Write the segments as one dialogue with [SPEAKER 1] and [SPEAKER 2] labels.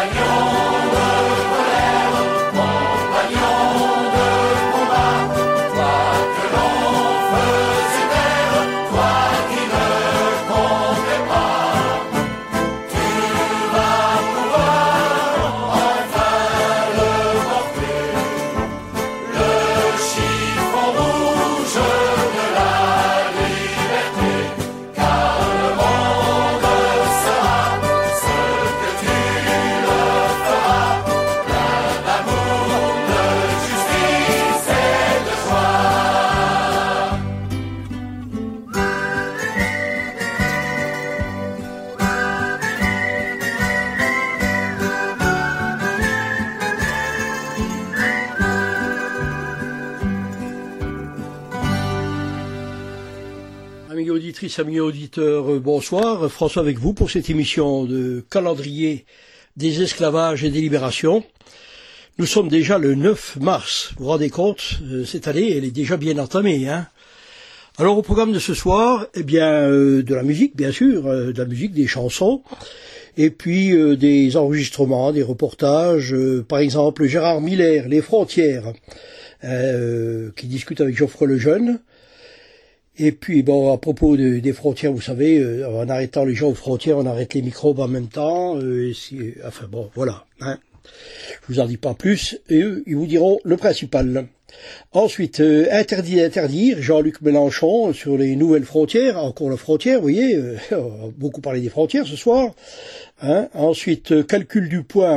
[SPEAKER 1] Amis auditrices, amis auditeurs, bonsoir. François avec vous pour cette émission de calendrier des esclavages et des libérations. Nous sommes déjà le 9 mars. Vous vous rendez compte, cette année, elle est déjà bien entamée, hein. Alors au programme de ce soir, eh bien, de la musique, bien sûr, de la musique, des chansons, et puis des enregistrements, des reportages, par exemple Gérard Miller, Les Frontières, qui discute avec Geoffroy Lejeune. Et puis, bon, à propos des frontières, vous savez, en arrêtant les gens aux frontières, on arrête les microbes en même temps. Enfin bon, voilà. Hein. Je vous en dis pas plus, et eux, ils vous diront le principal. Ensuite, interdit d'interdire, Jean-Luc Mélenchon sur les nouvelles frontières, encore la frontière, vous voyez, on a beaucoup parlé des frontières ce soir. Hein. Ensuite, calcul du poids,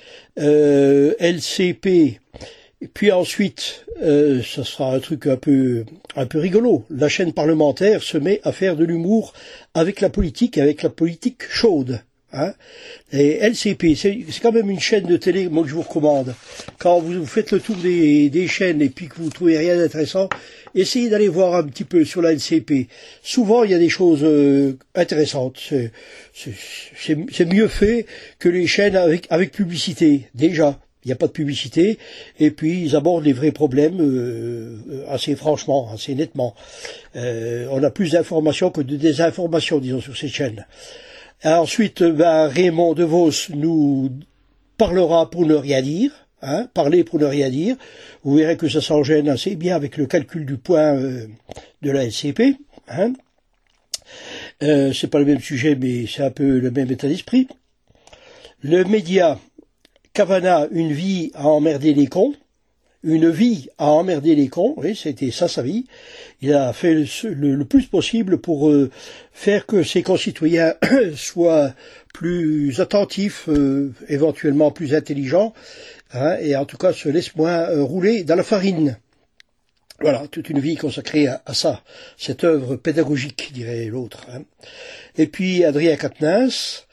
[SPEAKER 1] LCP. Et puis ensuite, ça sera un truc un peu rigolo. La chaîne parlementaire se met à faire de l'humour avec la politique chaude. Hein. Et LCP, c'est quand même une chaîne de télé, moi que je vous recommande. Quand vous faites le tour des chaînes et puis que vous trouvez rien d'intéressant, essayez d'aller voir un petit peu sur la LCP. Souvent, il y a des choses intéressantes. C'est mieux fait que les chaînes avec publicité, déjà. Il n'y a pas de publicité, et puis ils abordent les vrais problèmes assez franchement, assez nettement. On a plus d'informations que de désinformations, disons, sur ces chaînes. Ensuite, Raymond DeVos nous parlera pour ne rien dire, hein, parler pour ne rien dire. Vous verrez que ça s'enchaîne assez bien avec le calcul du point de la LCP. Hein. C'est pas le même sujet, mais c'est un peu le même état d'esprit. Le média Cavana, une vie à emmerder les cons. Une vie à emmerder les cons, oui, c'était ça sa vie. Il a fait le plus possible pour faire que ses concitoyens soient plus attentifs, éventuellement plus intelligents, hein, et en tout cas se laissent moins rouler dans la farine. Voilà, toute une vie consacrée à ça, cette œuvre pédagogique, dirait l'autre. Hein. Et puis Adrien Quatennens,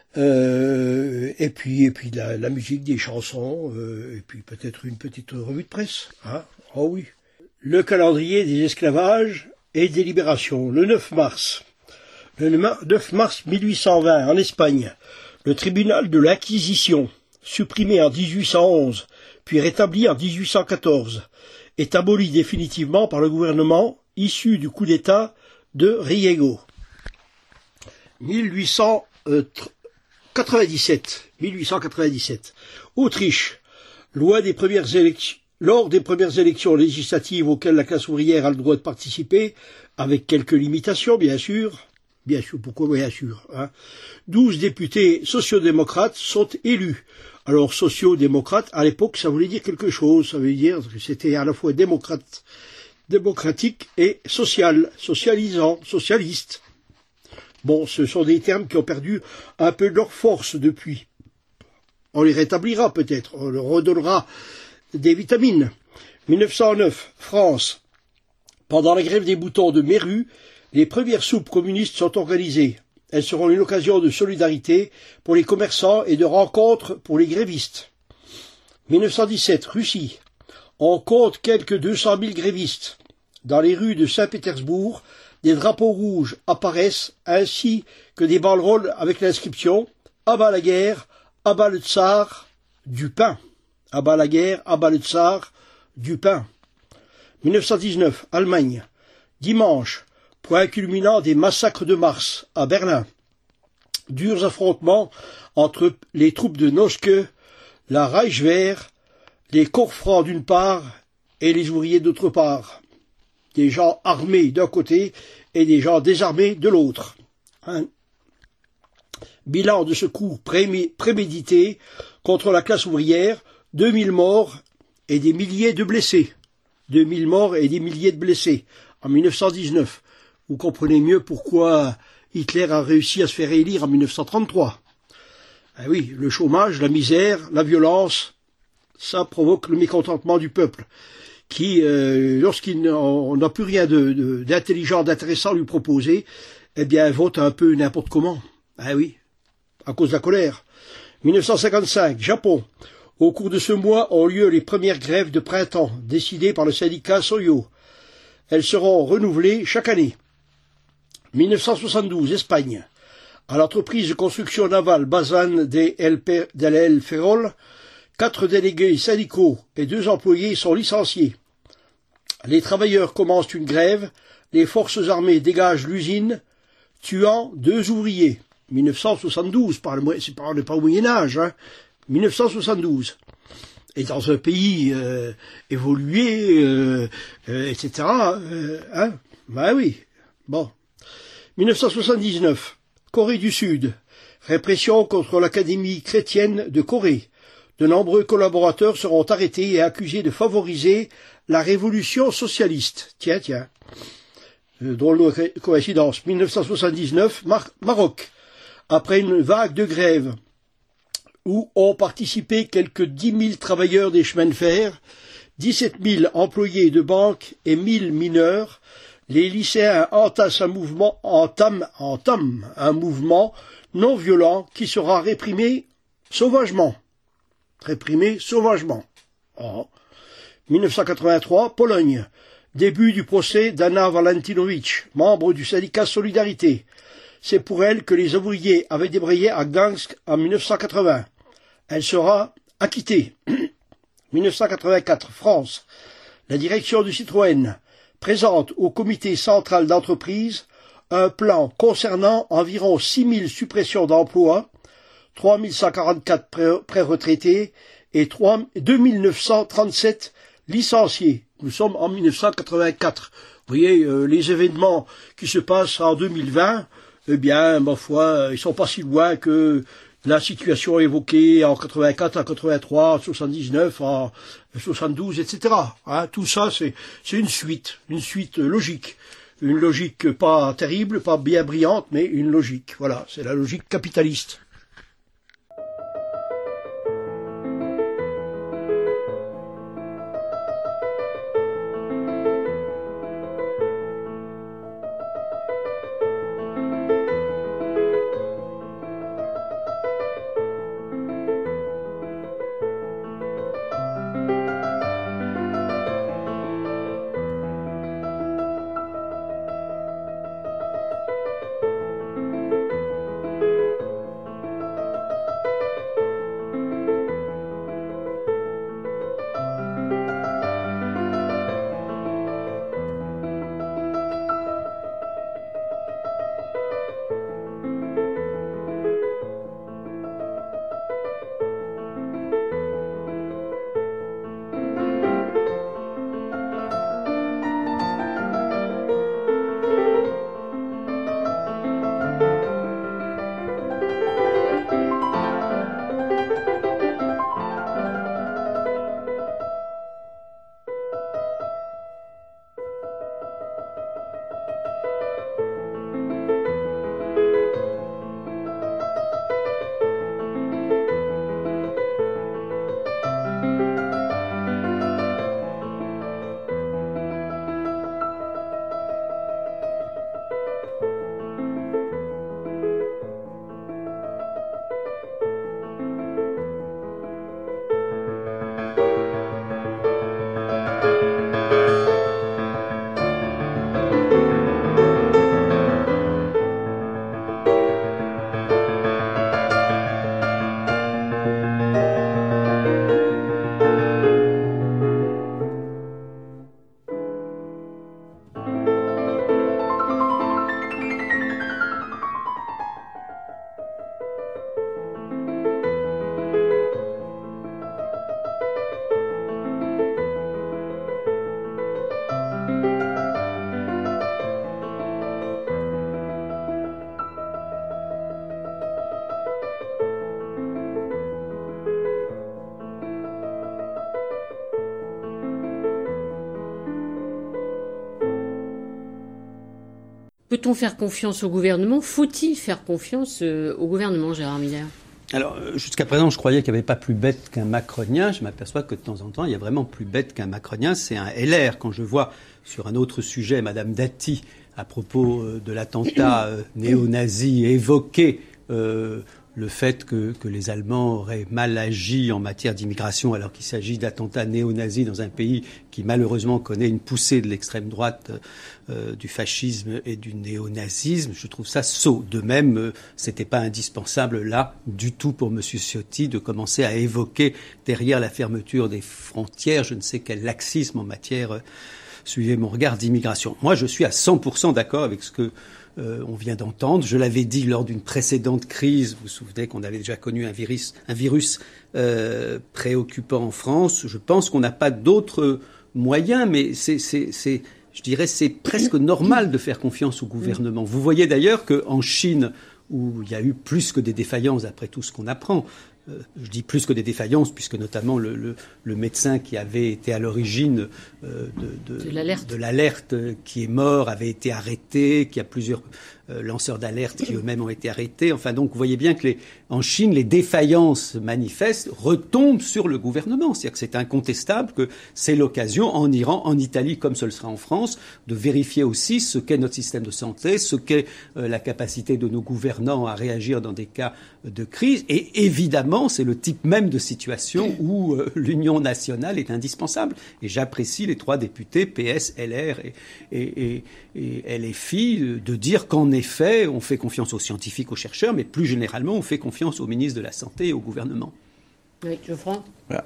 [SPEAKER 1] et puis la musique, des chansons, et puis peut-être une petite revue de presse. Hein. Oh oui. Le calendrier des esclavages et des libérations. Le 9 mars. Le 9 mars 1820, en Espagne, le tribunal de l'Inquisition, supprimé en 1811, puis rétabli en 1814, est aboli définitivement par le gouvernement issu du coup d'État de Riego. 1897. Autriche. Lors des premières élections législatives auxquelles la classe ouvrière a le droit de participer, avec quelques limitations, bien sûr, pourquoi bien sûr, hein, 12 députés sociodémocrates sont élus. Alors, sociodémocrate, à l'époque, ça voulait dire quelque chose, ça veut dire que c'était à la fois démocratique et socialisant, socialiste. Bon, ce sont des termes qui ont perdu un peu de leur force depuis. On les rétablira peut-être, on leur redonnera des vitamines. 1909, France. Pendant la grève des boutons de Méru, les premières soupes communistes sont organisées. Elles seront une occasion de solidarité pour les commerçants et de rencontre pour les grévistes. 1917, Russie. On compte quelques 200 000 grévistes. Dans les rues de Saint-Pétersbourg, des drapeaux rouges apparaissent ainsi que des banderoles avec l'inscription « À bas la guerre, à bas le tsar, du pain ». À bas la guerre, à bas le tsar, du pain. 1919, Allemagne. Dimanche, point culminant des massacres de mars, à Berlin. Durs affrontements entre les troupes de Noske, la Reichswehr, les corps francs d'une part et les ouvriers d'autre part. Des gens armés d'un côté et des gens désarmés de l'autre. Hein. Bilan de ce coup prémédité contre la classe ouvrière, 2000 morts et des milliers de blessés. 2000 morts et des milliers de blessés en 1919. Vous comprenez mieux pourquoi Hitler a réussi à se faire élire en 1933. Ah oui, le chômage, la misère, la violence, ça provoque le mécontentement du peuple, qui, lorsqu'il n'a plus rien d'intelligent, d'intéressant à lui proposer, eh bien, vote un peu n'importe comment. Ah oui, à cause de la colère. 1955, Japon. Au cours de ce mois ont lieu les premières grèves de printemps, décidées par le syndicat Soyo. Elles seront renouvelées chaque année. 1972, Espagne. À l'entreprise de construction navale Bazan del Ferrol, 4 délégués syndicaux et 2 employés sont licenciés. Les travailleurs commencent une grève, les forces armées dégagent l'usine, tuant 2 ouvriers. 1972, c'est pas au Moyen-Âge, hein. 1972. Et dans un pays évolué, etc. Hein. Ben oui. Bon. 1979. Corée du Sud. Répression contre l'Académie chrétienne de Corée. De nombreux collaborateurs seront arrêtés et accusés de favoriser la révolution socialiste. Tiens. Drôle de coïncidence. 1979. Maroc. Après une vague de grève où ont participé quelques 10 000 travailleurs des chemins de fer, 17 000 employés de banques et 1 000 mineurs, les lycéens entament un mouvement non violent qui sera réprimé sauvagement. Oh. 1983, Pologne. Début du procès d'Anna Valentinowicz, membre du syndicat Solidarité. C'est pour elle que les ouvriers avaient débrayé à Gdansk en 1980. Elle sera acquittée. 1984, France. La direction du Citroën présente au comité central d'entreprise un plan concernant environ 6 000 suppressions d'emplois, 3 144 pré-retraités et 2 937 licenciés. Nous sommes en 1984. Vous voyez, les événements qui se passent en 2020, eh bien, ma foi, ils sont pas si loin que la situation évoquée en 84, en 83, en 79, en 72, etc. Hein, tout ça, c'est une suite logique. Une logique pas terrible, pas bien brillante, mais une logique. Voilà, c'est la logique capitaliste.
[SPEAKER 2] Peut-on faire confiance au gouvernement? Faut-il faire confiance au gouvernement, Gérard Miller?
[SPEAKER 3] Alors, jusqu'à présent, je croyais qu'il n'y avait pas plus bête qu'un macronien. Je m'aperçois que de temps en temps, il y a vraiment plus bête qu'un macronien. C'est un LR. Quand je vois sur un autre sujet, Madame Dati, à propos de l'attentat néo-nazi, évoquer le fait que les Allemands auraient mal agi en matière d'immigration alors qu'il s'agit d'attentats néo-nazis dans un pays qui malheureusement connaît une poussée de l'extrême droite, du fascisme et du néo-nazisme, je trouve ça sot. De même, c'était pas indispensable là du tout pour M. Ciotti de commencer à évoquer derrière la fermeture des frontières je ne sais quel laxisme en matière, suivez mon regard, d'immigration. Moi, je suis à 100% d'accord avec ce que on vient d'entendre. Je l'avais dit lors d'une précédente crise. Vous vous souvenez qu'on avait déjà connu un virus préoccupant en France. Je pense qu'on n'a pas d'autres moyens, mais je dirais, c'est presque normal de faire confiance au gouvernement. Vous voyez d'ailleurs qu'en Chine, où il y a eu plus que des défaillances, après tout ce qu'on apprend, je dis plus que des défaillances, puisque notamment le médecin qui avait été à l'origine de l'alerte qui est mort avait été arrêté, qu'il y a plusieurs lanceurs d'alerte qui eux-mêmes ont été arrêtés. Enfin, donc, vous voyez bien que en Chine, les défaillances manifestes retombent sur le gouvernement. C'est-à-dire que c'est incontestable que c'est l'occasion, en Iran, en Italie, comme ce le sera en France, de vérifier aussi ce qu'est notre système de santé, ce qu'est la capacité de nos gouvernants à réagir dans des cas de crise. Et évidemment, c'est le type même de situation où l'union nationale est indispensable. Et j'apprécie les 3 députés, PS, LR et LFI, de dire qu'en effet, on fait confiance aux scientifiques, aux chercheurs, mais plus généralement, on fait confiance au ministre de la Santé et au gouvernement.
[SPEAKER 2] Oui, Geoffroy.
[SPEAKER 4] Voilà.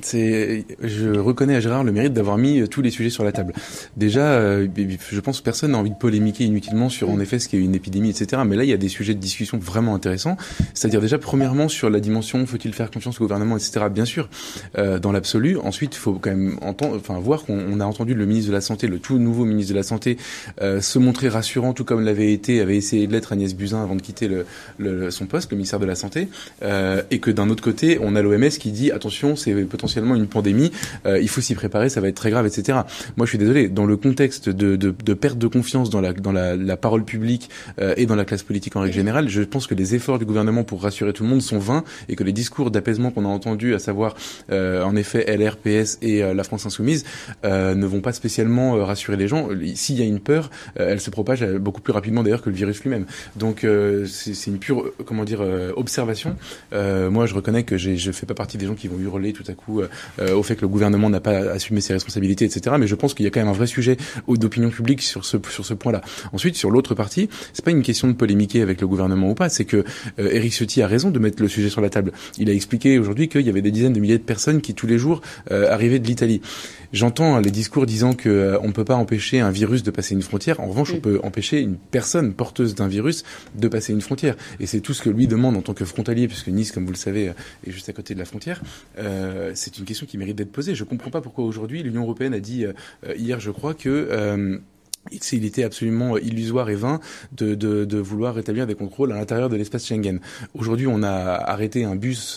[SPEAKER 4] Je reconnais à Gérard le mérite d'avoir mis tous les sujets sur la table. Déjà, je pense que personne n'a envie de polémiquer inutilement sur, en effet, ce qu'est une épidémie, etc. Mais là, il y a des sujets de discussion vraiment intéressants. C'est-à-dire déjà, premièrement, sur la dimension, faut-il faire confiance au gouvernement, etc. Bien sûr, dans l'absolu. Ensuite, il faut quand même voir qu'on a entendu le ministre de la Santé, le tout nouveau ministre de la Santé, se montrer rassurant, tout comme avait essayé de l'être Agnès Buzyn avant de quitter son poste, le ministère de la Santé, et que d'un autre côté, on a l'OMS qui dit attention, c'est potentiellement une pandémie, il faut s'y préparer, ça va être très grave, etc. Moi, je suis désolé, dans le contexte de perte de confiance dans la parole publique et dans la classe politique en règle générale, je pense que les efforts du gouvernement pour rassurer tout le monde sont vains et que les discours d'apaisement qu'on a entendus, à savoir en effet LR, PS et la France Insoumise, ne vont pas spécialement rassurer les gens. S'il y a une peur, elle se propage beaucoup plus rapidement d'ailleurs que le virus lui-même. Donc c'est une pure observation. Moi, je reconnais que je fais pas partie des gens qui vont hurler tout à coup au fait que le gouvernement n'a pas assumé ses responsabilités, etc. Mais je pense qu'il y a quand même un vrai sujet d'opinion publique sur ce point-là. Ensuite, sur l'autre partie, c'est pas une question de polémiquer avec le gouvernement ou pas, c'est que Éric Ciotti a raison de mettre le sujet sur la table. Il a expliqué aujourd'hui qu'il y avait des dizaines de milliers de personnes qui tous les jours arrivaient de l'Italie. J'entends les discours disant que on ne peut pas empêcher un virus de passer une frontière. En revanche, on peut empêcher une personne porteuse d'un virus de passer une frontière. Et c'est tout ce que lui demande en tant que frontalier, puisque Nice, comme vous le savez, est juste à côté de la frontière. C'est une question qui mérite d'être posée. Je comprends pas pourquoi aujourd'hui l'Union européenne a dit hier, je crois, que il était absolument illusoire et vain de vouloir rétablir des contrôles à l'intérieur de l'espace Schengen. Aujourd'hui, on a arrêté un bus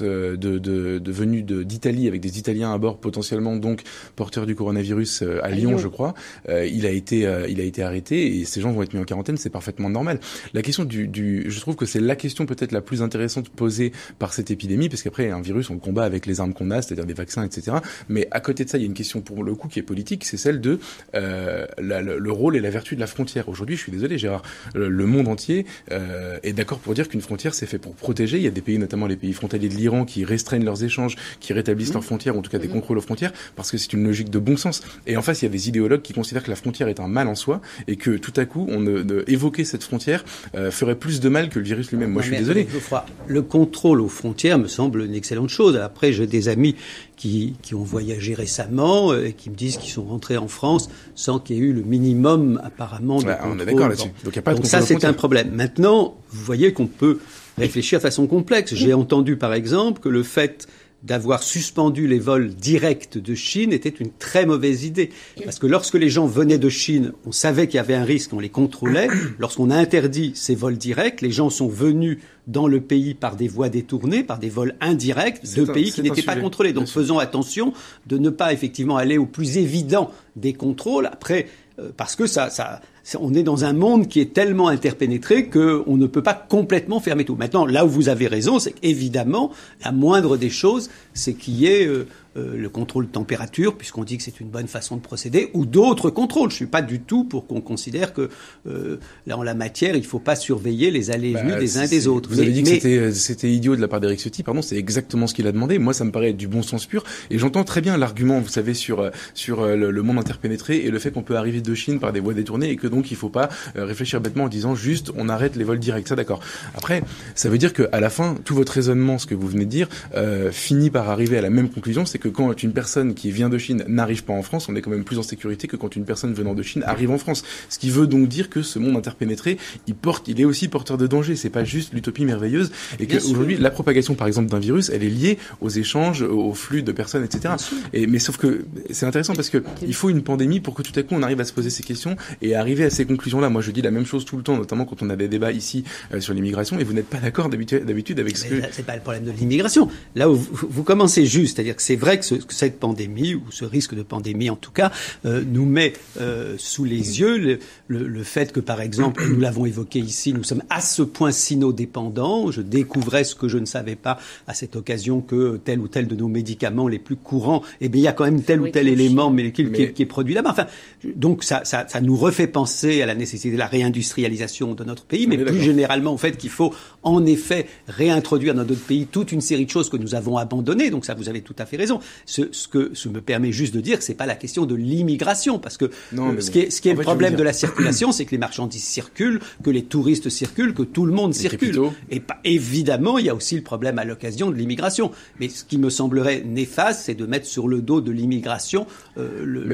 [SPEAKER 4] venu d'Italie avec des Italiens à bord, potentiellement donc porteurs du coronavirus à Lyon, je crois. Il a été arrêté et ces gens vont être mis en quarantaine. C'est parfaitement normal. La question je trouve que c'est la question peut-être la plus intéressante posée par cette épidémie, parce qu'après un virus, on le combat avec les armes qu'on a, c'est-à-dire des vaccins, etc. Mais à côté de ça, il y a une question pour le coup qui est politique, c'est celle de le rôle et la vertu de la frontière. Aujourd'hui, je suis désolé, Gérard, le monde entier est d'accord pour dire qu'une frontière, c'est fait pour protéger. Il y a des pays, notamment les pays frontaliers de l'Iran, qui restreignent leurs échanges, qui rétablissent leurs frontières, ou en tout cas des contrôles aux frontières, parce que c'est une logique de bon sens. Et en face, il y a des idéologues qui considèrent que la frontière est un mal en soi, et que tout à coup, évoquer cette frontière ferait plus de mal que le virus lui-même. Moi, je suis désolé.
[SPEAKER 3] Le contrôle aux frontières me semble une excellente chose. Après, j'ai des amis qui ont voyagé récemment et qui me disent qu'ils sont rentrés en France sans qu'il y ait eu le minimum apparemment de contrôle.
[SPEAKER 4] On est d'accord là-dessus. Donc, il y a pas de
[SPEAKER 3] ça, c'est un problème. Maintenant, vous voyez qu'on peut réfléchir de façon complexe. J'ai entendu, par exemple, que le fait d'avoir suspendu les vols directs de Chine était une très mauvaise idée. Parce que lorsque les gens venaient de Chine, on savait qu'il y avait un risque, on les contrôlait. Lorsqu'on a interdit ces vols directs, les gens sont venus dans le pays par des voies détournées, par des vols indirects de pays qui n'étaient pas contrôlés. Donc faisons attention de ne pas effectivement aller au plus évident des contrôles. Après, parce que ça on est dans un monde qui est tellement interpénétré qu'on ne peut pas complètement fermer tout. Maintenant, là où vous avez raison, c'est qu'évidemment, la moindre des choses, c'est qu'il y ait le contrôle de température, puisqu'on dit que c'est une bonne façon de procéder, ou d'autres contrôles. Je suis pas du tout pour qu'on considère que là, en la matière, il faut pas surveiller les allées et venues des uns des autres.
[SPEAKER 4] Vous avez dit que c'était idiot de la part d'Éric Ciotti, pardon, c'est exactement ce qu'il a demandé. Moi, ça me paraît du bon sens pur, et j'entends très bien l'argument, vous savez, sur le monde interpénétré et le fait qu'on peut arriver de Chine par des voies détournées et que donc il faut pas réfléchir bêtement en disant juste on arrête les vols directs. Ça, d'accord. Après, ça veut dire que à la fin, tout votre raisonnement, ce que vous venez de dire, finit par arriver à la même conclusion, c'est que quand une personne qui vient de Chine n'arrive pas en France, on est quand même plus en sécurité que quand une personne venant de Chine arrive en France. Ce qui veut donc dire que ce monde interpénétré, il est aussi porteur de danger. C'est pas juste l'utopie merveilleuse et qu'aujourd'hui, la propagation, par exemple, d'un virus, elle est liée aux échanges, au flux de personnes, etc. Mais sauf que c'est intéressant parce que il faut une pandémie pour que tout à coup on arrive à se poser ces questions et arriver à ces conclusions-là. Moi, je dis la même chose tout le temps, notamment quand on a des débats ici sur l'immigration, et vous n'êtes pas d'accord d'habitude avec ce que...
[SPEAKER 3] C'est pas le problème de l'immigration. Là où vous commencez juste, c'est-à-dire que c'est vrai que cette pandémie, ou ce risque de pandémie en tout cas, nous met sous les yeux le fait que, par exemple, nous l'avons évoqué ici, nous sommes à ce point sino-dépendants. Je découvrais ce que je ne savais pas à cette occasion, que tel ou tel de nos médicaments les plus courants, eh bien, il y a quand même tel ou tel élément qui est produit là-bas. Enfin, donc ça nous refait penser à la nécessité de la réindustrialisation de notre pays, mais plus généralement au fait qu'il faut en effet réintroduire dans notre pays toute une série de choses que nous avons abandonnées. Donc ça, vous avez tout à fait raison. Ce que me permet juste de dire que c'est pas la question de l'immigration, parce que ce qui est le problème de la circulation, c'est que les marchandises circulent, que les touristes circulent, que tout le monde circule. Et évidemment, il y a aussi le problème à l'occasion de l'immigration. Mais ce qui me semblerait néfaste, c'est de mettre sur le dos de l'immigration le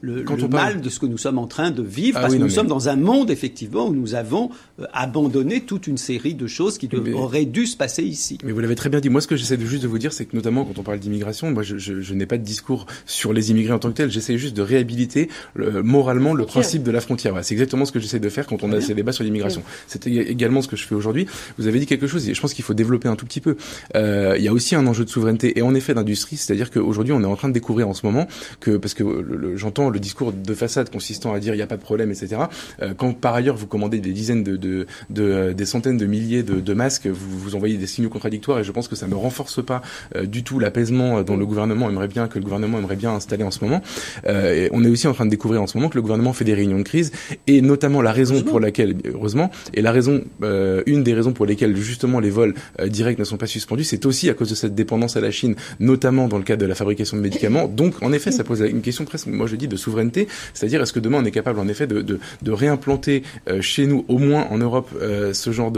[SPEAKER 3] mal de ce que nous sommes en train de vivre, parce que nous sommes dans un monde, effectivement, où nous avons abandonné toute une série de choses qui auraient dû se passer ici.
[SPEAKER 4] Mais vous l'avez très bien dit. Moi, ce que j'essaie juste de vous dire, c'est que notamment quand on parle d'immigration, moi, je n'ai pas de discours sur les immigrés en tant que tels. J'essaie juste de réhabiliter moralement le principe de la frontière. Voilà, c'est exactement ce que j'essaie de faire quand on a ces débats sur l'immigration. C'est également ce que je fais aujourd'hui. Vous avez dit quelque chose, et je pense qu'il faut développer un tout petit peu. Il y a aussi un enjeu de souveraineté et en effet d'industrie, c'est-à-dire qu'aujourd'hui, on est en train de découvrir en ce moment parce que j'entends le discours de façade consistant à dire il n'y a pas de problème, etc. Quand par ailleurs vous commandez des dizaines des centaines de milliers de masques, vous envoyez des signaux contradictoires, et je pense que ça ne renforce pas du tout l'apaisement dont le gouvernement aimerait bien installer en ce moment. Et on est aussi en train de découvrir en ce moment que le gouvernement fait des réunions de crise, et notamment la raison pour laquelle, heureusement, et une des raisons pour lesquelles justement les vols directs ne sont pas suspendus, c'est aussi à cause de cette dépendance à la Chine, notamment dans le cadre de la fabrication de médicaments. Donc en effet, ça pose une question presque, moi je dis, de souveraineté, c'est-à-dire est-ce que demain on est capable en effet de réimplanter chez nous, au moins en Europe, ce genre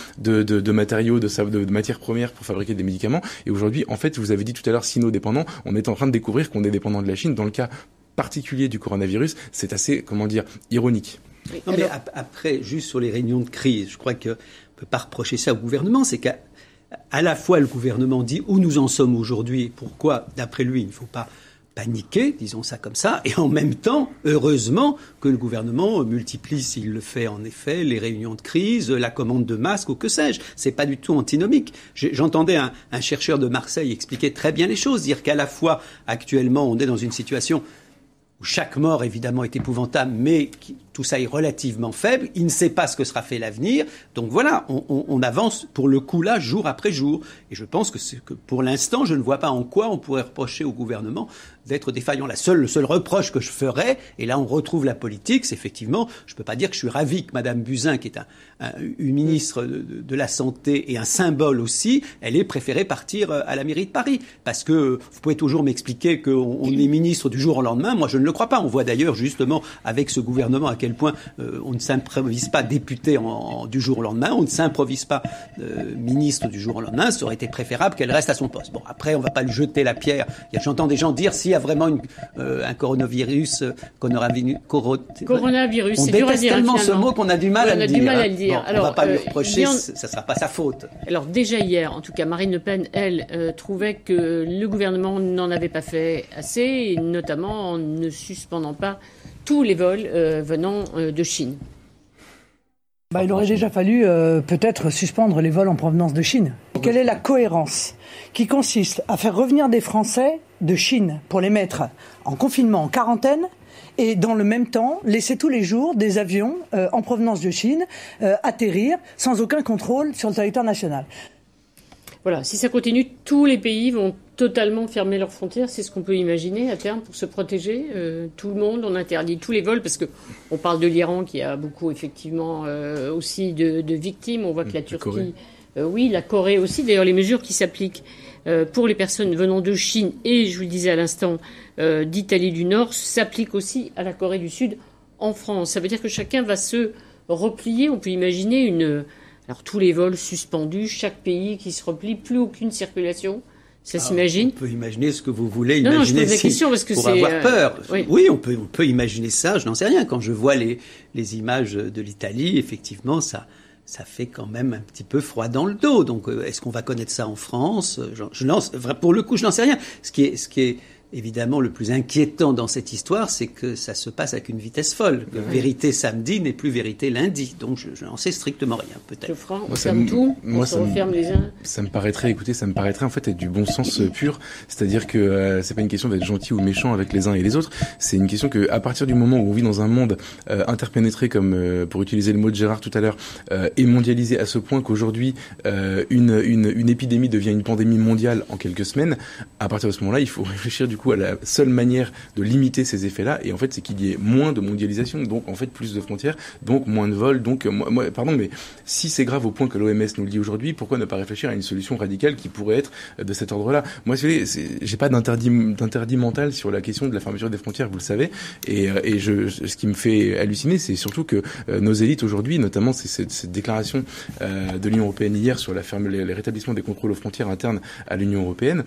[SPEAKER 4] de matériaux, de matières premières pour fabriquer des médicaments. Et aujourd'hui, en fait, vous avez dit tout à l'heure, sino-dépendant, on est en train de découvrir qu'on est dépendant de la Chine. Dans le cas particulier du coronavirus, c'est assez, ironique.
[SPEAKER 3] Non, mais après, juste sur les réunions de crise, je crois qu'on ne peut pas reprocher ça au gouvernement, c'est qu'à la fois le gouvernement dit où nous en sommes aujourd'hui et pourquoi, d'après lui, il ne faut pas paniquer, disons ça comme ça, et en même temps, heureusement, que le gouvernement multiplie, s'il le fait en effet, les réunions de crise, la commande de masques ou que sais-je. C'est pas du tout antinomique. J'entendais un chercheur de Marseille expliquer très bien les choses, dire qu'à la fois, actuellement, on est dans une situation où chaque mort, évidemment, est épouvantable, mais tout ça est relativement faible. Il ne sait pas ce que sera fait l'avenir. Donc voilà, on avance pour le coup là, jour après jour. Et je pense que pour l'instant, je ne vois pas en quoi on pourrait reprocher au gouvernement d'être défaillant. Le seul reproche que je ferais, et là on retrouve la politique, c'est effectivement, je ne peux pas dire que je suis ravi que Madame Buzyn, qui est une ministre de la Santé et un symbole aussi, elle ait préféré partir à la mairie de Paris. Parce que vous pouvez toujours m'expliquer qu'on est ministre du jour au lendemain. Moi, je ne le crois pas. On voit d'ailleurs justement avec ce gouvernement à quel point on ne s'improvise pas député du jour au lendemain, on ne s'improvise pas ministre du jour au lendemain. Ça aurait été préférable qu'elle reste à son poste. Bon, après, on ne va pas lui jeter la pierre. J'entends des gens dire s'il y a vraiment un coronavirus,
[SPEAKER 2] coronavirus,
[SPEAKER 3] on
[SPEAKER 2] c'est dur à
[SPEAKER 3] déteste
[SPEAKER 2] dire,
[SPEAKER 3] tellement
[SPEAKER 2] finalement.
[SPEAKER 3] Ce mot qu'on a du mal à le dire.
[SPEAKER 2] Bon,
[SPEAKER 3] alors, on ne va pas lui reprocher, ça ne sera pas sa faute.
[SPEAKER 2] Alors déjà hier, en tout cas, Marine Le Pen, elle, trouvait que le gouvernement n'en avait pas fait assez, et notamment en ne suspendant pas tous les vols venant de Chine.
[SPEAKER 5] Il aurait déjà fallu peut-être suspendre les vols en provenance de Chine. Quelle est la cohérence qui consiste à faire revenir des Français de Chine pour les mettre en confinement, en quarantaine, et dans le même temps laisser tous les jours des avions en provenance de Chine atterrir sans aucun contrôle sur le territoire national.
[SPEAKER 2] Voilà, si ça continue, tous les pays vont totalement fermer leurs frontières. C'est ce qu'on peut imaginer à terme pour se protéger. Tout le monde, on interdit tous les vols parce que on parle de l'Iran qui a beaucoup effectivement aussi de victimes. On voit que la Turquie, oui, la Corée aussi. D'ailleurs, les mesures qui s'appliquent pour les personnes venant de Chine et, je vous le disais à l'instant, d'Italie du Nord s'appliquent aussi à la Corée du Sud en France. Ça veut dire que chacun va se replier. On peut imaginer alors tous les vols suspendus, chaque pays qui se replie, plus aucune circulation. Ça s'imagine.
[SPEAKER 3] On peut imaginer ce que vous voulez
[SPEAKER 2] non,
[SPEAKER 3] imaginer
[SPEAKER 2] je pose la question parce que
[SPEAKER 3] pour
[SPEAKER 2] c'est,
[SPEAKER 3] avoir peur.
[SPEAKER 2] Oui,
[SPEAKER 3] on peut imaginer ça, je n'en sais rien. Quand je vois les images de l'Italie, effectivement, ça fait quand même un petit peu froid dans le dos. Donc, est-ce qu'on va connaître ça en France ? Pour le coup, je n'en sais rien. Ce qui est évidemment le plus inquiétant dans cette histoire, c'est que ça se passe avec une vitesse folle. Que vérité samedi n'est plus vérité lundi. Donc je n'en sais strictement rien, peut-être.
[SPEAKER 2] On ferme tout, on se referme les uns.
[SPEAKER 4] Ça me paraîtrait en fait être du bon sens pur. C'est-à-dire que c'est pas une question d'être gentil ou méchant avec les uns et les autres. C'est une question que, à partir du moment où on vit dans un monde interpénétré, comme pour utiliser le mot de Gérard tout à l'heure, et mondialisé à ce point qu'aujourd'hui une épidémie devient une pandémie mondiale en quelques semaines, à partir de ce moment-là, il faut réfléchir du coup à la seule manière de limiter ces effets-là, et en fait c'est qu'il y ait moins de mondialisation, donc en fait plus de frontières, donc moins de vols, donc pardon, mais si c'est grave au point que l'OMS nous le dit aujourd'hui, pourquoi ne pas réfléchir à une solution radicale qui pourrait être de cet ordre-là ? Moi, j'ai pas d'interdit mental sur la question de la fermeture des frontières, vous le savez, et ce qui me fait halluciner, c'est surtout que nos élites aujourd'hui, notamment cette déclaration de l'Union européenne hier sur les rétablissements des contrôles aux frontières internes à l'Union européenne,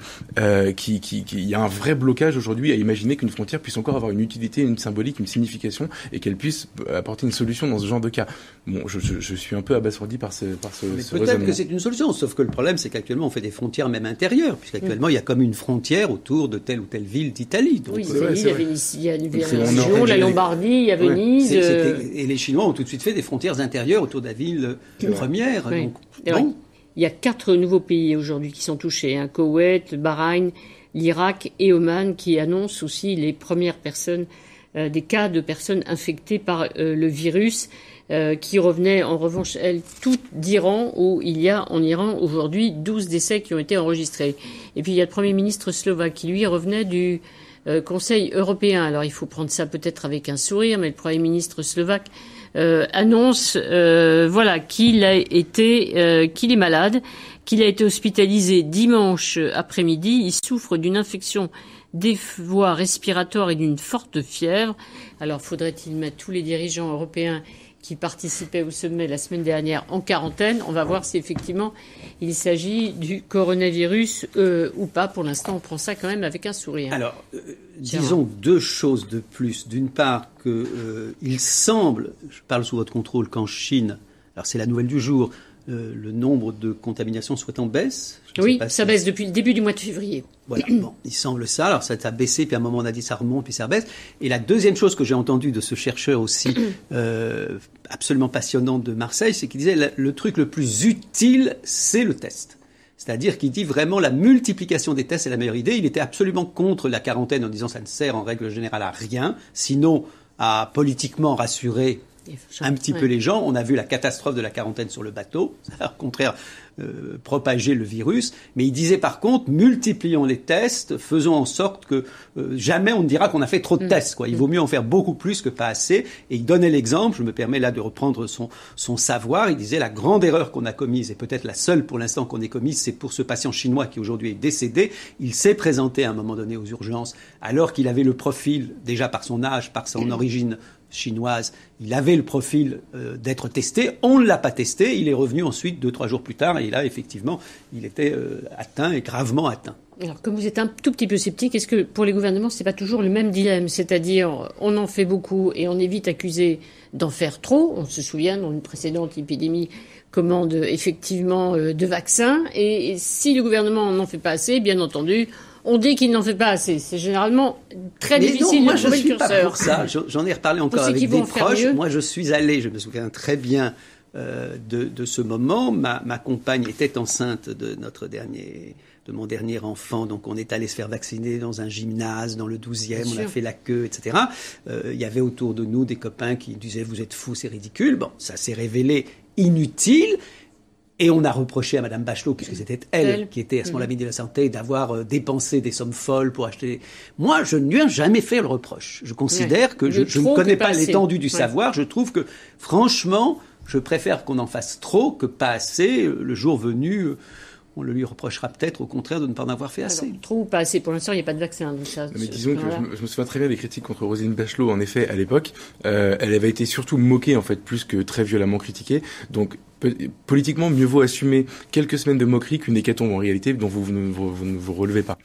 [SPEAKER 4] il y a un vrai blocage aujourd'hui à imaginer qu'une frontière puisse encore avoir une utilité, une symbolique, une signification, et qu'elle puisse apporter une solution dans ce genre de cas. Bon, je suis un peu abasourdi par ce
[SPEAKER 3] peut-être
[SPEAKER 4] raisonnement.
[SPEAKER 3] que c'est une solution, sauf que le problème, c'est qu'actuellement, on fait des frontières même intérieures, puisqu'actuellement, il y a comme une frontière autour de telle ou telle ville d'Italie. Donc,
[SPEAKER 2] oui, il y a une la Lombardie, il y a Venise.
[SPEAKER 3] Et les Chinois ont tout de suite fait des frontières intérieures autour de la ville première.
[SPEAKER 2] Oui.
[SPEAKER 3] Donc, bon.
[SPEAKER 2] Il y a 4 nouveaux pays aujourd'hui qui sont touchés, Koweït, le Bahreïn, l'Irak et Oman, qui annoncent aussi les premières personnes, des cas de personnes infectées par le virus, qui revenaient en revanche, elles, toutes d'Iran, où il y a en Iran aujourd'hui 12 décès qui ont été enregistrés. Et puis il y a le Premier ministre slovaque qui, lui, revenait du Conseil européen. Alors il faut prendre ça peut-être avec un sourire, mais le Premier ministre slovaque annonce qu'il est malade, qu'il a été hospitalisé dimanche après-midi. Il souffre d'une infection des voies respiratoires et d'une forte fièvre. Alors faudrait-il mettre tous les dirigeants européens qui participaient au sommet la semaine dernière en quarantaine? On va voir si effectivement il s'agit du coronavirus ou pas. Pour l'instant, on prend ça quand même avec un sourire.
[SPEAKER 3] Alors, disons 2 choses de plus. D'une part, il semble, je parle sous votre contrôle, qu'en Chine, alors c'est la nouvelle du jour, le nombre de contaminations soit en baisse.
[SPEAKER 2] Oui, ça baisse depuis le début du mois de février.
[SPEAKER 3] Voilà, bon, il semble ça. Alors ça a baissé, puis à un moment on a dit ça remonte, puis ça baisse. Et la deuxième chose que j'ai entendue de ce chercheur aussi absolument passionnant de Marseille, c'est qu'il disait le truc le plus utile, c'est le test. C'est-à-dire qu'il dit vraiment la multiplication des tests est la meilleure idée. Il était absolument contre la quarantaine en disant ça ne sert en règle générale à rien, sinon à politiquement rassurer un petit peu les gens. On a vu la catastrophe de la quarantaine sur le bateau. Ça a au contraire propager le virus. Mais il disait par contre, multiplions les tests, faisons en sorte que jamais on ne dira qu'on a fait trop de tests, quoi. Il vaut mieux en faire beaucoup plus que pas assez. Et il donnait l'exemple, je me permets là de reprendre son savoir, il disait la grande erreur qu'on a commise, et peut-être la seule pour l'instant qu'on ait commise, c'est pour ce patient chinois qui aujourd'hui est décédé. Il s'est présenté à un moment donné aux urgences alors qu'il avait le profil, déjà par son âge, par son origine chinoise, il avait le profil d'être testé, on ne l'a pas testé, il est revenu ensuite 2-3 jours plus tard et là effectivement il était atteint et gravement atteint.
[SPEAKER 2] Alors comme vous êtes un tout petit peu sceptique, est-ce que pour les gouvernements c'est pas toujours le même dilemme, c'est-à-dire on en fait beaucoup et on est vite accusé d'en faire trop, on se souvient dans une précédente épidémie commande effectivement de vaccins et si le gouvernement n'en fait pas assez, bien entendu on dit qu'il n'en fait pas assez. C'est généralement très difficile de trouver le curseur.
[SPEAKER 3] Pas pour ça. J'en ai reparlé encore avec des proches. Moi, je suis allé, je me souviens très bien de ce moment. Ma compagne était enceinte de notre dernier de mon dernier enfant. Donc on est allé se faire vacciner dans un gymnase, dans le 12e, on a
[SPEAKER 2] sûr.
[SPEAKER 3] fait la queue, etc. Il y avait autour de nous des copains qui disaient « vous êtes fous, c'est ridicule ». Bon, ça s'est révélé inutile. Et on a reproché à Madame Bachelot, puisque c'était elle qui était à ce moment-là ministre de la Santé, d'avoir dépensé des sommes folles pour acheter. Moi, je ne lui ai jamais fait le reproche. Je considère que je ne connais pas l'étendue du savoir. Je trouve que, franchement, je préfère qu'on en fasse trop que pas assez. Le jour venu, on le lui reprochera peut-être, au contraire, de ne pas en avoir fait assez.
[SPEAKER 2] Alors, trop ou pas assez. Pour l'instant, il n'y a pas de vaccin. Donc ça,
[SPEAKER 4] Mais disons que je me souviens très bien des critiques contre Roselyne Bachelot. En effet, à l'époque, elle avait été surtout moquée, en fait, plus que très violemment critiquée. Donc, politiquement, mieux vaut assumer quelques semaines de moquerie qu'une hécatombe en réalité dont vous ne vous relevez pas.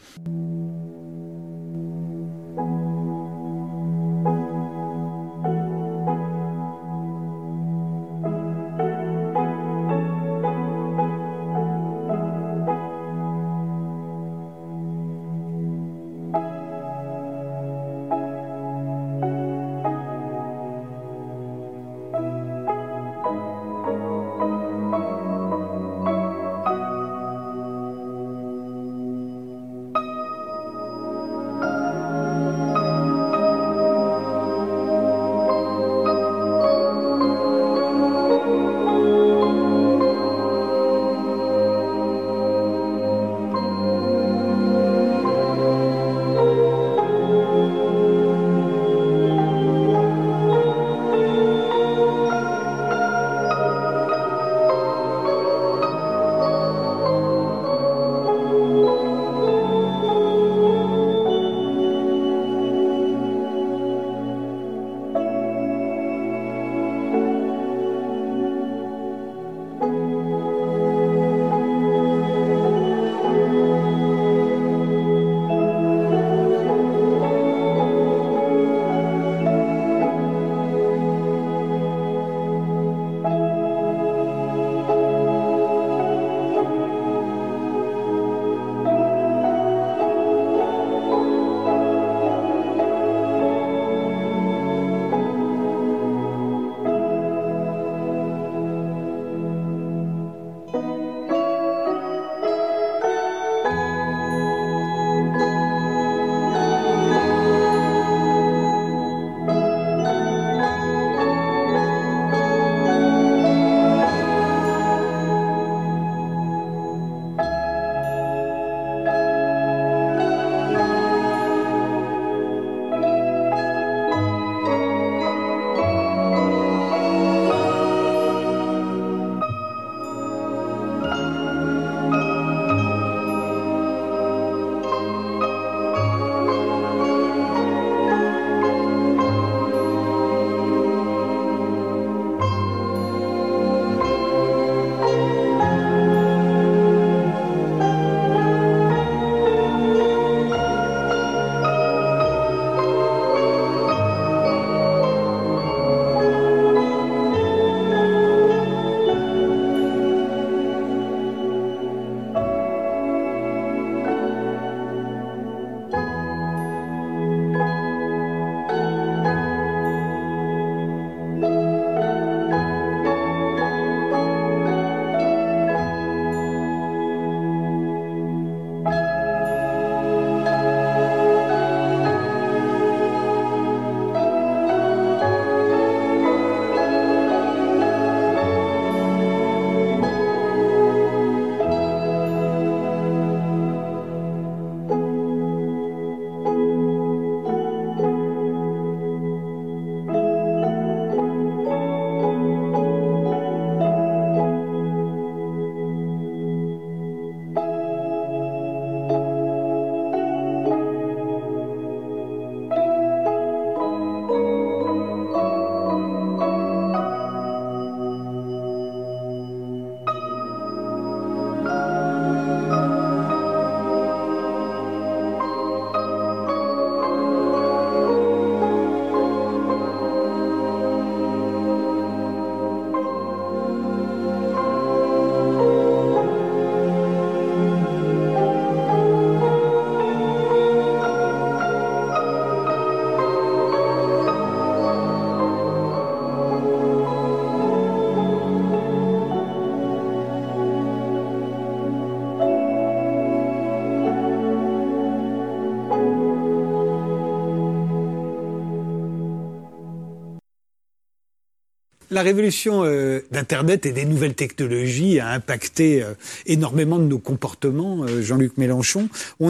[SPEAKER 6] la révolution d'Internet et des nouvelles technologies a impacté énormément de nos comportements, Jean-Luc Mélenchon. On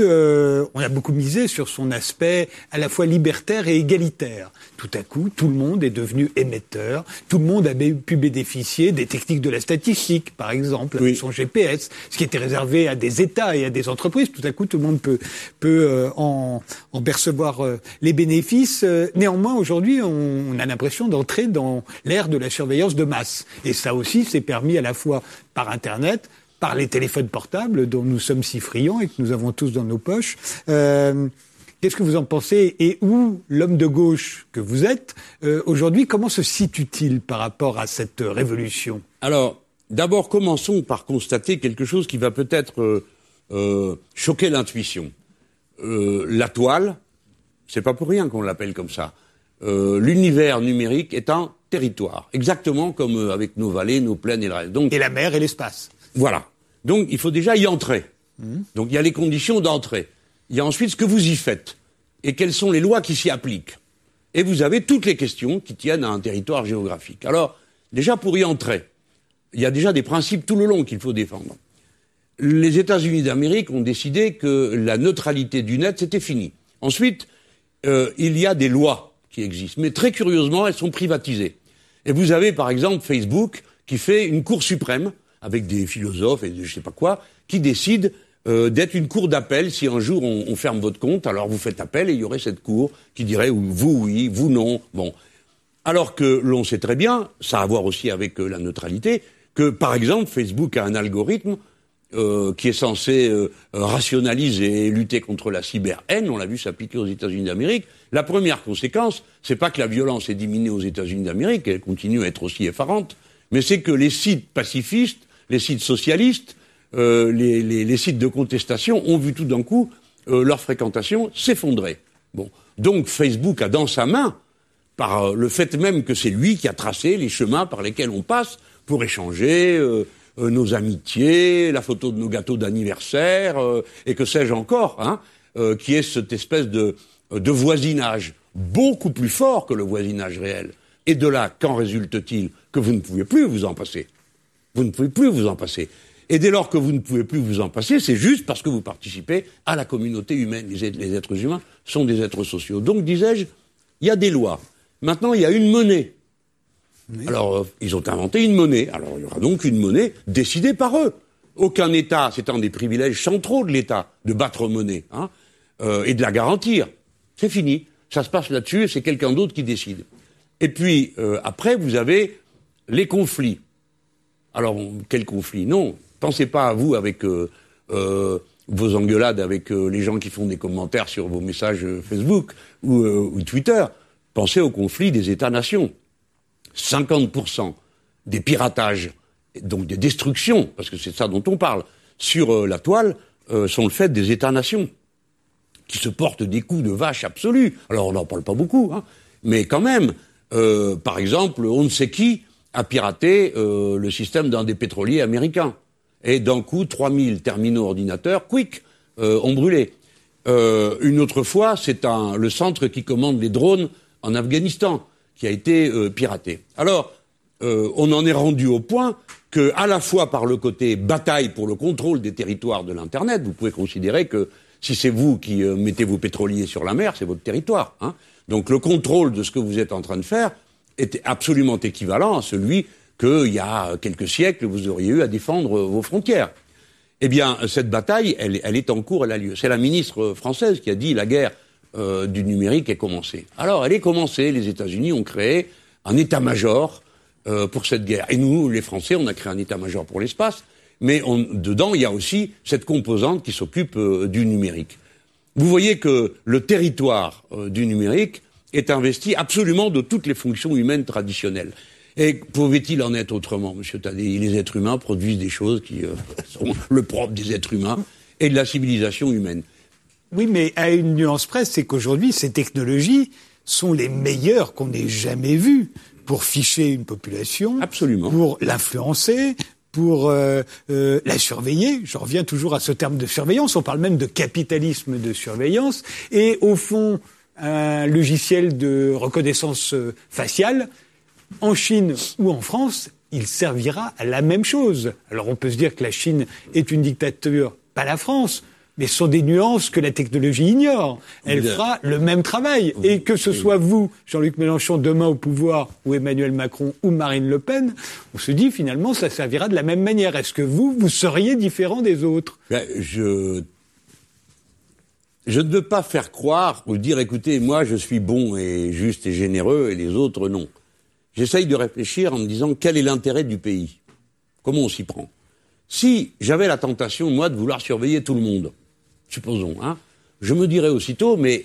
[SPEAKER 6] a beaucoup misé sur son aspect à la fois libertaire et égalitaire. Tout à coup, tout le monde est devenu émetteur, tout le monde a pu bénéficier des techniques de la statistique, par exemple, avec son GPS, ce qui était réservé à des États et à des entreprises. Tout à coup, tout le monde peut en percevoir les bénéfices. Néanmoins, aujourd'hui, on a l'impression d'entrer dans l'ère de la surveillance de masse. Et ça aussi, c'est permis à la fois par Internet, par les téléphones portables dont nous sommes si friands et que nous avons tous dans nos poches. Qu'est-ce que vous en pensez? Et où l'homme de gauche que vous êtes, aujourd'hui, comment se situe-t-il par rapport à cette révolution?
[SPEAKER 7] Alors, d'abord, commençons par constater quelque chose qui va peut-être choquer l'intuition. La toile, c'est pas pour rien qu'on l'appelle comme ça. L'univers numérique est un territoire, exactement comme avec nos vallées, nos plaines et le reste. Donc,
[SPEAKER 6] et la mer et l'espace.
[SPEAKER 7] Voilà. Donc, il faut déjà y entrer. Donc, il y a les conditions d'entrée. Il y a ensuite ce que vous y faites et quelles sont les lois qui s'y appliquent. Et vous avez toutes les questions qui tiennent à un territoire géographique. Alors, déjà pour y entrer, il y a déjà des principes tout le long qu'il faut défendre. Les États-Unis d'Amérique ont décidé que la neutralité du net, c'était fini. Ensuite, il y a des lois qui existent, mais très curieusement, elles sont privatisées. Et vous avez par exemple Facebook qui fait une cour suprême avec des philosophes et je sais pas quoi, qui décident d'être une cour d'appel. Si un jour on ferme votre compte, alors vous faites appel et il y aurait cette cour qui dirait vous oui, vous non. Bon. Alors que l'on sait très bien, ça a à voir aussi avec la neutralité, que par exemple Facebook a un algorithme qui est censé rationaliser et lutter contre la cyber-haine. On l'a vu s'appliquer aux États-Unis d'Amérique. La première conséquence, c'est pas que la violence est diminuée aux États-Unis d'Amérique, elle continue à être aussi effarante, mais c'est que les sites pacifistes, les sites socialistes, les sites de contestation ont vu tout d'un coup leur fréquentation s'effondrer. Bon, donc Facebook a dans sa main, par le fait même que c'est lui qui a tracé les chemins par lesquels on passe pour échanger nos amitiés, la photo de nos gâteaux d'anniversaire et que sais-je encore, hein, qui est cette espèce de voisinage beaucoup plus fort que le voisinage réel. Et de là, qu'en résulte-t-il? Que vous ne pouvez plus vous en passer. Vous ne pouvez plus vous en passer. Et dès lors que vous ne pouvez plus vous en passer, c'est juste parce que vous participez à la communauté humaine. Les êtres humains sont des êtres sociaux. Donc, disais-je, il y a des lois. Maintenant, il y a une monnaie. Oui. Alors, ils ont inventé une monnaie. Alors, il y aura donc une monnaie décidée par eux. Aucun État, c'est un des privilèges centraux de l'État, de battre monnaie, hein, et de la garantir. C'est fini. Ça se passe là-dessus et c'est quelqu'un d'autre qui décide. Et puis, après, vous avez les conflits. Alors, quel conflit? Non. Pensez pas à vous avec vos engueulades avec les gens qui font des commentaires sur vos messages Facebook ou Twitter. Pensez au conflit des États-nations. 50% des piratages, donc des destructions, parce que c'est de ça dont on parle, sur la toile, sont le fait des États-nations, qui se portent des coups de vache absolus. Alors on n'en parle pas beaucoup, hein, mais quand même, par exemple, on ne sait qui a piraté le système d'un des pétroliers américains. Et d'un coup, 3000 terminaux ordinateurs, quick, ont brûlé. Une autre fois, c'est le centre qui commande les drones en Afghanistan, qui a été piraté. Alors, on en est rendu au point que, à la fois par le côté bataille pour le contrôle des territoires de l'Internet, vous pouvez considérer que si c'est vous qui mettez vos pétroliers sur la mer, c'est votre territoire, hein. Donc le contrôle de ce que vous êtes en train de faire est absolument équivalent à celui qu'il y a quelques siècles, vous auriez eu à défendre vos frontières. Eh bien, cette bataille, elle est en cours, elle a lieu. C'est la ministre française qui a dit la guerre du numérique est commencée. Alors, elle est commencée. Les États-Unis ont créé un état-major pour cette guerre. Et nous, les Français, on a créé un état-major pour l'espace. Mais dedans, il y a aussi cette composante qui s'occupe du numérique. Vous voyez que le territoire du numérique est investi absolument de toutes les fonctions humaines traditionnelles. Et pouvait-il en être autrement, Monsieur Tadei? Les êtres humains produisent des choses qui sont le propre des êtres humains et de la civilisation humaine.
[SPEAKER 6] Oui, mais à une nuance près, c'est qu'aujourd'hui, ces technologies sont les meilleures qu'on ait jamais vues pour ficher une population,
[SPEAKER 7] absolument,
[SPEAKER 6] pour l'influencer, pour la surveiller. Je reviens toujours à ce terme de surveillance. On parle même de capitalisme de surveillance. Et au fond, un logiciel de reconnaissance faciale en Chine ou en France, il servira à la même chose. Alors on peut se dire que la Chine est une dictature, pas la France, mais ce sont des nuances que la technologie ignore. Elle fera le même travail. Et que ce soit vous, Jean-Luc Mélenchon, demain au pouvoir, ou Emmanuel Macron, ou Marine Le Pen, on se dit finalement ça servira de la même manière. Est-ce que vous seriez différent des autres ?
[SPEAKER 7] Je ne veux pas faire croire ou dire, écoutez, moi je suis bon et juste et généreux et les autres non. J'essaye de réfléchir en me disant quel est l'intérêt du pays. Comment on s'y prend ? Si j'avais la tentation, moi, de vouloir surveiller tout le monde, supposons, je me dirais aussitôt, mais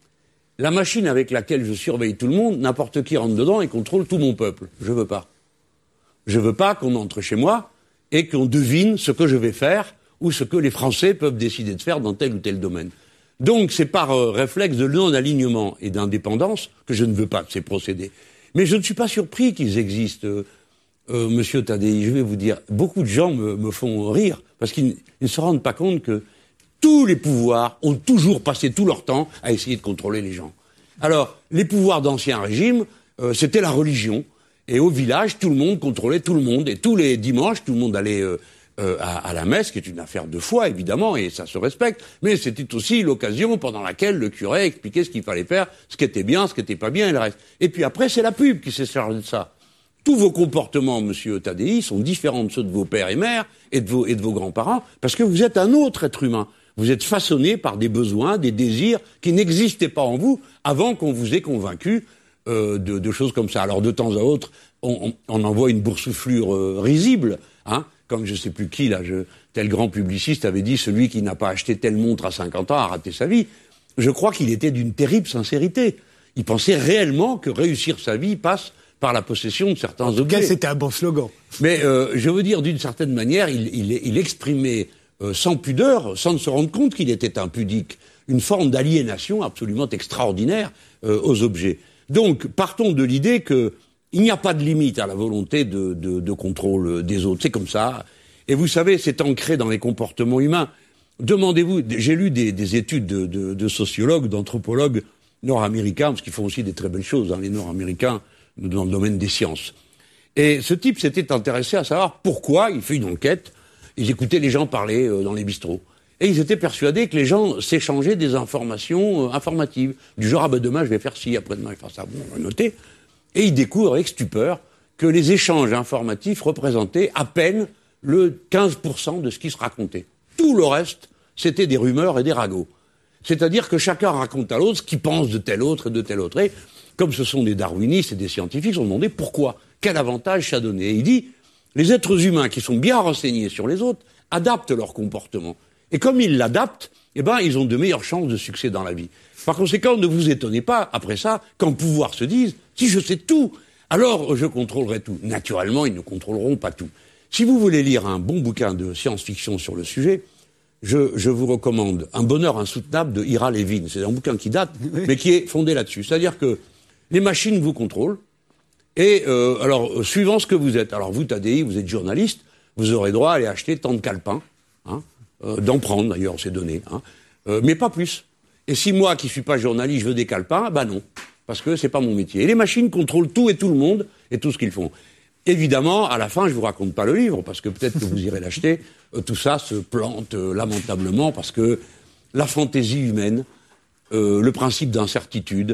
[SPEAKER 7] la machine avec laquelle je surveille tout le monde, n'importe qui rentre dedans et contrôle tout mon peuple. Je veux pas. Je veux pas qu'on entre chez moi et qu'on devine ce que je vais faire ou ce que les Français peuvent décider de faire dans tel ou tel domaine. Donc, c'est par réflexe de non-alignement et d'indépendance que je ne veux pas de ces procédés. Mais je ne suis pas surpris qu'ils existent, Monsieur Tadei. Je vais vous dire, beaucoup de gens me font rire parce qu'ils ne se rendent pas compte que tous les pouvoirs ont toujours passé tout leur temps à essayer de contrôler les gens. Alors, les pouvoirs d'Ancien Régime, c'était la religion. Et au village, tout le monde contrôlait tout le monde. Et tous les dimanches, tout le monde allait à la messe, qui est une affaire de foi, évidemment, et ça se respecte. Mais c'était aussi l'occasion pendant laquelle le curé expliquait ce qu'il fallait faire, ce qui était bien, ce qui n'était pas bien, et le reste. Et puis après, c'est la pub qui s'est chargée de ça. Tous vos comportements, Monsieur Tadei, sont différents de ceux de vos pères et mères et de vos grands-parents, parce que vous êtes un autre être humain. Vous êtes façonné par des besoins, des désirs qui n'existaient pas en vous avant qu'on vous ait convaincu de choses comme ça. Alors de temps à autre, on envoie une boursouflure risible, comme je sais plus qui, tel grand publiciste avait dit, celui qui n'a pas acheté telle montre à 50 ans a raté sa vie. Je crois qu'il était d'une terrible sincérité. Il pensait réellement que réussir sa vie passe par la possession de certains objets. En tout cas,
[SPEAKER 6] c'était un bon slogan.
[SPEAKER 7] Mais je veux dire, d'une certaine manière, il exprimait sans pudeur, sans se rendre compte qu'il était impudique, une forme d'aliénation absolument extraordinaire aux objets. Donc, partons de l'idée que il n'y a pas de limite à la volonté de contrôle des autres. C'est comme ça. Et vous savez, c'est ancré dans les comportements humains. Demandez-vous, j'ai lu des études de sociologues, d'anthropologues nord-américains, parce qu'ils font aussi des très belles choses, les nord-américains, dans le domaine des sciences. Et ce type s'était intéressé à savoir pourquoi, il fait une enquête, ils écoutaient les gens parler dans les bistrots. Et ils étaient persuadés que les gens s'échangeaient des informations informatives. Du genre, demain je vais faire ci, après-demain je vais faire ça, bon, on va noter. Et ils découvrent avec stupeur que les échanges informatifs représentaient à peine le 15% de ce qui se racontait. Tout le reste, c'était des rumeurs et des ragots. C'est-à-dire que chacun raconte à l'autre ce qu'il pense de tel autre et de tel autre. Et comme ce sont des darwinistes et des scientifiques, ils se sont demandé pourquoi, quel avantage ça donnait. Et il dit, les êtres humains qui sont bien renseignés sur les autres adaptent leur comportement. Et comme ils l'adaptent, ils ont de meilleures chances de succès dans la vie. Par conséquent, ne vous étonnez pas, après ça, qu'en pouvoir se dise, si je sais tout, alors je contrôlerai tout. Naturellement, ils ne contrôleront pas tout. Si vous voulez lire un bon bouquin de science-fiction sur le sujet, je vous recommande Un bonheur insoutenable de Ira Levin. C'est un bouquin qui date, mais qui est fondé là-dessus. C'est-à-dire que les machines vous contrôlent, et alors, suivant ce que vous êtes. Alors vous, Tadei, vous êtes journaliste, vous aurez droit à aller acheter tant de calepins, d'en prendre d'ailleurs, c'est donné, mais pas plus. Et si moi, qui suis pas journaliste, je veux des calepins, non, parce que c'est pas mon métier. Et les machines contrôlent tout et tout le monde, et tout ce qu'ils font. Évidemment, à la fin, je vous raconte pas le livre, parce que peut-être que vous irez l'acheter, tout ça se plante lamentablement, parce que la fantaisie humaine, le principe d'incertitude,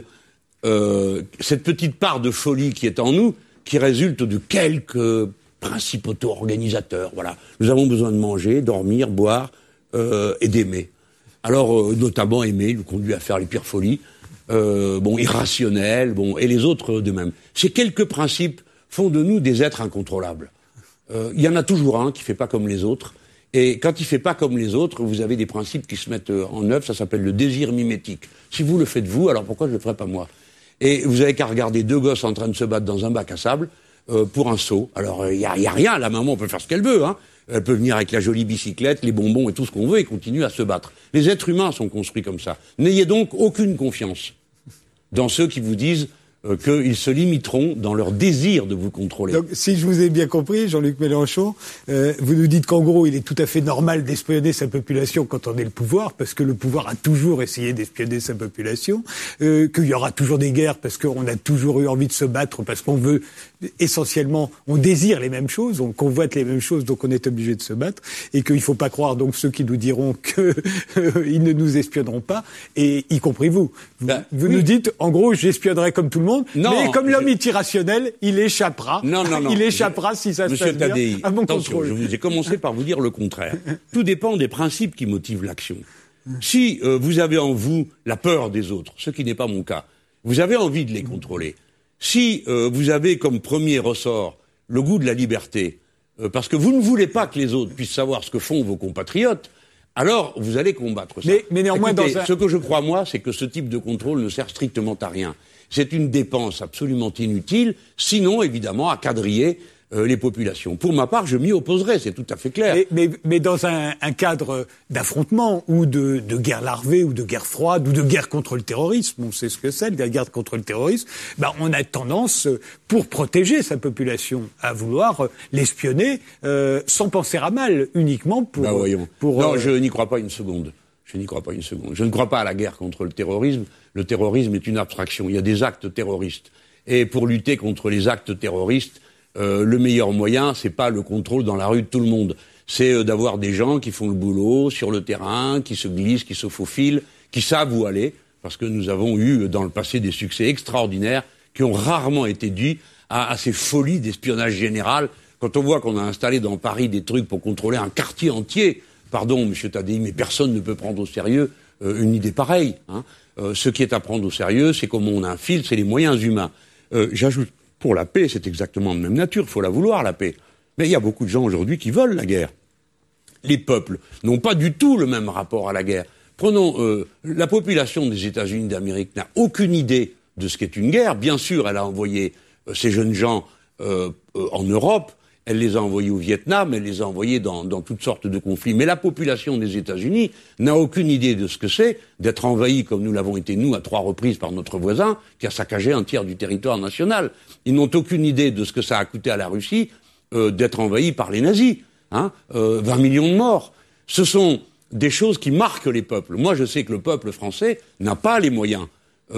[SPEAKER 7] cette petite part de folie qui est en nous, qui résulte de quelques principes auto-organisateurs. Voilà. Nous avons besoin de manger, dormir, boire et d'aimer. Alors, notamment aimer nous conduit à faire les pires folies, irrationnelles, et les autres de même. Ces quelques principes font de nous des êtres incontrôlables. Il y en a toujours un qui fait pas comme les autres. Et quand il fait pas comme les autres, vous avez des principes qui se mettent en œuvre, ça s'appelle le désir mimétique. Si vous le faites vous, alors pourquoi je le ferais pas moi? Et vous avez qu'à regarder deux gosses en train de se battre dans un bac à sable pour un seau. Alors il y a rien, la maman peut faire ce qu'elle veut, Elle peut venir avec la jolie bicyclette, les bonbons et tout ce qu'on veut et continuer à se battre. Les êtres humains sont construits comme ça. N'ayez donc aucune confiance dans ceux qui vous disent qu'ils se limiteront dans leur désir de vous contrôler.
[SPEAKER 6] Donc, si je vous ai bien compris, Jean-Luc Mélenchon, vous nous dites qu'en gros, il est tout à fait normal d'espionner sa population quand on est le pouvoir, parce que le pouvoir a toujours essayé d'espionner sa population, qu'il y aura toujours des guerres parce qu'on a toujours eu envie de se battre, parce qu'on veut essentiellement, on désire les mêmes choses, on convoite les mêmes choses, donc on est obligé de se battre, et qu'il ne faut pas croire donc ceux qui nous diront qu'ils ne nous espionneront pas, et y compris vous. Vous nous dites, en gros, j'espionnerai comme tout le monde, mais comme l'homme est irrationnel, il échappera. Non. Il échappera si ça se passe bien
[SPEAKER 7] Tadei,
[SPEAKER 6] à mon
[SPEAKER 7] attention,
[SPEAKER 6] contrôle.
[SPEAKER 7] je vous ai commencé par vous dire le contraire. Tout dépend des principes qui motivent l'action. Si vous avez en vous la peur des autres, ce qui n'est pas mon cas, vous avez envie de les contrôler. Si vous avez comme premier ressort le goût de la liberté, parce que vous ne voulez pas que les autres puissent savoir ce que font vos compatriotes, alors vous allez combattre ça.
[SPEAKER 6] Mais néanmoins,
[SPEAKER 7] écoutez, ce que je crois, moi, c'est que ce type de contrôle ne sert strictement à rien. C'est une dépense absolument inutile, sinon, évidemment, à quadriller les populations. Pour ma part, je m'y opposerai, c'est tout à fait clair.
[SPEAKER 6] Mais dans un cadre d'affrontement ou de guerre larvée ou de guerre froide ou de guerre contre le terrorisme, on sait ce que c'est, la guerre contre le terrorisme, on a tendance, pour protéger sa population, à vouloir l'espionner sans penser à mal, uniquement pour...
[SPEAKER 7] voyons. Non, je n'y crois pas une seconde. Je n'y crois pas une seconde. Je ne crois pas à la guerre contre le terrorisme. Le terrorisme est une abstraction. Il y a des actes terroristes. Et pour lutter contre les actes terroristes, le meilleur moyen, c'est pas le contrôle dans la rue de tout le monde. C'est d'avoir des gens qui font le boulot sur le terrain, qui se glissent, qui se faufilent, qui savent où aller. Parce que nous avons eu dans le passé des succès extraordinaires qui ont rarement été dus à ces folies d'espionnage général. Quand on voit qu'on a installé dans Paris des trucs pour contrôler un quartier entier, pardon, monsieur Tadei, mais personne ne peut prendre au sérieux une idée pareille. Ce qui est à prendre au sérieux, c'est comment on infiltre, c'est les moyens humains. J'ajoute, pour la paix, c'est exactement de même nature, il faut la vouloir, la paix. Mais il y a beaucoup de gens aujourd'hui qui veulent la guerre. Les peuples n'ont pas du tout le même rapport à la guerre. Prenons, la population des États-Unis d'Amérique n'a aucune idée de ce qu'est une guerre. Bien sûr, elle a envoyé ces jeunes gens en Europe, elle les a envoyés au Vietnam, elle les a envoyés dans toutes sortes de conflits. Mais la population des États-Unis n'a aucune idée de ce que c'est d'être envahi, comme nous l'avons été, nous, à 3 reprises par notre voisin, qui a saccagé un tiers du territoire national. Ils n'ont aucune idée de ce que ça a coûté à la Russie d'être envahi par les nazis. 20 millions de morts. Ce sont des choses qui marquent les peuples. Moi, je sais que le peuple français n'a pas les moyens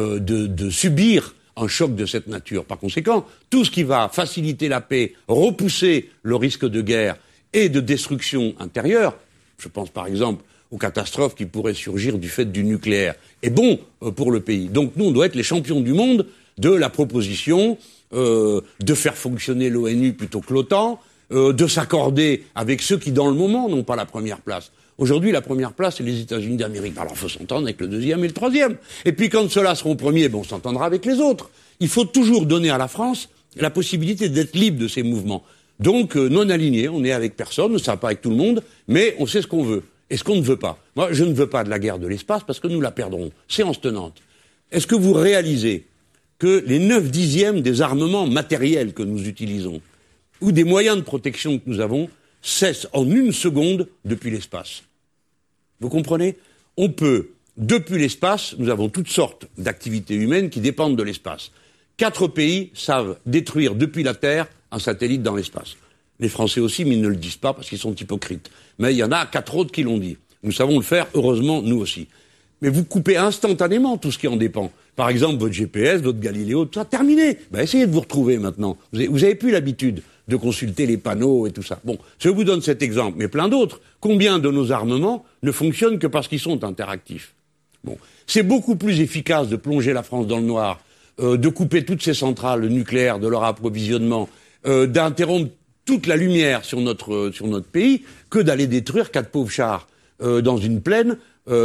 [SPEAKER 7] de subir un choc de cette nature. Par conséquent, tout ce qui va faciliter la paix, repousser le risque de guerre et de destruction intérieure, je pense par exemple aux catastrophes qui pourraient surgir du fait du nucléaire, est bon pour le pays. Donc nous, on doit être les champions du monde de la proposition de faire fonctionner l'ONU plutôt que l'OTAN, de s'accorder avec ceux qui, dans le moment, n'ont pas la première place. Aujourd'hui, la première place, c'est les États-Unis d'Amérique. Alors, il faut s'entendre avec le deuxième et le troisième. Et puis, quand ceux-là seront premiers, on s'entendra avec les autres. Il faut toujours donner à la France la possibilité d'être libre de ces mouvements. Donc, non aligné, on est avec personne, on ne sera pas avec tout le monde, mais on sait ce qu'on veut et ce qu'on ne veut pas. Moi, je ne veux pas de la guerre de l'espace parce que nous la perdrons. Séance tenante. Est-ce que vous réalisez que les 9/10 des armements matériels que nous utilisons ou des moyens de protection que nous avons cessent en 1 seconde depuis l'espace? Vous comprenez? On peut, depuis l'espace, nous avons toutes sortes d'activités humaines qui dépendent de l'espace. 4 pays savent détruire depuis la Terre un satellite dans l'espace. Les Français aussi, mais ils ne le disent pas parce qu'ils sont hypocrites. Mais il y en a 4 autres qui l'ont dit. Nous savons le faire, heureusement, nous aussi. Mais vous coupez instantanément tout ce qui en dépend. Par exemple, votre GPS, votre Galileo, tout ça, terminé. Essayez de vous retrouver maintenant. Vous avez plus l'habitude de consulter les panneaux et tout ça. Bon, je vous donne cet exemple, mais plein d'autres. Combien de nos armements ne fonctionnent que parce qu'ils sont interactifs? Bon, c'est beaucoup plus efficace de plonger la France dans le noir, de couper toutes ces centrales nucléaires de leur approvisionnement, d'interrompre toute la lumière sur notre pays, que d'aller détruire 4 pauvres chars dans une plaine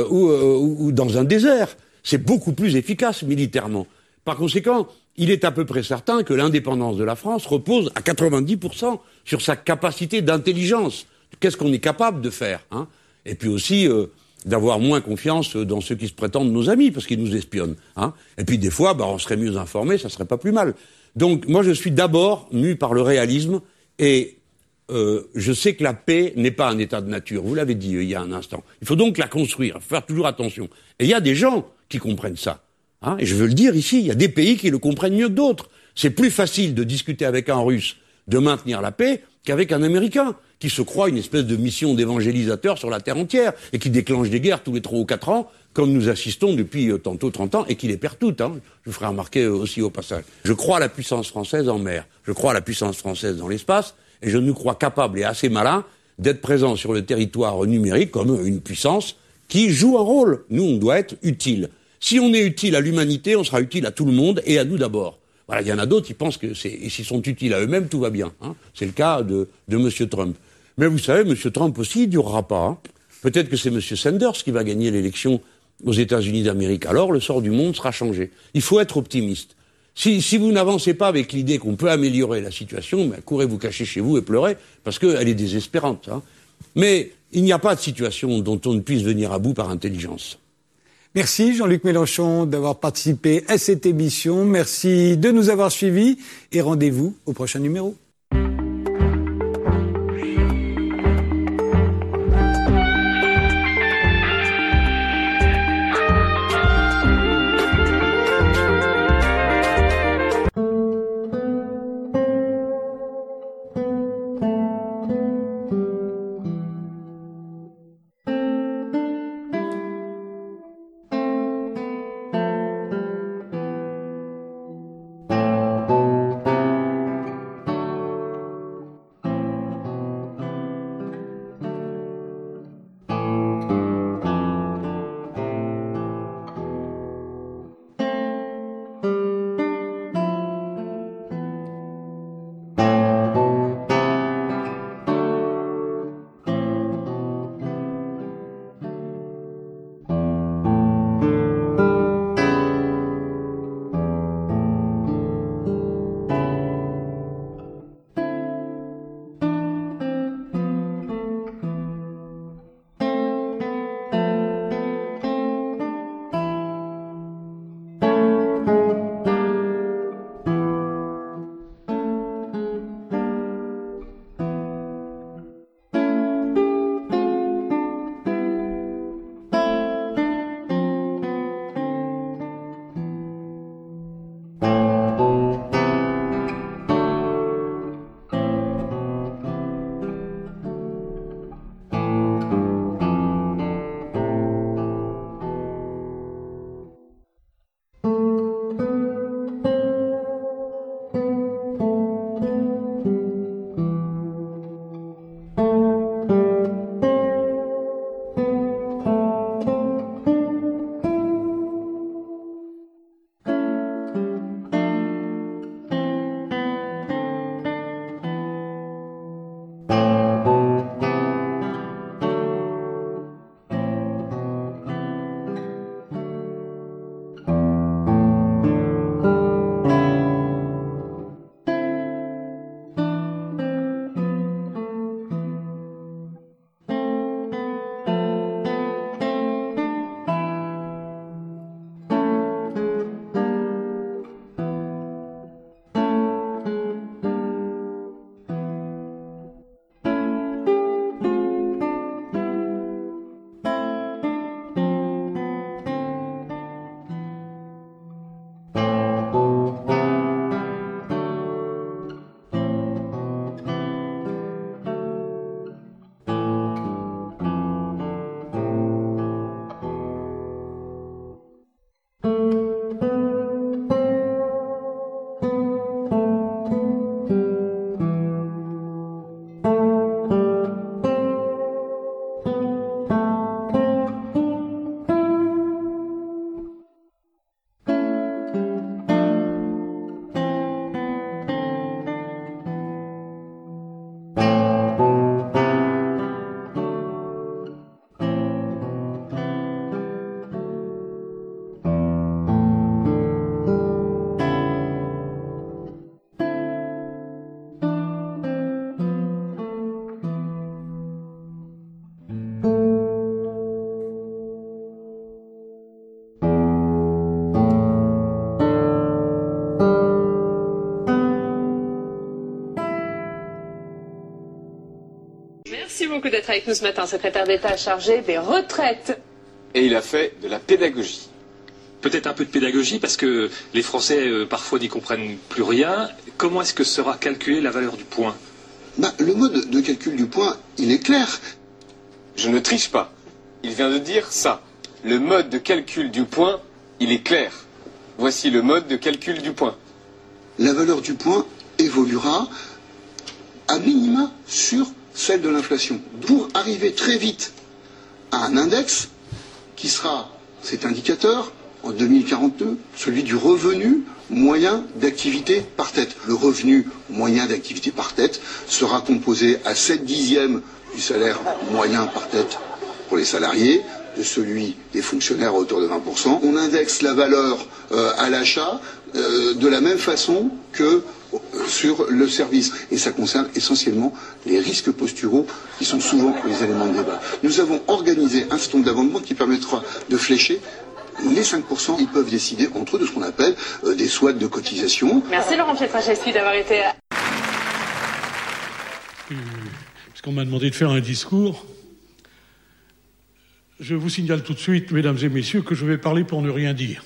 [SPEAKER 7] ou dans un désert. C'est beaucoup plus efficace militairement. Par conséquent, il est à peu près certain que l'indépendance de la France repose à 90% sur sa capacité d'intelligence. Qu'est-ce qu'on est capable de faire, Et puis aussi d'avoir moins confiance dans ceux qui se prétendent nos amis, parce qu'ils nous espionnent. Et puis des fois, on serait mieux informés, ça serait pas plus mal. Donc moi, je suis d'abord mu par le réalisme, et je sais que la paix n'est pas un état de nature. Vous l'avez dit il y a un instant. Il faut donc la construire, faire toujours attention. Et il y a des gens qui comprennent ça. Hein, et je veux le dire ici, il y a des pays qui le comprennent mieux que d'autres. C'est plus facile de discuter avec un Russe de maintenir la paix qu'avec un Américain qui se croit une espèce de mission d'évangélisateur sur la terre entière et qui déclenche des guerres tous les 3 ou 4 ans, comme nous assistons depuis tantôt 30 ans et qui les perd toutes. Hein. Je vous ferai remarquer aussi au passage. Je crois à la puissance française en mer, je crois à la puissance française dans l'espace et je nous crois capables et assez malins d'être présents sur le territoire numérique comme une puissance qui joue un rôle. Nous, on doit être utile. Si on est utile à l'humanité, on sera utile à tout le monde et à nous d'abord. Voilà, il y en a d'autres qui pensent que et s'ils sont utiles à eux-mêmes, tout va bien. Hein. C'est le cas de M. Trump. Mais vous savez, M. Trump aussi, il durera pas. Hein. Peut-être que c'est M. Sanders qui va gagner l'élection aux États-Unis d'Amérique. Alors, le sort du monde sera changé. Il faut être optimiste. Si vous n'avancez pas avec l'idée qu'on peut améliorer la situation, ben, courez vous cacher chez vous et pleurez, parce qu'elle est désespérante. Hein. Mais il n'y a pas de situation dont on ne puisse venir à bout par intelligence.
[SPEAKER 6] Merci Jean-Luc Mélenchon d'avoir participé à cette émission. Merci de nous avoir suivis et rendez-vous au prochain numéro.
[SPEAKER 8] Merci beaucoup d'être avec nous ce matin, secrétaire d'État chargé des retraites.
[SPEAKER 9] Et il a fait de la pédagogie.
[SPEAKER 8] Peut-être un peu de pédagogie, parce que les Français parfois n'y comprennent plus rien. Comment est-ce que sera calculée la valeur du point?
[SPEAKER 9] Le mode de calcul du point, il est clair.
[SPEAKER 10] Je ne triche pas. Il vient de dire ça. Le mode de calcul du point, il est clair. Voici le mode de calcul du point.
[SPEAKER 9] La valeur du point évoluera à minima sur celle de l'inflation, pour arriver très vite à un index qui sera, cet indicateur, en 2042, celui du revenu moyen d'activité par tête. Le revenu moyen d'activité par tête sera composé à 7/10 du salaire moyen par tête pour les salariés, de celui des fonctionnaires à hauteur de 20%. On indexe la valeur à l'achat de la même façon que sur le service. Et ça concerne essentiellement les risques posturaux qui sont souvent les éléments de débat. Nous avons organisé un certain nombre d'amendements qui permettra de flécher les 5%. Ils peuvent décider entre eux de ce qu'on appelle des SWAT de cotisation.
[SPEAKER 11] Merci Laurent Pietraszewski d'avoir été...
[SPEAKER 12] Puisqu'on m'a demandé de faire un discours, je vous signale tout de suite, mesdames et messieurs, que je vais parler pour ne rien dire.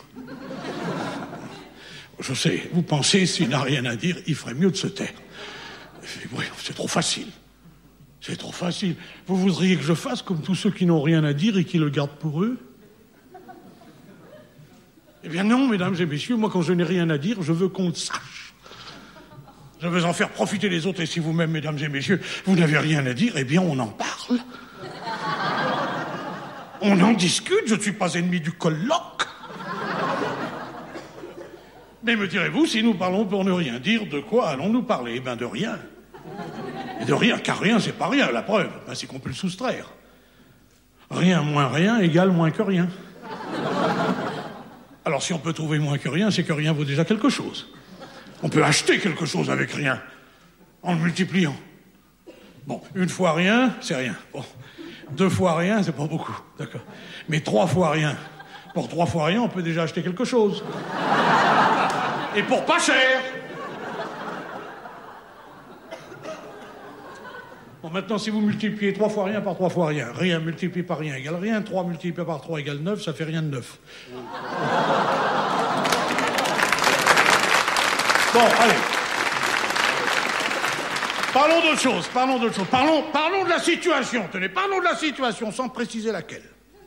[SPEAKER 12] Je sais, vous pensez, s'il n'a rien à dire, il ferait mieux de se taire. Oui, c'est trop facile. C'est trop facile. Vous voudriez que je fasse comme tous ceux qui n'ont rien à dire et qui le gardent pour eux? Eh bien non, mesdames et messieurs, moi quand je n'ai rien à dire, je veux qu'on le sache. Je veux en faire profiter les autres, et si vous-même, mesdames et messieurs, vous n'avez rien à dire, eh bien on en parle. On en discute, je ne suis pas ennemi du colloque. Mais me direz-vous, si nous parlons pour ne rien dire, de quoi allons-nous parler? Eh bien de rien. Et de rien, car rien, c'est pas rien. La preuve, c'est qu'on peut le soustraire. Rien moins rien égale moins que rien. Alors si on peut trouver moins que rien, c'est que rien vaut déjà quelque chose. On peut acheter quelque chose avec rien, en le multipliant. Bon, une fois rien, c'est rien. Bon, 2 fois rien, c'est pas beaucoup, d'accord. Mais 3 fois rien. Pour 3 fois rien, on peut déjà acheter quelque chose. Et pour pas cher. Bon, maintenant, si vous multipliez 3 fois rien par 3 fois rien, rien multiplié par rien égale rien, 3 multiplié par 3 égale 9, ça fait rien de 9. Bon, allez. Parlons d'autre chose. Parlons de la situation. Tenez, parlons de la situation, sans préciser laquelle.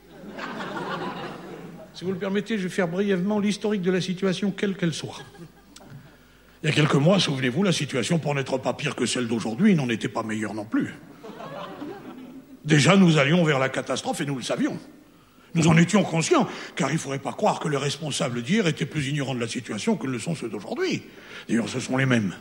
[SPEAKER 12] Si vous le permettez, je vais faire brièvement l'historique de la situation, quelle qu'elle soit. Il y a quelques mois, souvenez-vous, la situation, pour n'être pas pire que celle d'aujourd'hui, n'en était pas meilleure non plus. Déjà, nous allions vers la catastrophe et nous le savions. Nous en étions conscients, car il ne faudrait pas croire que les responsables d'hier étaient plus ignorants de la situation que ne le sont ceux d'aujourd'hui. D'ailleurs, ce sont les mêmes.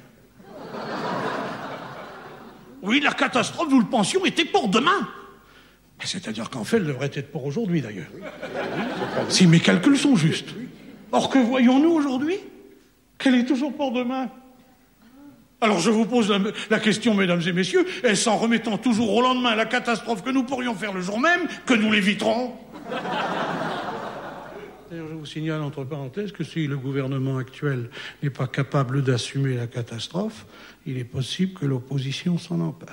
[SPEAKER 12] Oui, la catastrophe, nous le pensions, était pour demain. C'est-à-dire qu'en fait, elle devrait être pour aujourd'hui, d'ailleurs. Si mes calculs sont justes. Or, que voyons-nous aujourd'hui? Qu'elle est toujours pour demain. Alors, je vous pose la question, mesdames et messieurs, est-ce en remettant toujours au lendemain la catastrophe que nous pourrions faire le jour même que nous l'éviterons? D'ailleurs, je vous signale, entre parenthèses, que si le gouvernement actuel n'est pas capable d'assumer la catastrophe, il est possible que l'opposition s'en empare.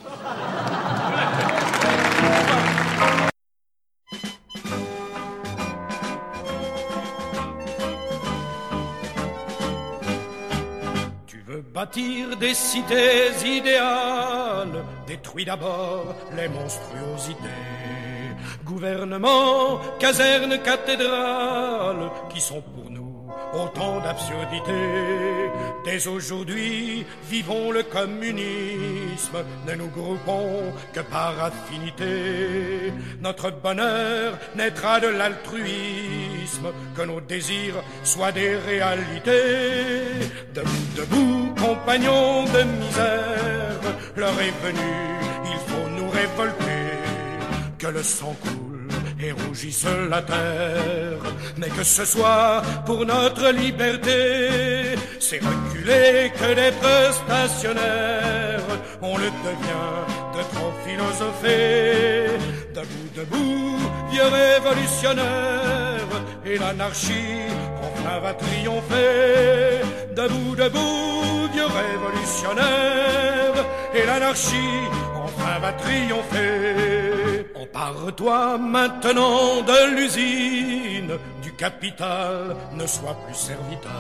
[SPEAKER 13] Tu veux bâtir des cités idéales, détruis d'abord les monstruosités. Gouvernement, caserne, cathédrale, qui sont pour nous autant d'absurdités. Dès aujourd'hui, vivons le communisme, ne nous groupons que par affinité. Notre bonheur naîtra de l'altruisme, que nos désirs soient des réalités. Debout, debout, compagnons de misère, l'heure est venue, il faut nous révolter. Que le sang coule et rougisse la terre, mais que ce soit pour notre liberté. C'est reculer que d'être stationnaire, on le devient de trop philosopher. Debout, debout, vieux révolutionnaire, et l'anarchie enfin va triompher. Debout, debout, vieux révolutionnaire, et l'anarchie enfin enfin va triompher. Empare-toi maintenant de l'usine, du capital, ne sois plus serviteur.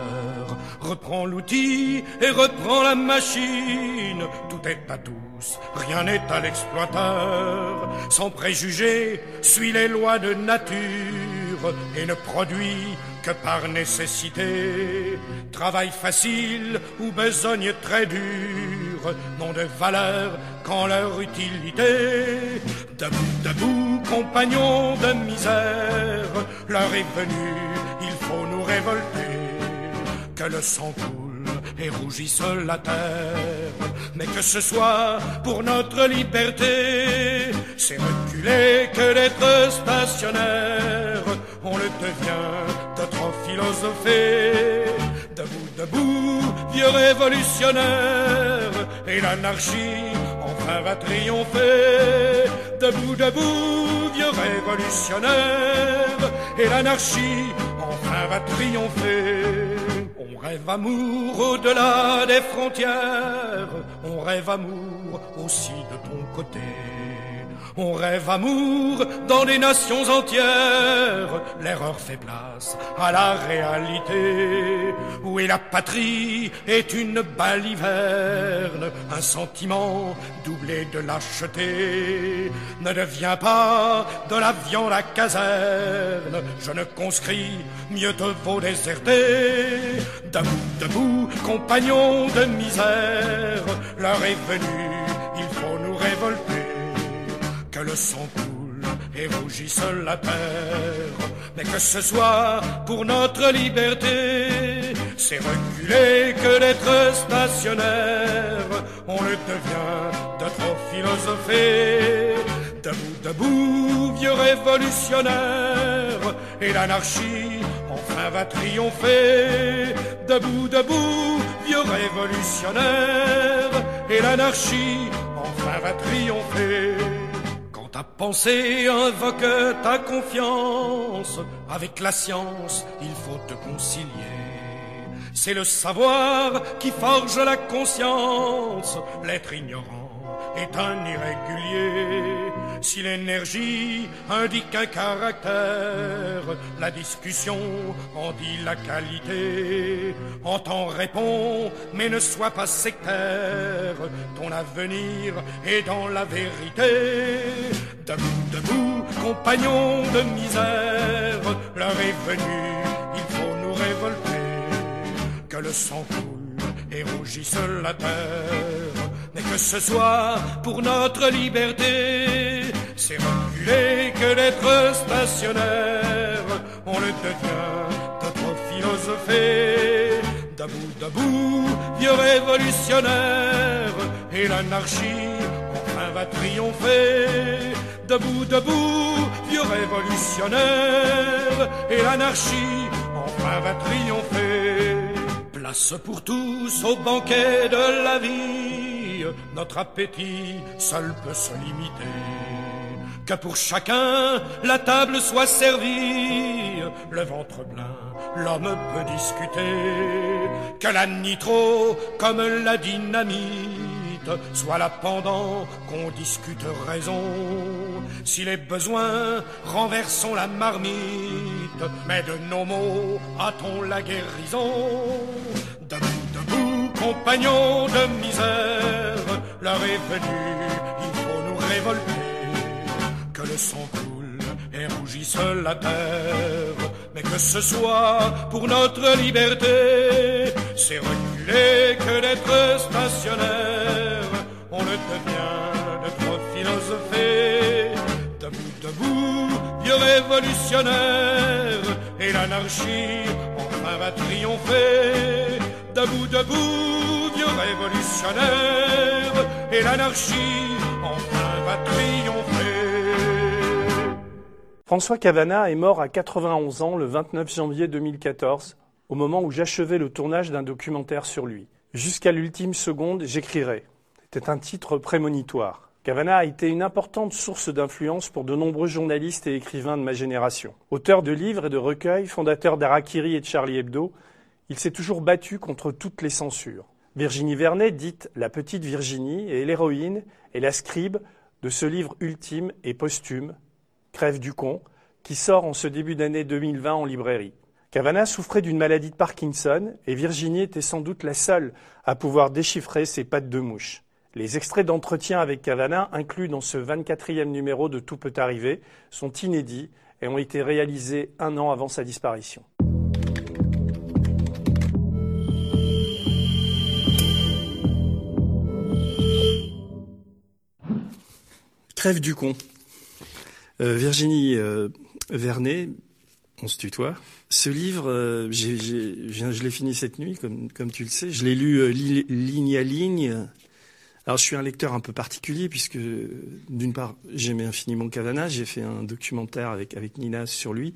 [SPEAKER 13] Reprends l'outil et reprends la machine, tout est à tous, rien n'est à l'exploiteur. Sans préjugés, suis les lois de nature et ne produis que par nécessité. Travail facile ou besogne très dure n'ont de valeur qu'en leur utilité. Debout, debout, compagnons de misère, l'heure est venue, il faut nous révolter. Que le sang coule et rougisse la terre, mais que ce soit pour notre liberté. C'est reculer que d'être stationnaire, on le devient de trop philosopher. Debout, debout, vieux révolutionnaire, et l'anarchie enfin va triompher. Debout, debout, vieux révolutionnaire, et l'anarchie enfin va triompher. On rêve amour au-delà des frontières, on rêve amour aussi de ton côté. On rêve amour dans des nations entières, l'erreur fait place à la réalité. Où est la patrie est une baliverne, un sentiment doublé de lâcheté. Ne deviens pas de la viande à caserne, jeune conscrit, mieux te vaut déserter. Debout, debout, compagnons de misère, l'heure est venue, il faut nous révolter. Que le sang coule et rougisse la terre, mais que ce soit pour notre liberté. C'est reculer que d'être stationnaire, on le devient de trop philosopher. Debout, debout, vieux révolutionnaire, et l'anarchie enfin va triompher. Debout, debout, vieux révolutionnaire, et l'anarchie enfin va triompher. Ta pensée invoque ta confiance, avec la science il faut te concilier. C'est le savoir qui forge la conscience, l'être ignorant est un irrégulier. Si l'énergie indique un caractère, la discussion en dit la qualité. Entends, réponds, mais ne sois pas sectaire, ton avenir est dans la vérité. Debout, debout, compagnons de misère, l'heure est venue, il faut nous révolter. Que le sang coule et rougisse la terre, mais que ce soit pour notre liberté. C'est reculer que d'être stationnaire, on le devient de trop philosopher. Debout, debout, vieux révolutionnaire, et l'anarchie enfin va triompher. Debout, debout, vieux révolutionnaire, et l'anarchie enfin va triompher. Place pour tous au banquet de la vie, notre appétit seul peut se limiter. Que pour chacun la table soit servie, le ventre plein, l'homme peut discuter. Que la nitro, comme la dynamite, soit là pendant qu'on discute raison. Si les besoins, renversons la marmite, mais de nos mots hâtons la guérison. Debout, debout, compagnons de misère, l'heure est venue, il faut nous révolter. Que le sang coule et rougisse la terre, mais que ce soit pour notre liberté. C'est reculer que d'être stationnaire, on le devient de trop philosopher. Debout, debout, vieux révolutionnaire, et l'anarchie enfin va triompher. Debout, debout, vieux révolutionnaire, et l'anarchie enfin va triompher.
[SPEAKER 14] François Cavanat est mort à 91 ans le 29 janvier 2014, au moment où j'achevais le tournage d'un documentaire sur lui. Jusqu'à l'ultime seconde, j'écrirai. C'était un titre prémonitoire. Cavanat a été une importante source d'influence pour de nombreux journalistes et écrivains de ma génération. Auteur de livres et de recueils, fondateur d'Harakiri et de Charlie Hebdo, il s'est toujours battu contre toutes les censures. Virginie Vernet, dite la petite Virginie, est l'héroïne et la scribe de ce livre ultime et posthume, Crève du con, qui sort en ce début d'année 2020 en librairie. Kavanagh souffrait d'une maladie de Parkinson et Virginie était sans doute la seule à pouvoir déchiffrer ses pattes de mouche. Les extraits d'entretien avec Kavanagh, inclus dans ce 24e numéro de Tout peut arriver, sont inédits et ont été réalisés 1 an avant sa disparition. Crève du con. Virginie Vernet, on se tutoie. Ce livre, je l'ai fini cette nuit, comme tu le sais. Je l'ai lu ligne à ligne. Alors, je suis un lecteur un peu particulier puisque, d'une part, j'aimais infiniment Kavanagh. J'ai fait un documentaire avec Nina sur lui.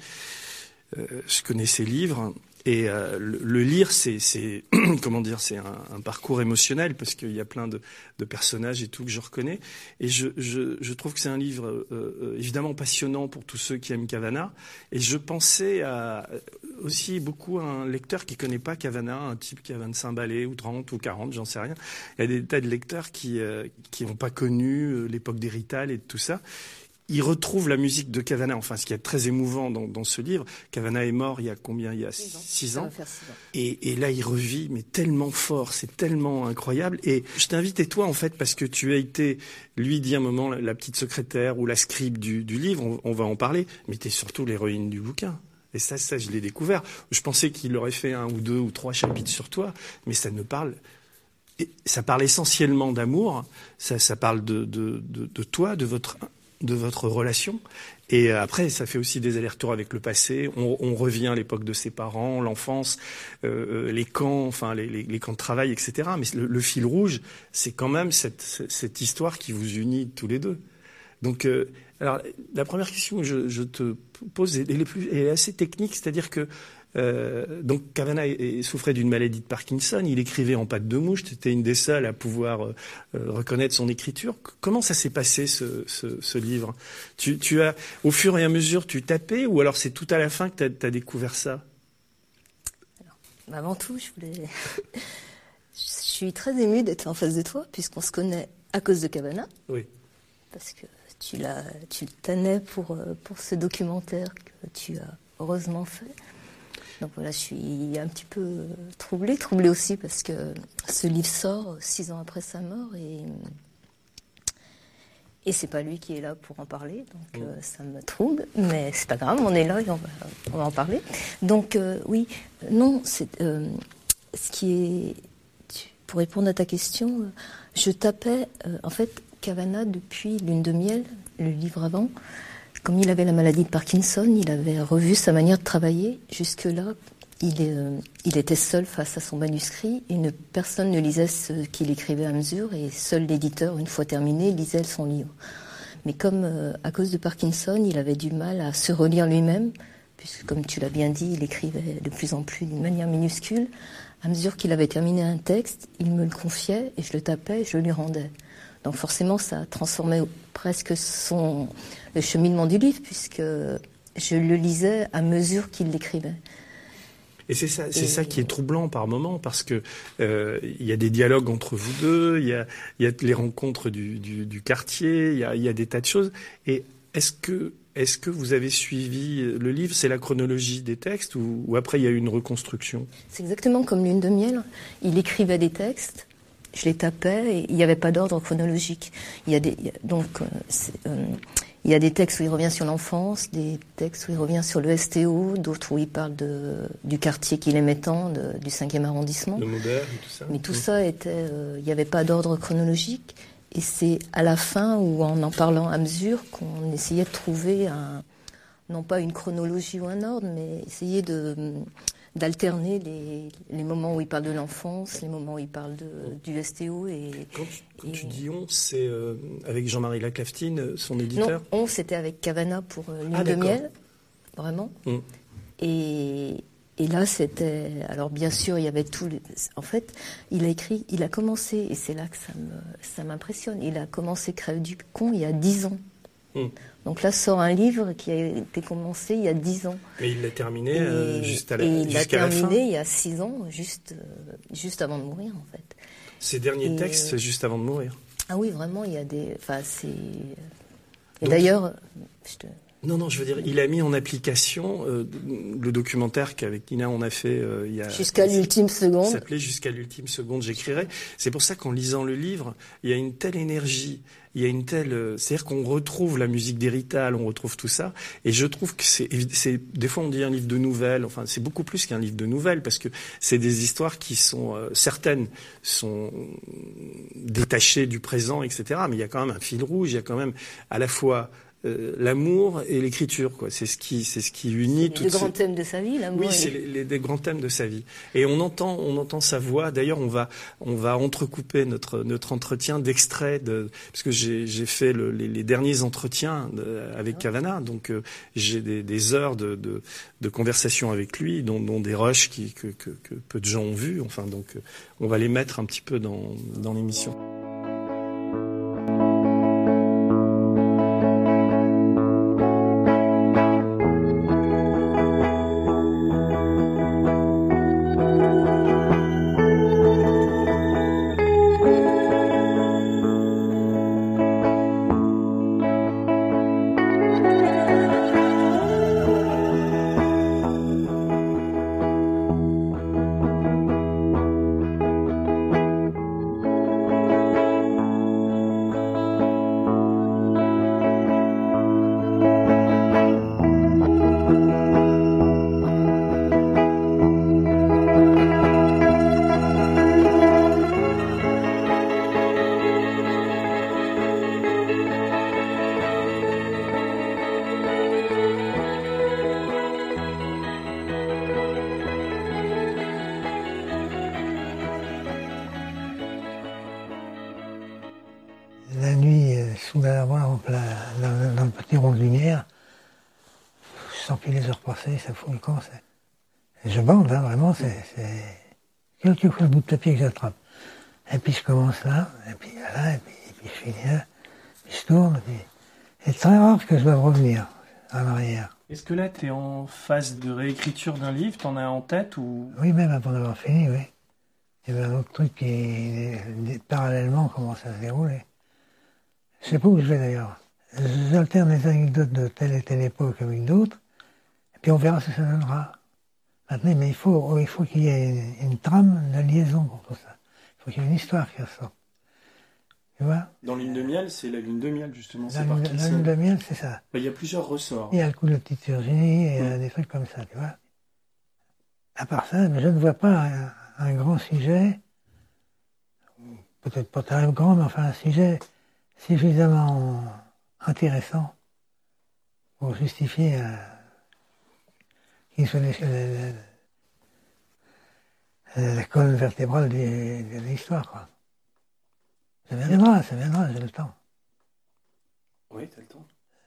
[SPEAKER 14] Je connais ses livres. Et le lire, c'est comment dire, c'est un parcours émotionnel parce qu'il y a plein de personnages et tout que je reconnais. Et je trouve que c'est un livre évidemment passionnant pour tous ceux qui aiment Kavanagh. Et je pensais aussi beaucoup à un lecteur qui connaît pas Kavanagh, un type qui a 25 balais ou 30 ou 40, j'en sais rien. Il y a des tas de lecteurs qui n'ont pas connu l'époque des Rital et de tout ça. Il retrouve la musique de Kavanagh, enfin ce qui est très émouvant dans ce livre. Kavanagh est mort il y a combien ? Il y a 6 ans. Ça va faire 6 ans. Et là, il revit, mais tellement fort, c'est tellement incroyable. Et je t'invite, et toi, en fait, parce que tu as été, lui dit un moment, la petite secrétaire ou la scribe du livre, on va en parler, mais tu es surtout l'héroïne du bouquin. Et ça, je l'ai découvert. Je pensais qu'il aurait fait 1 ou 2 ou 3 chapitres sur toi, mais ça ne parle... Ça parle essentiellement d'amour, ça parle de toi, de votre relation. Et après, ça fait aussi des allers-retours avec le passé. On revient à l'époque de ses parents, l'enfance, les camps, enfin les camps de travail, etc. Mais le fil rouge, c'est quand même cette histoire qui vous unit tous les deux. Donc, alors, la première question que je te pose, elle est assez technique, c'est-à-dire que donc Kavanagh souffrait d'une maladie de Parkinson, il écrivait en pattes de mouche, tu étais une des seules à pouvoir reconnaître son écriture. Comment ça s'est passé ce livre ? Tu as, au fur et à mesure, tu tapais ou alors c'est tout à la fin que tu as découvert ça ?
[SPEAKER 15] Alors, avant tout, je suis très émue d'être en face de toi puisqu'on se connaît à cause de Kavanagh.
[SPEAKER 14] Oui.
[SPEAKER 15] Parce que tu le tenais pour ce documentaire que tu as heureusement fait. Donc voilà, je suis un petit peu troublée aussi parce que ce livre sort 6 ans après sa mort et c'est pas lui qui est là pour en parler, donc ça me trouble, mais c'est pas grave, on est là et on va en parler. Donc oui, non, c'est ce qui est, pour répondre à ta question, je tapais en fait Kavanagh depuis Lune de miel, le livre avant. Comme il avait la maladie de Parkinson, il avait revu sa manière de travailler. Jusque-là, il était seul face à son manuscrit. Personne ne lisait ce qu'il écrivait à mesure et seul l'éditeur, une fois terminé, lisait son livre. Mais comme à cause de Parkinson, il avait du mal à se relire lui-même, puisque comme tu l'as bien dit, il écrivait de plus en plus d'une manière minuscule. À mesure qu'il avait terminé un texte, il me le confiait et je le tapais et je lui rendais. Donc forcément, ça transformait presque le cheminement du livre, puisque je le lisais à mesure qu'il l'écrivait.
[SPEAKER 14] Et c'est ça qui est troublant par moments, parce que il y a des dialogues entre vous deux, il y a les rencontres du quartier, il y a des tas de choses. Et est-ce que vous avez suivi le livre, c'est la chronologie des textes, ou après il y a eu une reconstruction ?
[SPEAKER 15] C'est exactement comme Lune de miel. Il écrivait des textes. Je les tapais et il n'y avait pas d'ordre chronologique. Il y a des textes où il revient sur l'enfance, des textes où il revient sur le STO, d'autres où il parle du quartier qu'il aimait tant, du 5e arrondissement.
[SPEAKER 14] Le moderne et tout ça.
[SPEAKER 15] Mais tout ça était, il n'y avait pas d'ordre chronologique. Et c'est à la fin ou en parlant à mesure qu'on essayait de trouver non pas une chronologie ou un ordre, mais essayer d'alterner les moments où il parle de l'enfance, les moments où il parle du STO.
[SPEAKER 14] Quand tu dis on, c'est avec Jean-Marie Laclaftine, son éditeur ?
[SPEAKER 15] Non, c'était avec Kavanagh pour Lune de miel, vraiment. Et là, c'était... Alors bien sûr, il y avait tout... En fait, il a commencé, et c'est là que ça m'impressionne, il a commencé Crève du con il y a 10 ans. Donc là sort un livre qui a été commencé il y a 10 ans.
[SPEAKER 14] Mais il l'a terminé jusqu'à la
[SPEAKER 15] fin. Il l'a terminé il y a 6 ans, juste avant de mourir en fait.
[SPEAKER 14] Ses derniers textes juste avant de mourir.
[SPEAKER 15] Ah oui, vraiment, il y a des... Enfin, c'est... Et d'ailleurs...
[SPEAKER 14] Non, je veux dire, il a mis en application le documentaire qu'avec Nina on a fait il y a...
[SPEAKER 15] Jusqu'à l'ultime seconde.
[SPEAKER 14] Ça s'appelait Jusqu'à l'ultime seconde, j'écrirai. C'est pour ça qu'en lisant le livre, il y a une telle énergie, il y a une telle... C'est-à-dire qu'on retrouve la musique d'Hérital, on retrouve tout ça. Et je trouve que c'est... Des fois, on dit un livre de nouvelles. Enfin, c'est beaucoup plus qu'un livre de nouvelles parce que c'est des histoires qui sont... certaines sont détachées du présent, etc. Mais il y a quand même un fil rouge, il y a quand même à la fois... l'amour et l'écriture, quoi. C'est ce qui unit
[SPEAKER 15] les grands thèmes de sa vie, l'amour.
[SPEAKER 14] Oui, c'est les grands thèmes de sa vie. Et on entend sa voix. D'ailleurs, on va entrecouper notre entretien d'extraits parce que j'ai fait les derniers entretiens avec Kavanagh. Donc j'ai des heures de conversation avec lui, dont des rushs que peu de gens ont vus. Enfin, donc on va les mettre un petit peu dans l'émission.
[SPEAKER 16] La nuit, sous la voie, dans le petit rond de lumière, je sens plus les heures passer, ça fout le camp. Je bande, hein, vraiment, c'est quelque chose de bout de papier que j'attrape. Et puis je commence là, et puis là, et puis je finis là, puis je tourne, et puis... C'est très rare que je doive revenir en arrière.
[SPEAKER 14] Est-ce que là, tu es en phase de réécriture d'un livre, t'en as en tête ou...
[SPEAKER 16] Oui, même avant d'avoir fini, oui. Il y avait un autre truc qui, parallèlement, commence à se dérouler. Je sais pas où je vais d'ailleurs. J'alterne les anecdotes de telle et telle époque avec d'autres, et puis on verra ce que ça donnera. Maintenant, mais il faut qu'il y ait une trame de liaison pour tout ça. Il faut qu'il y ait une histoire qui ressorte. Tu vois ?
[SPEAKER 14] Dans Lune de miel, c'est la Lune de miel, justement.
[SPEAKER 16] La Lune de miel, c'est ça.
[SPEAKER 14] Il y a plusieurs ressorts.
[SPEAKER 16] Il y a le coup de la petite Virginie, et des trucs comme ça, tu vois. À part ça, je ne vois pas un grand sujet, peut-être pas très grand, mais enfin un sujet suffisamment intéressant pour justifier qu'il soit la colonne vertébrale de l'histoire, quoi. Ça viendra, j'ai le temps.
[SPEAKER 14] Oui, t'as le temps.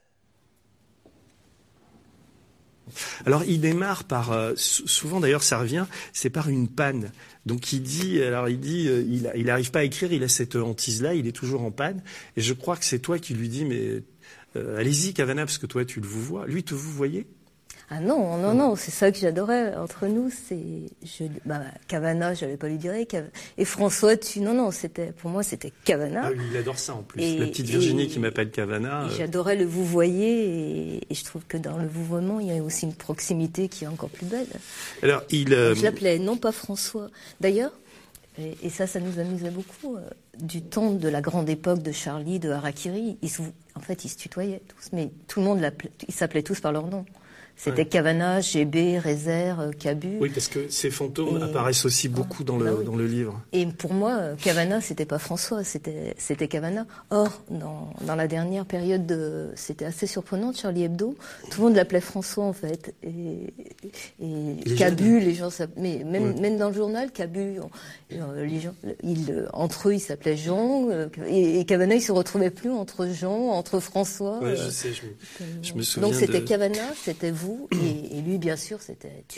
[SPEAKER 14] Alors il démarre par, souvent d'ailleurs ça revient, c'est par une panne. Donc il arrive pas à écrire, il a cette hantise-là, il est toujours en panne. Et je crois que c'est toi qui lui dis, mais allez-y Kavanagh, parce que toi tu le vous vois. Lui, te vous voyez ?
[SPEAKER 15] Ah non, c'est ça que j'adorais entre nous. Kavanagh, j'allais pas lui dire, et François, pour moi c'était Kavanagh.
[SPEAKER 14] Ah oui, il adore ça en plus. La petite Virginie qui m'appelle Kavanagh.
[SPEAKER 15] J'adorais le vouvoyer, et je trouve que dans le vouvoiement, il y a aussi une proximité qui est encore plus belle.
[SPEAKER 14] Alors
[SPEAKER 15] je l'appelais non pas François. D'ailleurs, et ça nous amusait beaucoup, du temps de la grande époque de Charlie, de Harakiri, ils se tutoyaient tous, mais tout le monde ils s'appelaient tous par leur nom. C'était Kavanagh, GB, Rézère, Cabu.
[SPEAKER 14] Oui, parce que ces fantômes apparaissent aussi beaucoup dans le livre.
[SPEAKER 15] Et pour moi, Kavanagh, c'était pas François, c'était Kavanagh. Or, dans la dernière période, c'était assez surprenant de Charlie Hebdo, tout le monde l'appelait François en fait. Et Cabu, les gens s'appelaient, même dans le journal, Cabu, les gens, entre eux, ils s'appelaient Jean, et Kavanagh, il se retrouvait plus entre Jean, entre François.
[SPEAKER 14] Oui, je sais, je me souviens.
[SPEAKER 15] Donc c'était Kavanagh, c'était vous, et lui, bien sûr, c'était tu.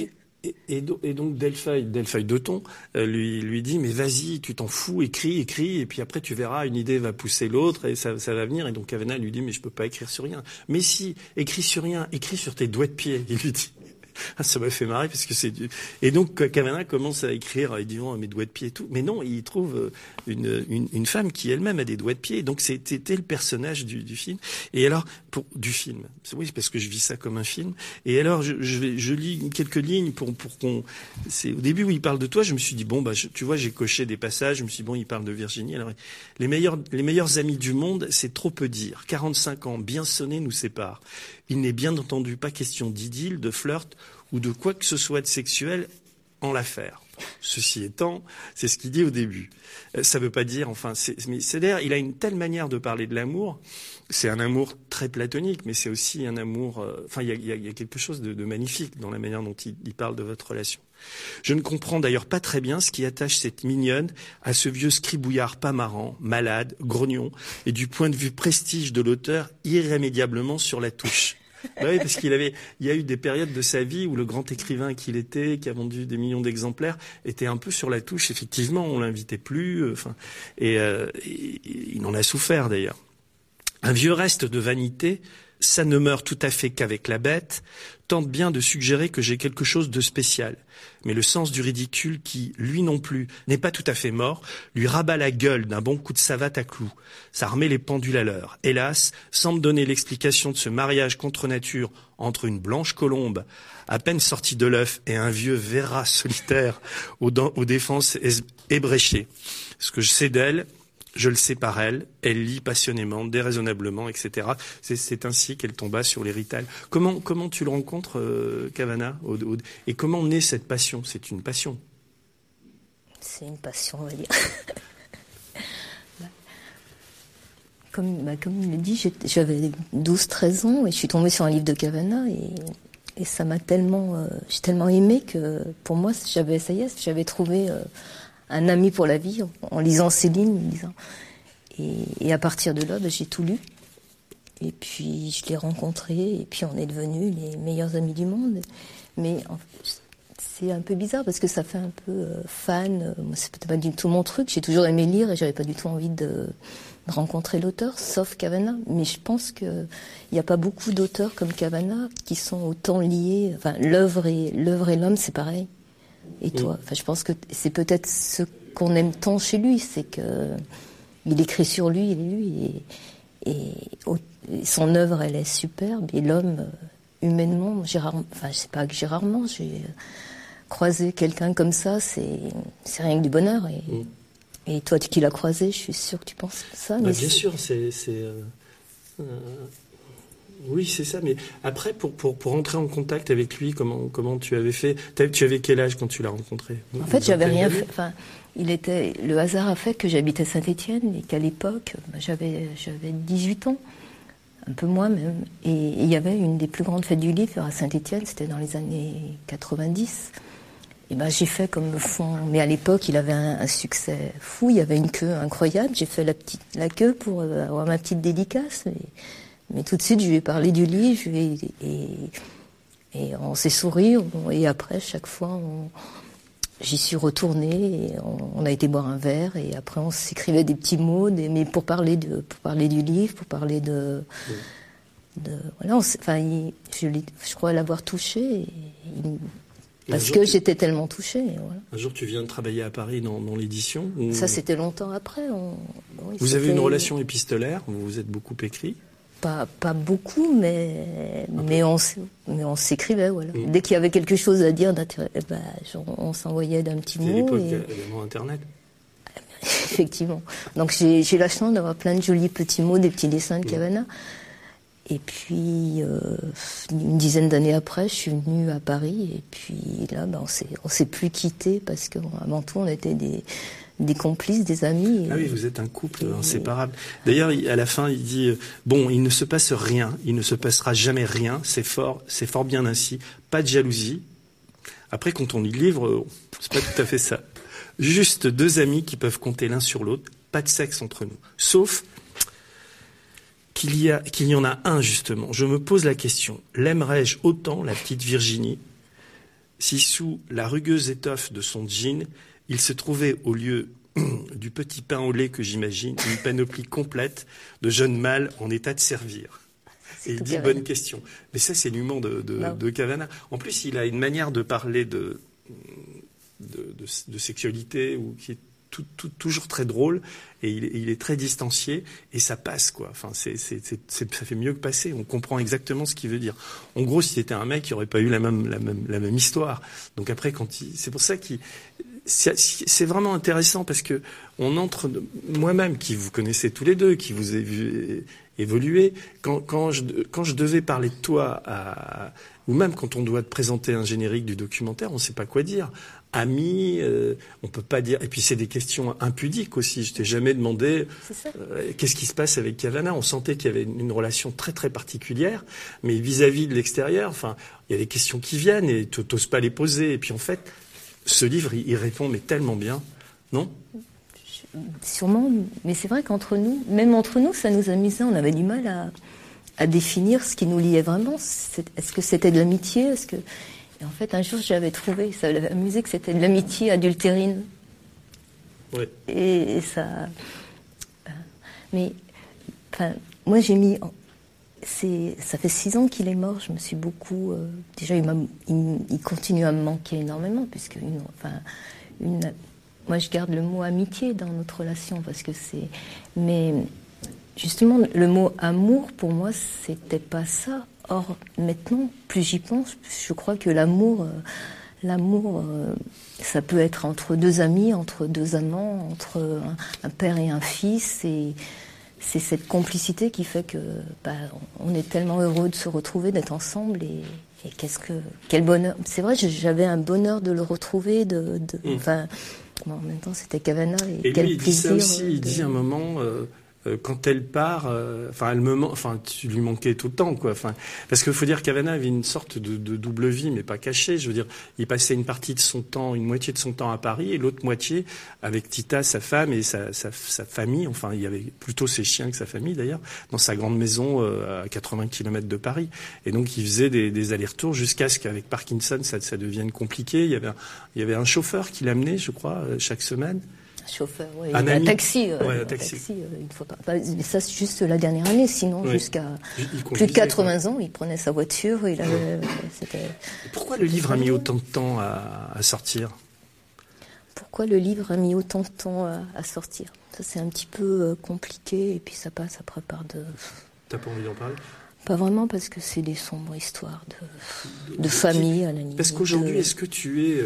[SPEAKER 14] Et donc Delfeuille d'Auton lui dit mais vas-y, tu t'en fous, écris, et puis après tu verras, une idée va pousser l'autre et ça va venir. Et donc Cavana lui dit mais je peux pas écrire sur rien. Mais si, écris sur rien, écris sur tes doigts de pied. Il lui dit. Ça m'a fait marrer parce que et donc Cavana commence à écrire, il dit mes doigts de pied et tout, mais non, il trouve une femme qui elle-même a des doigts de pied. Donc c'était le personnage du film. Et alors du film, oui, parce que je vis ça comme un film. Et alors je lis quelques lignes pour qu'on. C'est au début où il parle de toi, je me suis dit tu vois, j'ai coché des passages, je me suis dit il parle de Virginie. Alors les meilleurs amis du monde, c'est trop peu dire. 45 ans bien sonnés nous séparent. Il n'est bien entendu pas question d'idylle, de flirt ou de quoi que ce soit de sexuel en l'affaire. Ceci étant, c'est ce qu'il dit au début. Ça veut pas dire, mais c'est d'ailleurs, il a une telle manière de parler de l'amour. C'est un amour très platonique, mais c'est aussi un amour. Il y a quelque chose de magnifique dans la manière dont il parle de votre relation. Je ne comprends d'ailleurs pas très bien ce qui attache cette mignonne à ce vieux scribouillard pas marrant, malade, grognon, et du point de vue prestige de l'auteur, irrémédiablement sur la touche. Oui, parce il y a eu des périodes de sa vie où le grand écrivain qu'il était, qui a vendu des millions d'exemplaires, était un peu sur la touche. Effectivement, on l'invitait plus. Et il en a souffert d'ailleurs. Un vieux reste de vanité, ça ne meurt tout à fait qu'avec la bête, tente bien de suggérer que j'ai quelque chose de spécial. Mais le sens du ridicule qui, lui non plus, n'est pas tout à fait mort, lui rabat la gueule d'un bon coup de savate à clous. Ça remet les pendules à l'heure. Hélas, sans me donner l'explication de ce mariage contre nature entre une blanche colombe, à peine sortie de l'œuf, et un vieux verrat solitaire aux défenses ébréchées. Ce que je sais d'elle, je le sais par elle, elle lit passionnément, déraisonnablement, etc. C'est ainsi qu'elle tomba sur les Rital. Comment tu le rencontres, Cavana, et comment naît cette passion? C'est une passion.
[SPEAKER 15] C'est une passion, on va dire. Comme il le dit, j'avais 12-13 ans et je suis tombée sur un livre de Cavana et ça m'a tellement... j'ai tellement aimé que pour moi, j'avais trouvé... un ami pour la vie, en lisant ces lignes, et à partir de là, j'ai tout lu. Et puis, je l'ai rencontré, et puis on est devenus les meilleurs amis du monde. Mais c'est un peu bizarre, parce que ça fait un peu fan. Moi, c'est peut-être pas du tout mon truc. J'ai toujours aimé lire, et j'avais pas du tout envie de rencontrer l'auteur, sauf Cavana. Mais je pense qu'il n'y a pas beaucoup d'auteurs comme Cavana qui sont autant liés. L'œuvre et l'homme, c'est pareil. Et toi, je pense que c'est peut-être ce qu'on aime tant chez lui, c'est que il écrit sur lui, et son œuvre, elle est superbe. Et l'homme, humainement, j'ai croisé quelqu'un comme ça, c'est rien que du bonheur. Et toi, qui l'as croisé, je suis sûre que tu penses ça.
[SPEAKER 14] Mais bien sûr, oui, c'est ça. Mais après, pour entrer en contact avec lui, comment tu avais fait? Tu avais quel âge quand tu l'as rencontré?
[SPEAKER 15] En fait, j'avais rien fait. Le hasard a fait que j'habitais Saint-Étienne et qu'à l'époque, j'avais 18 ans, un peu moins même. Et il y avait une des plus grandes fêtes du livre à Saint-Étienne, c'était dans les années 90. Et j'ai fait comme le font. Mais à l'époque, il avait un succès fou. Il y avait une queue incroyable. J'ai fait la queue pour avoir ma petite dédicace. Mais tout de suite, je lui ai parlé du livre, et on s'est souri, et après, chaque fois, j'y suis retournée, et on a été boire un verre, et après, on s'écrivait des petits mots, mais pour parler du livre, pour parler voilà, je crois l'avoir touché, parce que j'étais tellement touchée. Voilà.
[SPEAKER 14] Un jour, tu viens de travailler à Paris dans l'édition.
[SPEAKER 15] Ça, c'était longtemps après.
[SPEAKER 14] Vous avez une relation épistolaire, vous vous êtes beaucoup écrit.
[SPEAKER 15] Pas beaucoup, mais on s'écrivait, voilà. Dès qu'il y avait quelque chose à dire, on s'envoyait d'un petit mot.
[SPEAKER 14] C'était l'époque évidemment Internet.
[SPEAKER 15] Effectivement. Donc j'ai la chance d'avoir plein de jolis petits mots, des petits dessins de Cavana. Et puis, une dizaine d'années après, je suis venue à Paris, et puis là, on s'est plus quittés, parce qu'avant tout, on était des complices, des amis.
[SPEAKER 14] Ah oui, vous êtes un couple inséparable. D'ailleurs, à la fin, il dit il ne se passe rien, il ne se passera jamais rien, c'est fort bien ainsi, pas de jalousie. Après, quand on lit le livre, c'est pas tout à fait ça. Juste deux amis qui peuvent compter l'un sur l'autre, pas de sexe entre nous. Sauf qu'il y en a un, justement. Je me pose la question, l'aimerais-je autant, la petite Virginie,
[SPEAKER 17] si sous la rugueuse étoffe de son jean, il se trouvait au lieu du petit pain au lait que j'imagine, une panoplie complète de jeunes mâles en état de servir. Et il dit bonne question. Mais ça, c'est l'humour de Kavanagh. En plus, il a une manière de parler de sexualité qui est toujours très drôle, et il est très distancié, et ça passe, quoi. Enfin, ça fait mieux que passer. On comprend exactement ce qu'il veut dire. En gros, si c'était un mec, il aurait pas eu la même histoire. Donc après, c'est pour ça qu'il c'est vraiment intéressant, parce que on entre, moi-même, qui vous connaissez tous les deux, qui vous ai vu évoluer, quand je devais parler de toi, ou même quand on doit te présenter un générique du documentaire, on ne sait pas quoi dire. Ami, on peut pas dire. Et puis c'est des questions impudiques aussi. Je t'ai jamais demandé qu'est-ce qui se passe avec Kavanagh. On sentait qu'il y avait une relation très très particulière, mais vis-à-vis de l'extérieur, enfin, il y a des questions qui viennent et tu n'oses pas les poser. Et puis en fait, ce livre, il répond mais tellement bien, non ?
[SPEAKER 15] Sûrement, mais c'est vrai qu'entre nous, même entre nous, ça nous amusait. On avait du mal à définir ce qui nous liait vraiment. Est-ce que c'était de l'amitié ? Et en fait, un jour, j'avais trouvé, ça m'avait amusé, que c'était de l'amitié adultérine.
[SPEAKER 17] Ouais.
[SPEAKER 15] Et ça... Mais, enfin, moi, j'ai mis... Ça fait 6 ans qu'il est mort, je me suis beaucoup... déjà, il continue à me manquer énormément, puisque... moi, je garde le mot amitié dans notre relation, parce que c'est... Mais, justement, le mot amour, pour moi, c'était pas ça. Or, maintenant, plus j'y pense, je crois que l'amour, ça peut être entre 2 amis, entre 2 amants, entre un père et un fils, et c'est cette complicité qui fait que on est tellement heureux de se retrouver, d'être ensemble, et quel bonheur. C'est vrai, j'avais un bonheur de le retrouver, enfin, en même temps, c'était Kavanagh, et quel
[SPEAKER 17] lui,
[SPEAKER 15] plaisir.
[SPEAKER 17] Il dit ça aussi, il dit un moment... quand elle part, tu lui manquais tout le temps, quoi. Enfin, parce qu'il faut dire qu'Kavanagh avait une sorte de double vie, mais pas cachée. Je veux dire, il passait une moitié de son temps à Paris, et l'autre moitié avec Tita, sa femme, et sa famille. Enfin, il y avait plutôt ses chiens que sa famille, d'ailleurs, dans sa grande maison à 80 km de Paris. Et donc, il faisait des allers-retours jusqu'à ce qu'avec Parkinson, ça devienne compliqué. Il y avait un chauffeur qui l'amenait, je crois, chaque semaine.
[SPEAKER 15] Chauffeur, oui. Un taxi. Une fois pas. Mais ça, c'est juste la dernière année. Sinon, jusqu'à plus de 80 ans, il prenait sa voiture.
[SPEAKER 17] Pourquoi le livre a mis autant de temps à sortir ?
[SPEAKER 15] Pourquoi le livre a mis autant de temps à sortir ? Ça, c'est un petit peu compliqué. Et puis, ça passe après par de...
[SPEAKER 17] T'as pas envie d'en parler ?
[SPEAKER 15] Pas vraiment, parce que c'est des sombres histoas de famille à la limite.
[SPEAKER 17] Parce qu'aujourd'hui, est-ce que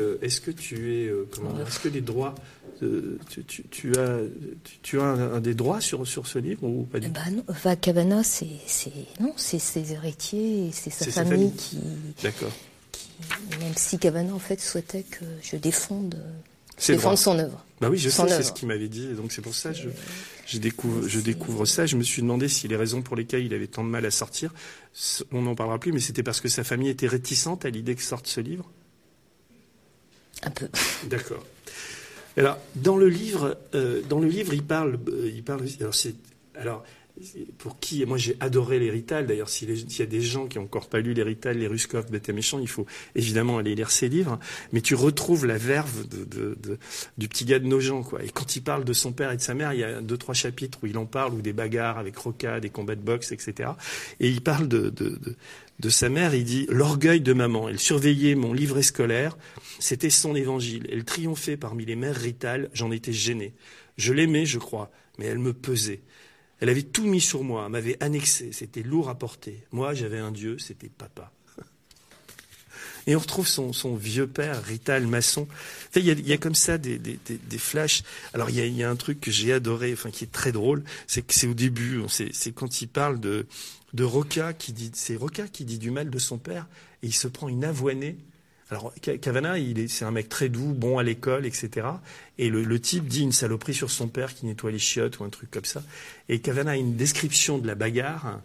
[SPEAKER 17] les droits, tu as des droits sur ce livre ou pas du tout ?
[SPEAKER 15] Non. Enfin, Kavanagh, c'est ses héritiers, c'est sa famille qui.
[SPEAKER 17] D'accord.
[SPEAKER 15] Même si Kavanagh en fait souhaitait que je défende son œuvre.
[SPEAKER 17] Bah oui, je sais, c'est ce qu'il m'avait dit, et donc c'est pour ça que je découvre ça. Je me suis demandé si les raisons pour lesquelles il avait tant de mal à sortir, on n'en parlera plus, mais c'était parce que sa famille était réticente à l'idée que sorte ce livre ?
[SPEAKER 15] Un peu.
[SPEAKER 17] D'accord. Alors, dans le livre, il parle. Alors, pour qui, moi j'ai adoré les Rital, d'ailleurs s'il y a des gens qui n'ont encore pas lu les Rital, les Ruskov, Bête et Méchant, il faut évidemment aller lire ces livres, mais tu retrouves la verve du petit gars de Nogent, quoi. Et quand il parle de son père et de sa mère, il y a 2-3 chapitres où il en parle, ou des bagarres avec Roca, des combats de boxe, etc. Et il parle de sa mère, il dit « L'orgueil de maman, elle surveillait mon livret scolaire, c'était son évangile. Elle triomphait parmi les mères Rital, j'en étais gêné. Je l'aimais, je crois, mais elle me pesait. Elle avait tout mis sur moi, m'avait annexé, c'était lourd à porter. Moi, j'avais un dieu, c'était papa. » Et on retrouve son vieux père, Rital, maçon. Il y a comme ça des flashs. Alors, il y a un truc que j'ai adoré, qui est très drôle, c'est que c'est au début, c'est quand il parle de Roca, c'est Roca qui dit du mal de son père, et il se prend une avoinée. Alors, Kavanagh, c'est un mec très doux, bon à l'école, etc. Et le type dit une saloperie sur son père qui nettoie les chiottes ou un truc comme ça. Et Kavanagh a une description de la bagarre.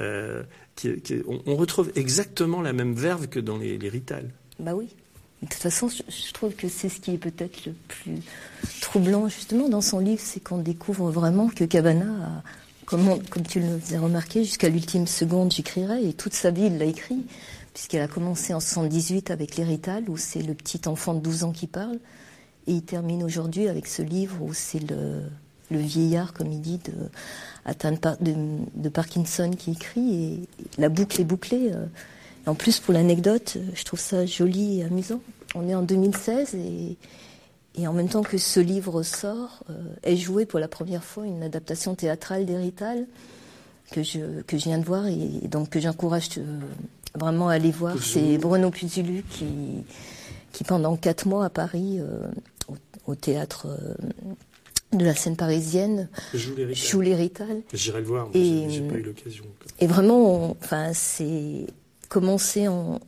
[SPEAKER 17] On retrouve exactement la même verve que dans les Rital.
[SPEAKER 15] Bah oui. De toute façon, je trouve que c'est ce qui est peut-être le plus troublant, justement, dans son livre, c'est qu'on découvre vraiment que Kavanagh a, comme tu l'as remarqué, jusqu'à l'ultime seconde, j'écrirai, et toute sa vie, il l'a écrit. puisqu'elle a commencé en 78 avec l'Hérital, où c'est le petit enfant de 12 ans qui parle, et il termine aujourd'hui avec ce livre où c'est le vieillard, comme il dit, atteint de Parkinson qui écrit, et la boucle est bouclée. En plus, pour l'anecdote, je trouve ça joli et amusant. On est en 2016 et en même temps que ce livre sort, est jouée pour la première fois une adaptation théâtrale d'Hérital que je viens de voir et donc que j'encourage vraiment à aller voir. C'est Bruno Puzulu qui pendant 4 mois à Paris, au théâtre de la scène parisienne, joue l'Hérital.
[SPEAKER 17] J'irai le voir, mais j'ai pas eu l'occasion.
[SPEAKER 15] Et vraiment, c'est commencer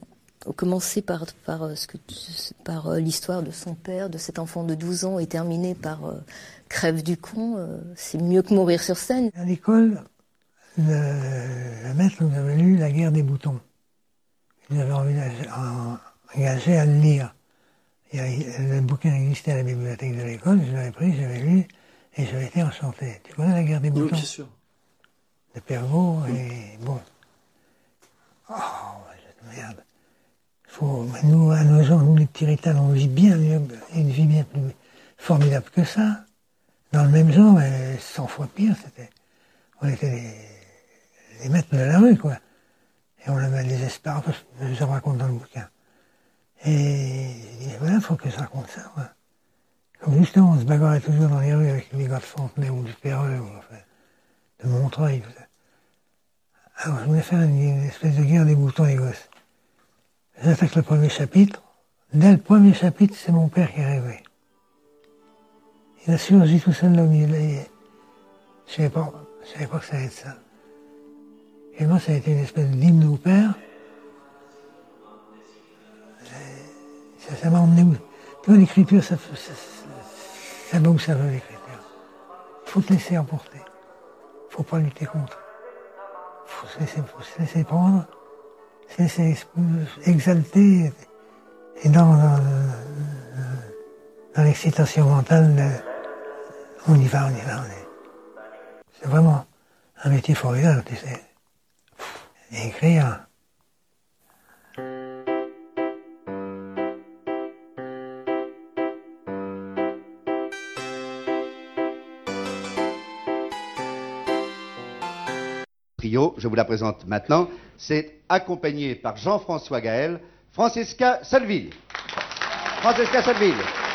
[SPEAKER 15] par l'histoire de son père, de cet enfant de 12 ans, et terminer par Crève du con, c'est mieux que mourir sur scène.
[SPEAKER 16] À l'école, la maître nous avait lu La guerre des boutons. Il nous avait engagé à le lire. Le bouquin existait à la bibliothèque de l'école, je l'avais pris, j'avais lu, et j'avais été enchanté. Tu connais La guerre des boutons?
[SPEAKER 17] Oui, bien sûr.
[SPEAKER 16] De Pergaud, et bon. Oh, merde. Nous, à nos gens, nous les petits Rital, on vit bien une vie bien plus formidable que ça. Dans le même genre, 100 fois pire, on était les maîtres de la rue, quoi. Et on avait des espoirs, je raconte dans le bouquin. Et voilà, il faut que je raconte ça, quoi. Comme justement, on se bagarrait toujours dans les rues avec les gars de Fontenay ou du Perreux, ou enfin, de Montreuil, tout ça. Alors, je voulais faire une espèce de guerre des boutons des gosses. J'attaque le premier chapitre. Dès le premier chapitre, c'est mon père qui est rêvé. Il a surgi tout seul là au milieu. Je savais pas que ça allait être ça. Et moi, ça a été une espèce d'hymne au père. Ça m'a emmené où? Tu vois, l'écriture, ça va où ça veut, l'écriture. Il faut te laisser emporter. Il faut pas lutter contre. Il faut se laisser prendre. Se laisser exalter. Et dans l'excitation mentale, on y va. C'est vraiment un métier formidable, tu sais. Et écrire.
[SPEAKER 18] Trio, je vous la présente maintenant, c'est accompagné par Jean-François Gaël, Francesca Salville. Francesca Salville.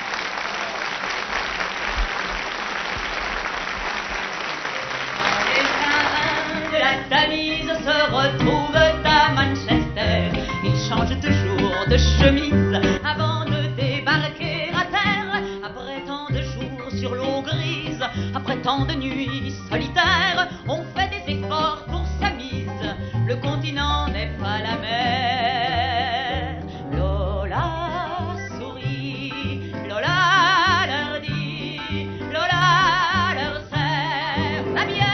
[SPEAKER 19] De la Tamise se retrouvent à Manchester. Ils changent toujours de chemise avant de débarquer à terre. Après tant de jours sur l'eau grise, après tant de nuits solitaires, on fait des efforts pour sa mise. Le continent n'est pas la mer. Lola sourit, Lola leur dit, Lola leur sert la bière.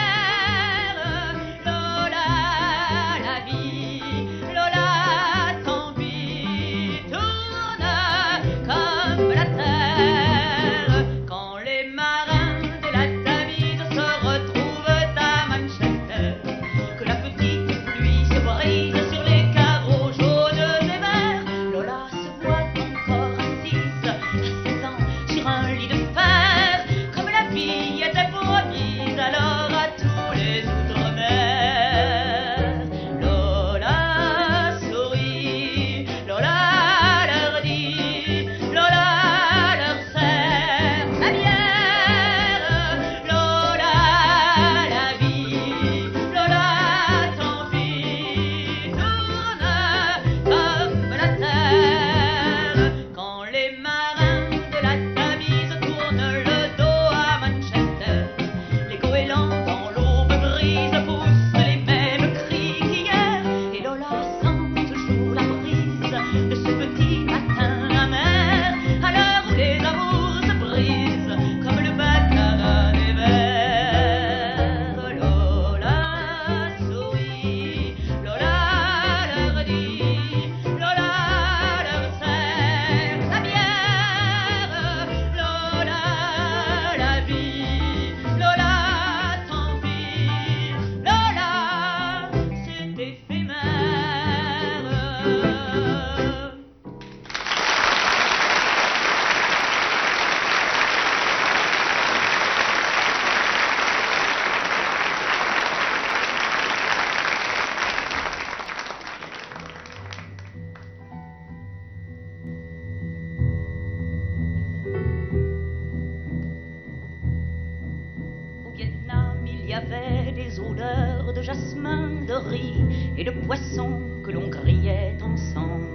[SPEAKER 19] de jasmin, de riz et de poisson que l'on grillait ensemble.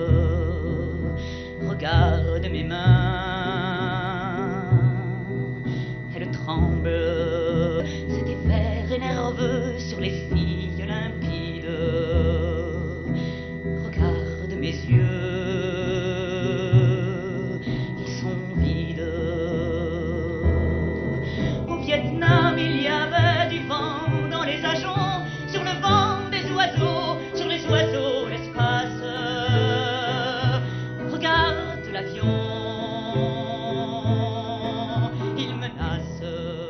[SPEAKER 19] Regarde mes mains, elles tremblent, c'est des vers et nerveux sur les filles limpides. Regarde mes yeux, ils sont vides. Au Vietnam, il y avait du vent dans les ajoncs, sur le vent des oiseaux, sur les oiseaux l'espace. Regarde l'avion, il menace.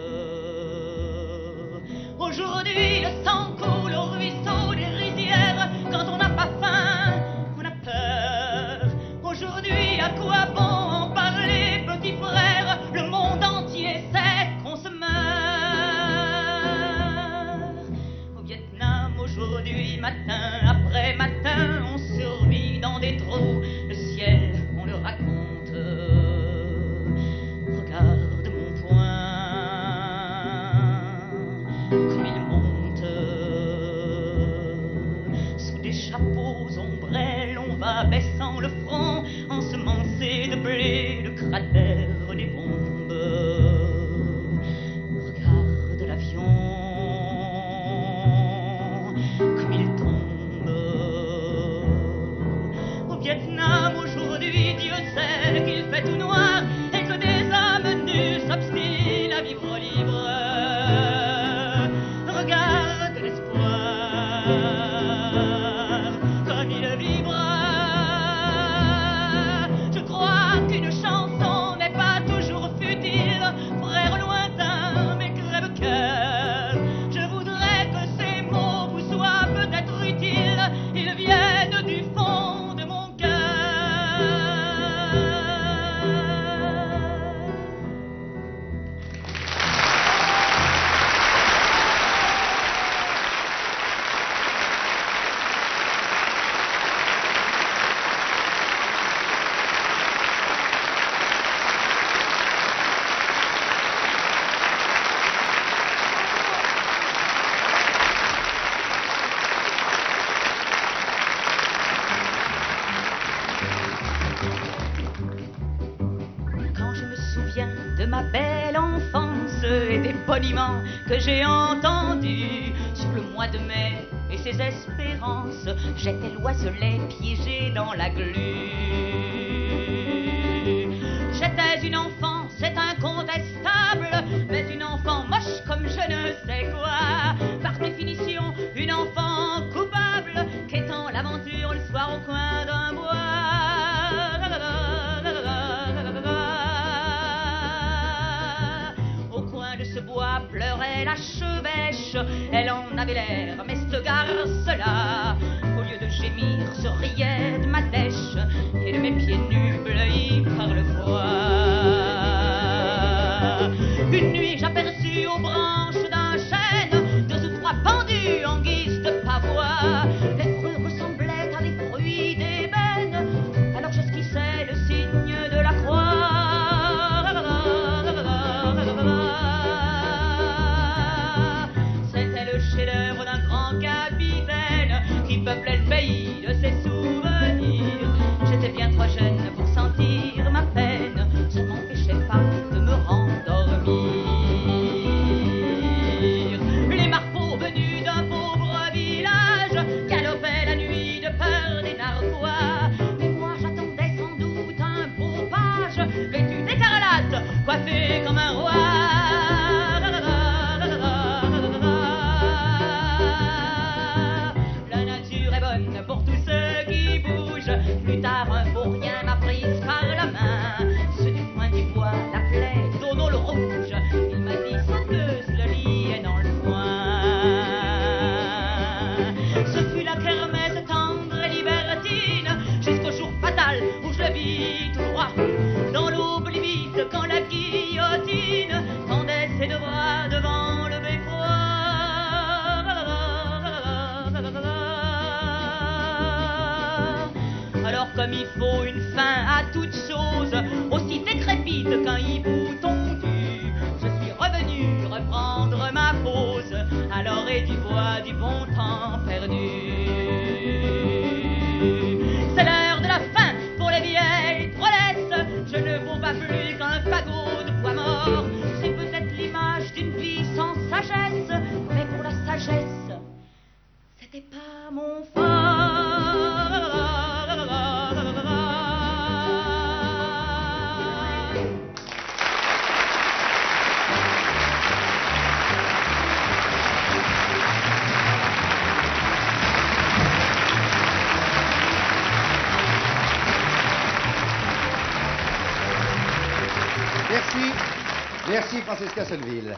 [SPEAKER 19] Aujourd'hui, le sang coule au ruisseau des rizières. Quand on n'a pas faim, on a peur. Aujourd'hui, à quoi bon en parler, petit frère? Le monde entier sait qu'on se meurt. Au Vietnam, aujourd'hui, matin après matin, on survit dans des trous. Le ciel, on le raconte. Regarde mon poing, comme il monte. Sous des chapeaux ombrelles, on va baissant le front, ensemencé de blé, de cratères, des bombes. Regarde l'avion, comme il tombe. Au Vietnam, aujourd'hui, Dieu sait qu'il fait tout noir et que des âmes nues s'obstinent à vivre libre. Regarde l'espoir, comme il vibre. Je crois qu'une chanson n'est pas toujours futile, frère lointain, mais crève-cœur. Je voudrais que ces mots vous soient peut-être utiles, ils viennent du fond de mon cœur. Quand je me souviens de ma belle enfance et des boniments que j'ai entendus sur le mois de mai et ses espérances, j'étais l'oiselet piégé dans la glu. J'étais une enfant, c'est incontestable, mais une enfant moche comme je ne sais quoi. Par définition, une enfant coupable, quêtant l'aventure le soir au coin d'un bois. Au coin de ce bois pleurait la chevêche, elle en avait l'air, mais ce garce-là, au lieu de gémir, se riait de ma dèche et de mes pieds nus bleuis par le froid. Une nuit, j'aperçus aux branches d'un chêne deux ou trois pendus en guise de pavois. Les fruits ressemblaient à des fruits d'ébène, alors j'esquissais le signe de la croix. C'était le chef-d'œuvre d'un grand capitaine qui peuplait le pays de ses souvenirs. J'étais bien trop jeune pour sentir ma peine, ça ne m'empêchait pas de me rendormir. Les marpeaux venus d'un pauvre village galopaient la nuit de peur des narquois. Mais moi j'attendais sans doute un beau page vêtu d'écarlate, coiffé comme un roi. La nature est bonne pour tous ceux qui bougent. Plus tard un vaurien m'a prise par la main, ceux du coin du bois l'appelaient Dono le rouge. Il m'a dit sauteuse, le lit est dans le coin. Ce fut la kermesse tendre et libertine, jusqu'au jour fatal où je le vis tout droit dans l'aube livide quand la guillotine tendait ses deux bras devant le beffroi. Alors comme il faut une fin à toute chose, aussi décrépite qu'un hibou tondu, je suis revenu reprendre ma pose à l'orée du bois du pas plus qu'un fagot de poids mort. C'est peut-être l'image d'une vie sans sagesse, mais pour la sagesse, c'était pas mon fort.
[SPEAKER 18] Merci Francesca Solville.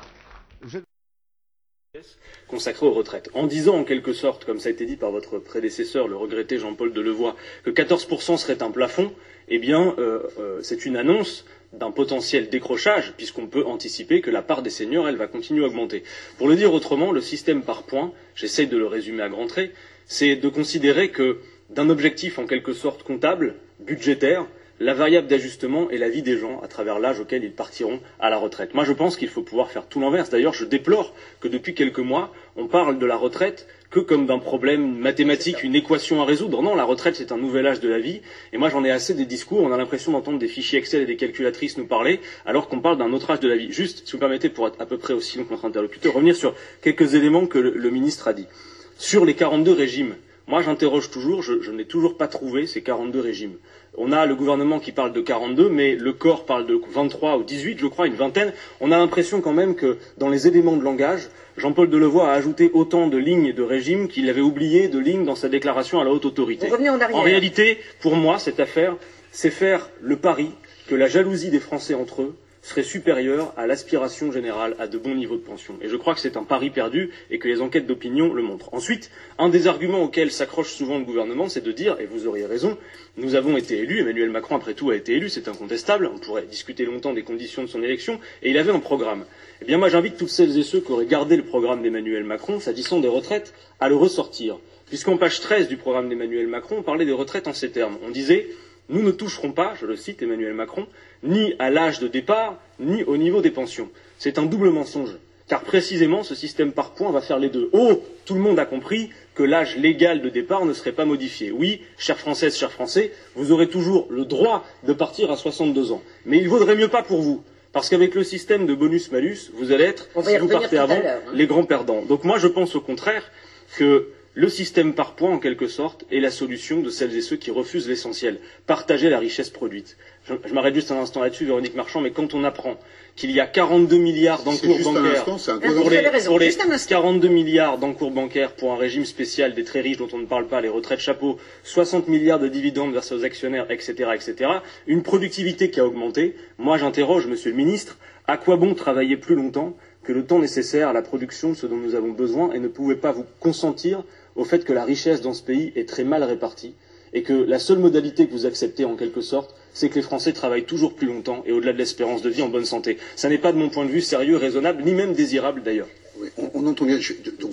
[SPEAKER 20] Consacré aux retraites, en disant en quelque sorte, comme ça a été dit par votre prédécesseur, le regretté Jean-Paul Delevoye, que 14% serait un plafond, eh bien, c'est une annonce d'un potentiel décrochage, puisqu'on peut anticiper que la part des seniors, elle va continuer à augmenter. Pour le dire autrement, le système par points, j'essaye de le résumer à grands traits, c'est de considérer que d'un objectif en quelque sorte comptable, budgétaire, la variable d'ajustement est la vie des gens à travers l'âge auquel ils partiront à la retraite. Moi, je pense qu'il faut pouvoir faire tout l'inverse. D'ailleurs, je déplore que depuis quelques mois, on parle de la retraite que comme d'un problème mathématique, une équation à résoudre. Non, la retraite, c'est un nouvel âge de la vie. Et moi, j'en ai assez des discours. On a l'impression d'entendre des fichiers Excel et des calculatrices nous parler, alors qu'on parle d'un autre âge de la vie. Juste, si vous permettez, pour être à peu près aussi long que notre interlocuteur, revenir sur quelques éléments que le ministre a dit. Sur les 42 régimes, moi, j'interroge toujours, je n'ai toujours pas trouvé ces 42 régimes. On a le gouvernement qui parle de 42, mais le corps parle de 23 ou 18, je crois, une vingtaine. On a l'impression quand même que dans les éléments de langage, Jean-Paul Delevoye a ajouté autant de lignes de régime qu'il avait oublié de lignes dans sa déclaration à la haute autorité.
[SPEAKER 21] Vous revenez en arrière.
[SPEAKER 20] En réalité, pour moi, cette affaire, c'est faire le pari que la jalousie des Français entre eux serait supérieure à l'aspiration générale à de bons niveaux de pension. Et je crois que c'est un pari perdu et que les enquêtes d'opinion le montrent. Ensuite, un des arguments auxquels s'accroche souvent le gouvernement, c'est de dire, et vous auriez raison, nous avons été élus, Emmanuel Macron après tout a été élu, c'est incontestable, on pourrait discuter longtemps des conditions de son élection, et il avait un programme. Eh bien moi j'invite toutes celles et ceux qui auraient gardé le programme d'Emmanuel Macron, s'agissant des retraites, à le ressortir. Puisqu'en page 13 du programme d'Emmanuel Macron, on parlait des retraites en ces termes. On disait, nous ne toucherons pas, je le cite Emmanuel Macron, ni à l'âge de départ, ni au niveau des pensions. C'est un double mensonge, car précisément ce système par points va faire les deux. Oh, tout le monde a compris que l'âge légal de départ ne serait pas modifié. Oui, chères Françaises, chers Français, vous aurez toujours le droit de partir à 62 ans. Mais il vaudrait mieux pas pour vous. Parce qu'avec le système de bonus-malus, vous allez être, si vous partez avant, les grands perdants. Donc moi, je pense au contraire que le système par points, en quelque sorte, est la solution de celles et ceux qui refusent l'essentiel, partager la richesse produite. Je m'arrête juste un instant là-dessus, Véronique Marchand, mais quand on apprend qu'il y a 42 milliards d'encours bancaires pour les 42 milliards d'encours bancaires pour un régime spécial des très riches dont on ne parle pas, les retraites chapeaux, 60 milliards de dividendes versés aux actionnaires, etc., etc., une productivité qui a augmenté, moi j'interroge, Monsieur le Ministre, à quoi bon travailler plus longtemps que le temps nécessaire à la production de ce dont nous avons besoin et ne pouvez pas vous consentir au fait que la richesse dans ce pays est très mal répartie et que la seule modalité que vous acceptez en quelque sorte, c'est que les Français travaillent toujours plus longtemps et au-delà de l'espérance de vie en bonne santé. Ça n'est pas de mon point de vue sérieux, raisonnable, ni même désirable d'ailleurs.
[SPEAKER 9] Oui, on entend bien,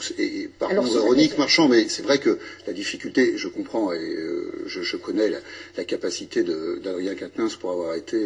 [SPEAKER 9] pardon Véronique Marchand, mais c'est vrai que la difficulté, je comprends, et je connais la capacité d'Adrien Quatennens pour avoir été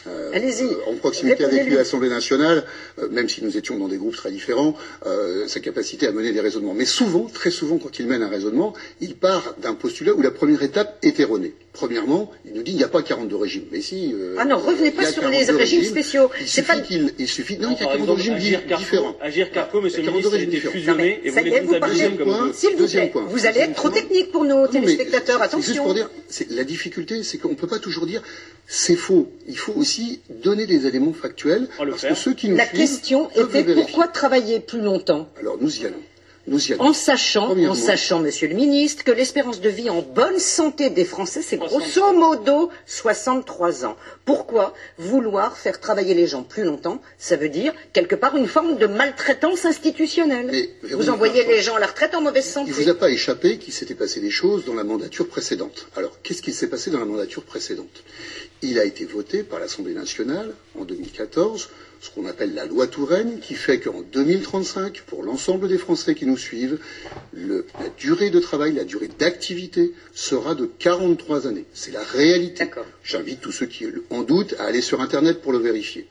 [SPEAKER 9] en proximité avec lui à l'Assemblée nationale, même si nous étions dans des groupes très différents, sa capacité à mener des raisonnements. Mais souvent, très souvent, quand il mène un raisonnement, il part d'un postulat où la première étape est erronée. Premièrement, il nous dit qu'il n'y a pas 42 régimes. Mais si.
[SPEAKER 21] Ah non, revenez pas sur les régimes spéciaux.
[SPEAKER 9] Il suffit. Non, il y a 42 régimes différents.
[SPEAKER 20] Agir Carco, Monsieur le Ministre, a été fusionné et vous les comptabilisez comme vous.
[SPEAKER 21] S'il vous plaît, vous allez être trop technique pour nos téléspectateurs. Attention.
[SPEAKER 9] Juste pour dire, la difficulté, c'est qu'on ne peut pas toujours dire c'est faux. Il faut aussi donner des éléments factuels. Parce que ceux qui nous suivent.
[SPEAKER 21] La question était pourquoi travailler plus longtemps?
[SPEAKER 9] Alors nous y allons.
[SPEAKER 21] En sachant, Monsieur le Ministre, que l'espérance de vie en bonne santé des Français, c'est grosso modo 63 ans. Pourquoi vouloir faire travailler les gens plus longtemps? Ça veut dire, quelque part, une forme de maltraitance institutionnelle. Vous envoyez les gens à la retraite en mauvaise santé.
[SPEAKER 9] Il ne vous a pas échappé qu'il s'était passé des choses dans la mandature précédente. Alors, qu'est-ce qui s'est passé dans la mandature précédente? Il a été voté par l'Assemblée nationale en 2014, ce qu'on appelle la loi Touraine, qui fait qu'en 2035, pour l'ensemble des Français qui nous suivent, la durée de travail, la durée d'activité sera de 43 années. C'est la réalité. J'invite tous ceux qui en doutent à aller sur Internet pour le vérifier.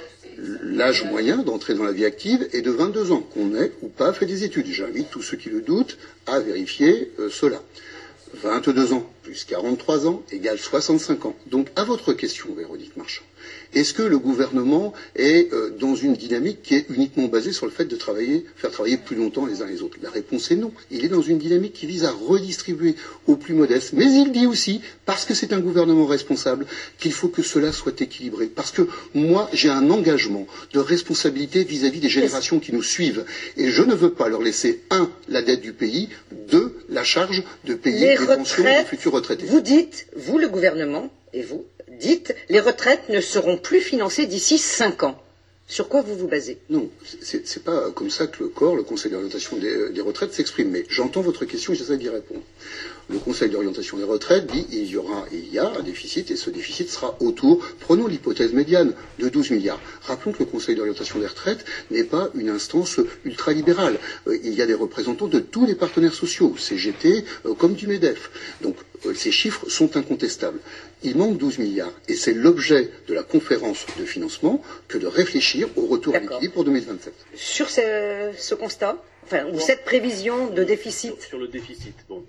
[SPEAKER 9] L'âge moyen d'entrer dans la vie active est de 22 ans, qu'on ait ou pas fait des études. J'invite tous ceux qui le doutent à vérifier cela. 22 ans plus 43 ans égale 65 ans. Donc, à votre question, Véronique Marchand, Est-ce que le gouvernement est dans une dynamique qui est uniquement basée sur le fait de faire travailler plus longtemps les uns les autres? La réponse est non. Il est dans une dynamique qui vise à redistribuer aux plus modestes. Mais il dit aussi, parce que c'est un gouvernement responsable, qu'il faut que cela soit équilibré. Parce que moi, j'ai un engagement de responsabilité vis-à-vis des générations qui nous suivent. Et je ne veux pas leur laisser, 1, la dette du pays, 2, la charge de payer les pensions des futurs retraités.
[SPEAKER 21] Vous dites, vous le gouvernement, et vous dites, les retraites ne seront plus financées d'ici 5 ans. Sur quoi vous vous basez?
[SPEAKER 9] Non, c'est pas comme ça que le Conseil d'orientation des retraites s'exprime. Mais j'entends votre question et j'essaie d'y répondre. Le Conseil d'orientation des retraites dit il y a un déficit et ce déficit sera autour, prenons l'hypothèse médiane, de 12 milliards. Rappelons que le Conseil d'orientation des retraites n'est pas une instance ultralibérale. Il y a des représentants de tous les partenaires sociaux, CGT comme du MEDEF. Donc ces chiffres sont incontestables. Il manque 12 milliards et c'est l'objet de la conférence de financement que de réfléchir au retour à l'équilibre pour 2027.
[SPEAKER 21] Sur ce constat, ou cette prévision de déficit?
[SPEAKER 20] Sur le déficit, bon.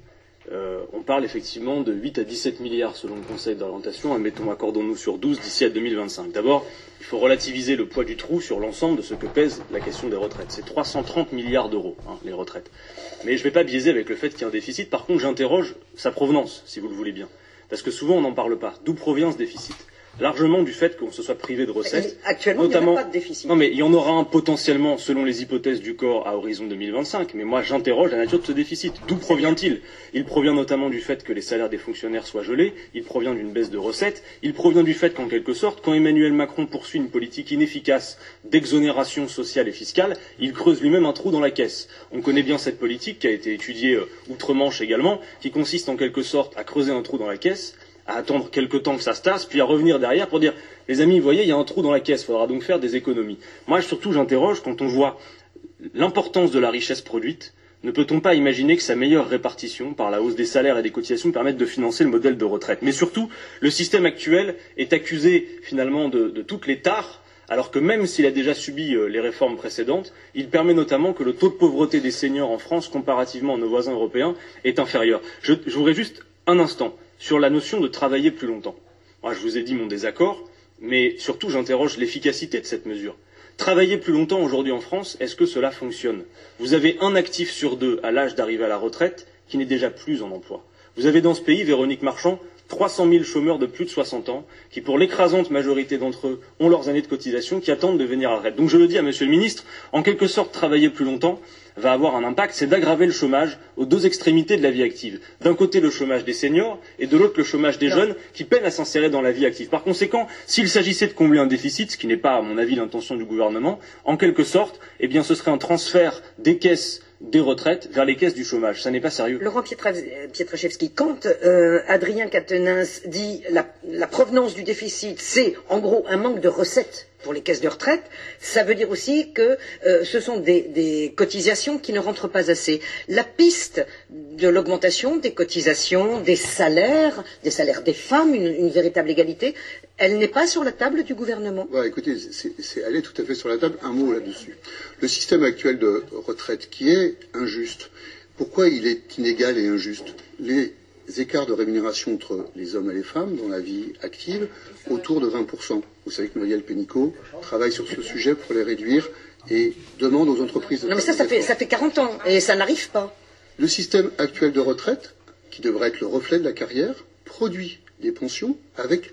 [SPEAKER 20] On parle effectivement de 8 à 17 milliards selon le Conseil d'orientation, admettons, accordons-nous sur 12 d'ici à 2025. D'abord, il faut relativiser le poids du trou sur l'ensemble de ce que pèse la question des retraites. C'est 330 milliards d'euros, les retraites. Mais je ne vais pas biaiser avec le fait qu'il y a un déficit. Par contre, j'interroge sa provenance, si vous le voulez bien. Parce que souvent, on n'en parle pas. D'où provient ce déficit? Largement du fait qu'on se soit privé de recettes.
[SPEAKER 21] Actuellement,
[SPEAKER 20] notamment,
[SPEAKER 21] il n'y a pas de déficit.
[SPEAKER 20] Non, mais il y en aura un potentiellement, selon les hypothèses du corps, à horizon 2025. Mais moi, j'interroge la nature de ce déficit. D'où provient-il? Il provient notamment du fait que les salaires des fonctionnaires soient gelés. Il provient d'une baisse de recettes. Il provient du fait qu'en quelque sorte, quand Emmanuel Macron poursuit une politique inefficace d'exonération sociale et fiscale, il creuse lui-même un trou dans la caisse. On connaît bien cette politique qui a été étudiée outre-Manche également, qui consiste en quelque sorte à creuser un trou dans la caisse, à attendre quelque temps que ça se tasse, puis à revenir derrière pour dire « Les amis, vous voyez, il y a un trou dans la caisse, il faudra donc faire des économies. » Moi, surtout, j'interroge, quand on voit l'importance de la richesse produite, ne peut-on pas imaginer que sa meilleure répartition, par la hausse des salaires et des cotisations, permette de financer le modèle de retraite? Mais surtout, le système actuel est accusé, finalement, de toutes les tares, alors que même s'il a déjà subi les réformes précédentes, il permet notamment que le taux de pauvreté des seniors en France, comparativement à nos voisins européens, est inférieur. Je voudrais juste un instant sur la notion de travailler plus longtemps. Moi, je vous ai dit mon désaccord, mais surtout, j'interroge l'efficacité de cette mesure. Travailler plus longtemps aujourd'hui en France, est-ce que cela fonctionne? Vous avez un actif sur 2 à l'âge d'arriver à la retraite qui n'est déjà plus en emploi. Vous avez dans ce pays, Véronique Marchand, 300 000 chômeurs de plus de 60 ans qui, pour l'écrasante majorité d'entre eux, ont leurs années de cotisation, qui attendent de venir à la retraite. Donc je le dis à Monsieur le Ministre, en quelque sorte, travailler plus longtemps va avoir un impact, c'est d'aggraver le chômage aux deux extrémités de la vie active. D'un côté, le chômage des seniors, et de l'autre, le chômage des jeunes qui peinent à s'insérer dans la vie active. Par conséquent, s'il s'agissait de combler un déficit, ce qui n'est pas, à mon avis, l'intention du gouvernement, en quelque sorte, eh bien, ce serait un transfert des caisses des retraites vers les caisses du chômage. Ça n'est pas sérieux.
[SPEAKER 21] Laurent Pietraszewski, quand Adrien Quatennens dit la provenance du déficit, c'est en gros un manque de recettes pour les caisses de retraite, ça veut dire aussi que ce sont des cotisations qui ne rentrent pas assez. La piste de l'augmentation des cotisations, des salaires des femmes, une véritable égalité, elle n'est pas sur la table du gouvernement.
[SPEAKER 9] Écoutez, elle est tout à fait sur la table. Un mot là-dessus. Le système actuel de retraite qui est injuste, pourquoi il est inégal et injuste? Les écarts de rémunération entre les hommes et les femmes dans la vie active, autour de 20%. Vous savez que Muriel Pénicaud travaille sur ce sujet pour les réduire et demande aux entreprises de...
[SPEAKER 21] Non mais ça fait 40 ans et ça n'arrive pas.
[SPEAKER 9] Le système actuel de retraite, qui devrait être le reflet de la carrière, produit des pensions avec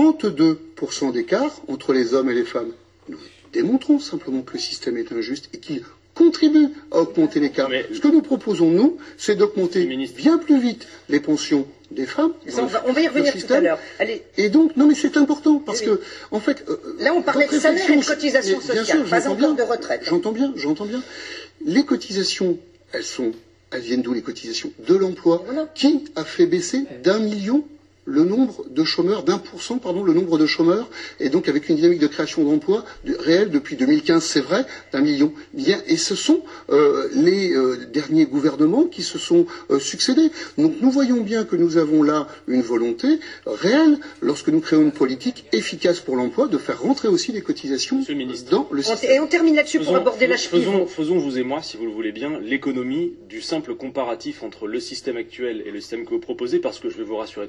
[SPEAKER 9] 42% d'écart entre les hommes et les femmes. Nous démontrons simplement que le système est injuste et qu'il contribue à augmenter l'écart. Ce que nous proposons, nous, c'est d'augmenter bien plus vite les pensions des femmes.
[SPEAKER 21] On va y revenir tout à l'heure.
[SPEAKER 9] Et donc, non mais c'est important, parce que, en fait...
[SPEAKER 21] là, on parlait de salaire et de cotisation sociale, pas encore de retraite.
[SPEAKER 9] J'entends bien. Les cotisations, elles viennent d'où les cotisations? De l'emploi. Voilà. Qui a fait baisser d'1 million le nombre de chômeurs, d'1%, pardon, le nombre de chômeurs, et donc avec une dynamique de création d'emplois réelle depuis 2015, c'est vrai, d'1 million. Bien, et ce sont les derniers gouvernements qui se sont succédés. Donc nous voyons bien que nous avons là une volonté réelle, lorsque nous créons une politique efficace pour l'emploi, de faire rentrer aussi les cotisations dans le système.
[SPEAKER 21] Et on termine là-dessus pour aborder l'âge pivot.
[SPEAKER 20] Faisons, vous et moi, si vous le voulez bien, l'économie du simple comparatif entre le système actuel et le système que vous proposez, parce que je vais vous rassurer tout de suite, je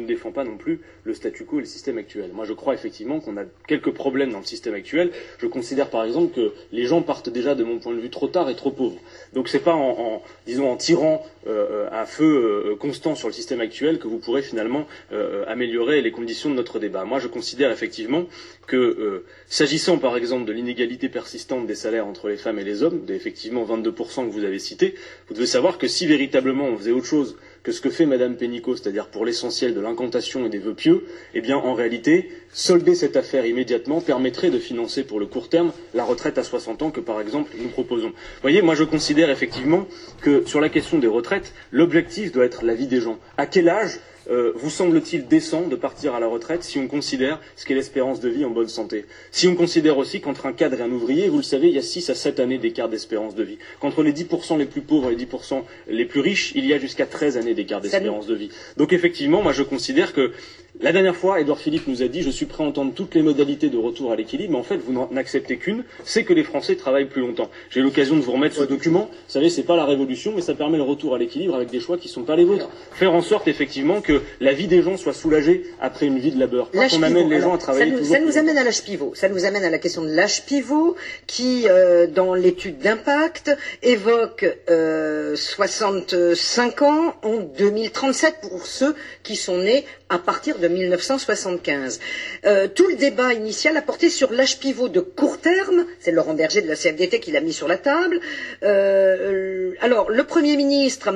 [SPEAKER 20] ne défends pas non plus le statu quo et le système actuel. Moi, je crois effectivement qu'on a quelques problèmes dans le système actuel. Je considère par exemple que les gens partent déjà, de mon point de vue, trop tard et trop pauvres. Donc c'est pas en tirant un feu constant sur le système actuel que vous pourrez finalement améliorer les conditions de notre débat. Moi, je considère effectivement que s'agissant par exemple de l'inégalité persistante des salaires entre les femmes et les hommes, des effectivement 22% que vous avez cités, vous devez savoir que si véritablement on faisait autre chose que ce que fait Madame Pénicaud, c'est-à-dire pour l'essentiel de l'incantation et des vœux pieux, eh bien en réalité, solder cette affaire immédiatement permettrait de financer pour le court terme la retraite à 60 ans que par exemple nous proposons. Vous voyez, moi je considère effectivement que sur la question des retraites, l'objectif doit être la vie des gens. À quel âge vous semble-t-il décent de partir à la retraite si on considère ce qu'est l'espérance de vie en bonne santé? Si on considère aussi qu'entre un cadre et un ouvrier, vous le savez, il y a 6 à 7 années d'écart d'espérance de vie. Qu'entre les 10% les plus pauvres et les 10% les plus riches, il y a jusqu'à 13 années d'écart d'espérance de vie. Donc effectivement, moi je considère que la dernière fois, Édouard Philippe nous a dit « Je suis prêt à entendre toutes les modalités de retour à l'équilibre », mais en fait, vous n'en acceptez qu'une, c'est que les Français travaillent plus longtemps. J'ai eu l'occasion de vous remettre ce document. Vous savez, c'est pas la révolution, mais ça permet le retour à l'équilibre avec des choix qui ne sont pas les vôtres. Faire en sorte, effectivement, que la vie des gens soit soulagée après une vie de labeur. Pas qu'on amène les gens à travailler
[SPEAKER 21] ça nous amène à l'âge pivot. Ça nous amène à la question de l'âge pivot qui, dans l'étude d'impact, évoque 65 ans en 2037 pour ceux qui sont nés à partir de 1975. Tout le débat initial a porté sur l'âge pivot de court terme. C'est Laurent Berger de la CFDT qui l'a mis sur la table. Alors, le Premier ministre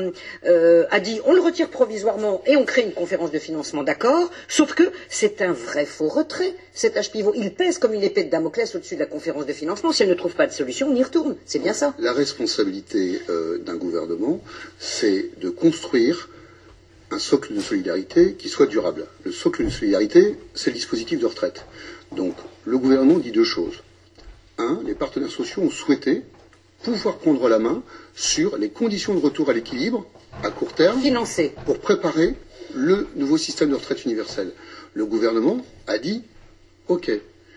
[SPEAKER 21] a dit on le retire provisoirement et on crée une conférence de financement, d'accord, sauf que c'est un vrai faux retrait, cet âge pivot. Il pèse comme une épée de Damoclès au-dessus de la conférence de financement. Si elle ne trouve pas de solution, on y retourne. C'est bien ça.
[SPEAKER 9] La responsabilité d'un gouvernement, c'est de construire un socle de solidarité qui soit durable. Le socle de solidarité, c'est le dispositif de retraite. Donc, le gouvernement dit 2 choses. 1, les partenaires sociaux ont souhaité pouvoir prendre la main sur les conditions de retour à l'équilibre à court terme
[SPEAKER 21] financé
[SPEAKER 9] pour préparer le nouveau système de retraite universel. Le gouvernement a dit OK.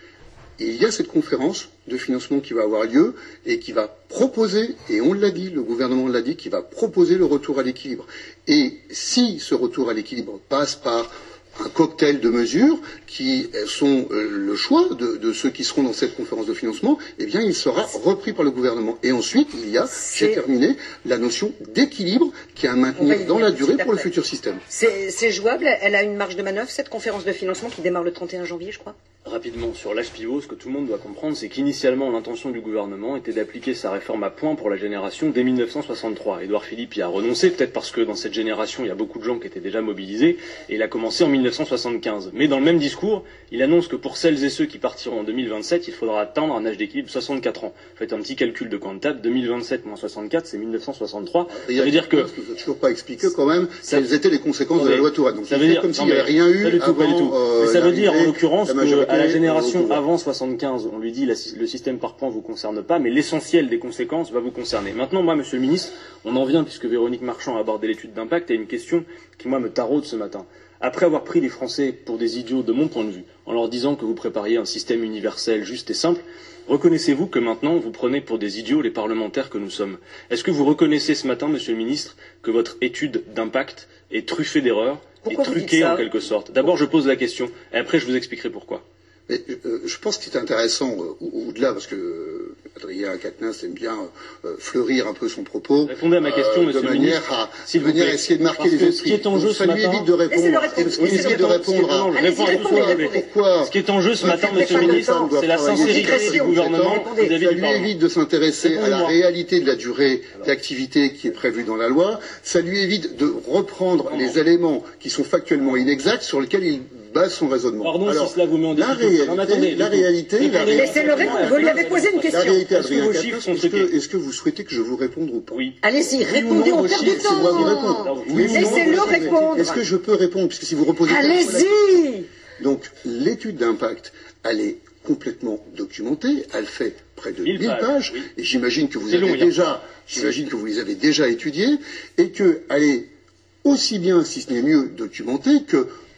[SPEAKER 9] Il y a cette conférence de financement qui va avoir lieu et qui va proposer, et on l'a dit, le gouvernement l'a dit, qui va proposer le retour à l'équilibre. Et si ce retour à l'équilibre passe par un cocktail de mesures qui sont le choix de ceux qui seront dans cette conférence de financement, eh bien il sera repris par le gouvernement. Et ensuite, il y a, j'ai terminé, la notion d'équilibre qui est à maintenir dans la durée pour le futur système.
[SPEAKER 21] C'est jouable, elle a une marge de manœuvre, cette conférence de financement qui démarre le 31 janvier, je crois.
[SPEAKER 20] Rapidement, sur l'âge pivot, ce que tout le monde doit comprendre, c'est qu'initialement, l'intention du gouvernement était d'appliquer sa réforme à point pour la génération dès 1963. Édouard Philippe y a renoncé, peut-être parce que dans cette génération, il y a beaucoup de gens qui étaient déjà mobilisés, et il a commencé en 1975. Mais dans le même discours, il annonce que pour celles et ceux qui partiront en 2027, il faudra atteindre un âge d'équilibre de 64 ans. Faites un petit calcul de coin de table, 2027 moins 64, c'est 1963. Ça veut dire que...
[SPEAKER 9] Parce que vous n'avez toujours pas expliqué quand même quelles étaient les conséquences de la loi Touraine. Donc
[SPEAKER 20] ça veut dire
[SPEAKER 9] comme s'il n'y avait rien eu
[SPEAKER 20] avant, ça veut dire, en l'occurrence, à la génération avant 75, on lui dit le système par points vous concerne pas, mais l'essentiel des conséquences va vous concerner. Maintenant, moi, Monsieur le Ministre, on en vient, puisque Véronique Marchand a abordé l'étude d'impact, à une question qui, moi, me taraude ce matin. Après avoir pris les Français pour des idiots de mon point de vue, en leur disant que vous prépariez un système universel juste et simple, reconnaissez-vous que maintenant vous prenez pour des idiots les parlementaires que nous sommes? Est-ce que vous reconnaissez ce matin, Monsieur le Ministre, que votre étude d'impact est truffée d'erreurs et truquée en quelque sorte? D'abord, je pose la question, et après je vous expliquerai pourquoi.
[SPEAKER 9] Mais je pense que c'est intéressant, au-delà, parce que Adrien Quatennens aime bien fleurir un peu son propos.
[SPEAKER 20] Répondez à ma question, Monsieur le Ministre.
[SPEAKER 9] De manière à essayer de marquer les esprits.
[SPEAKER 20] Ce qui est en jeu ce matin...
[SPEAKER 9] évite de répondre pourquoi...
[SPEAKER 20] Ce qui est en jeu ce matin, Monsieur le Ministre, c'est la sincérité du gouvernement vis-à-vis du Parlement.
[SPEAKER 9] Ça lui évite de s'intéresser à la réalité de la durée d'activité qui est prévue dans la loi. Ça lui évite de reprendre les éléments qui sont factuellement inexacts sur lesquels il base son raisonnement.
[SPEAKER 20] Pardon, alors, si cela vous met en
[SPEAKER 9] difficulté. La réalité,
[SPEAKER 21] vous lui avez posé une question.
[SPEAKER 9] La réalité, Adrien Quatennens, est-ce que vous souhaitez que je vous réponde ou pas?
[SPEAKER 20] Oui.
[SPEAKER 21] Allez-y, répondez, on perd du temps. Laissez-le répondre.
[SPEAKER 9] Est-ce que je peux répondre, puisque si vous reposez...
[SPEAKER 21] Allez-y.
[SPEAKER 9] Donc, l'étude d'impact, elle est complètement documentée, elle fait près de 1000 pages, oui. Et j'imagine que vous les avez déjà étudiées, et qu'elle est aussi bien, si ce n'est mieux, documentée que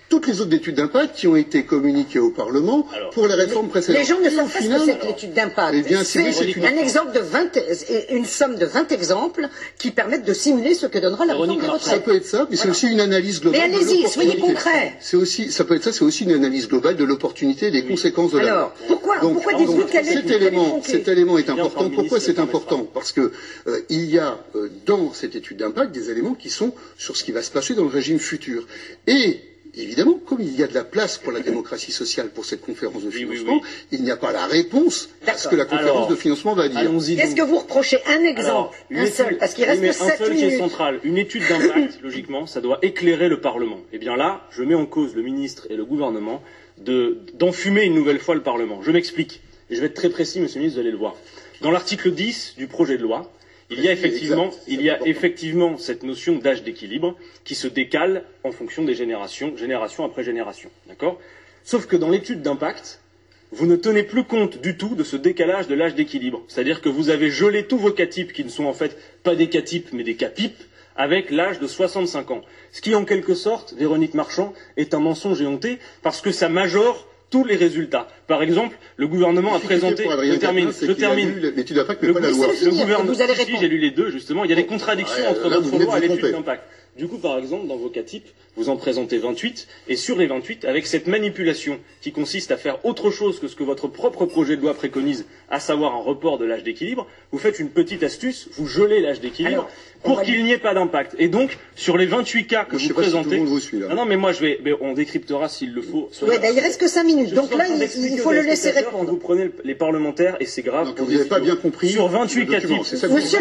[SPEAKER 9] toutes les autres études d'impact qui ont été communiquées au Parlement pour les réformes précédentes.
[SPEAKER 21] Les gens ne savent pas ce que c'est que l'étude d'impact. C'est un exemple de 20, une somme de 20 exemples qui permettent de simuler ce que donnera la réforme des retraites.
[SPEAKER 9] Ça peut être ça, mais c'est aussi une analyse globale.
[SPEAKER 21] Mais allez-y, soyez concrets.
[SPEAKER 9] C'est aussi, ça peut être ça, c'est aussi une analyse globale de l'opportunité et des conséquences de la loi.
[SPEAKER 21] Alors, pourquoi dites-vous qu'elle est
[SPEAKER 9] cet élément est important. Pourquoi c'est important? Parce que il y a dans cette étude d'impact des éléments qui sont sur ce qui va se passer dans le régime futur. Et évidemment, comme il y a de la place pour la démocratie sociale pour cette conférence de financement, il n'y a pas la réponse à ce que la conférence de financement va dire.
[SPEAKER 21] Qu'est-ce que vous reprochez? Un exemple, un seul, parce qu'il reste que 7 minutes.
[SPEAKER 20] Un seul qui est central. Une étude d'impact, logiquement, ça doit éclairer le Parlement. Et bien là, je mets en cause le ministre et le gouvernement d'enfumer une nouvelle fois le Parlement. Je m'explique. Et je vais être très précis, monsieur le ministre, vous allez le voir. Dans l'article 10 du projet de loi, il y a effectivement cette notion d'âge d'équilibre qui se décale en fonction des génération après génération. D'accord? Sauf que dans l'étude d'impact, vous ne tenez plus compte du tout de ce décalage de l'âge d'équilibre. C'est-à-dire que vous avez gelé tous vos cas-types qui ne sont en fait pas des cas-types mais des cas-pipes avec l'âge de 65 ans. Ce qui, en quelque sorte, Véronique Marchand, est un mensonge éhonté parce que ça majore tous les résultats. Par exemple, le gouvernement a présenté... Je termine.
[SPEAKER 9] L'étude d'impact, mais pas la loi.
[SPEAKER 20] Le gouvernement... Si, j'ai lu les deux, justement. Il y a des contradictions entre votre loi et l'étude d'impact. Du coup, par exemple, dans vos cas types, vous en présentez 28, et sur les 28, avec cette manipulation qui consiste à faire autre chose que ce que votre propre projet de loi préconise, à savoir un report de l'âge d'équilibre, vous faites une petite astuce, vous gelez l'âge d'équilibre pour qu'il n'y ait pas d'impact. Et donc, sur les 28 cas que vous présentez... non, mais moi, on décryptera s'il le faut.
[SPEAKER 21] Oui, il reste que 5 minutes, donc là, il faut le laisser répondre.
[SPEAKER 20] Vous prenez les parlementaires, et c'est grave.
[SPEAKER 9] Vous n'avez pas bien compris.
[SPEAKER 20] Sur 28 cas types...
[SPEAKER 21] Monsieur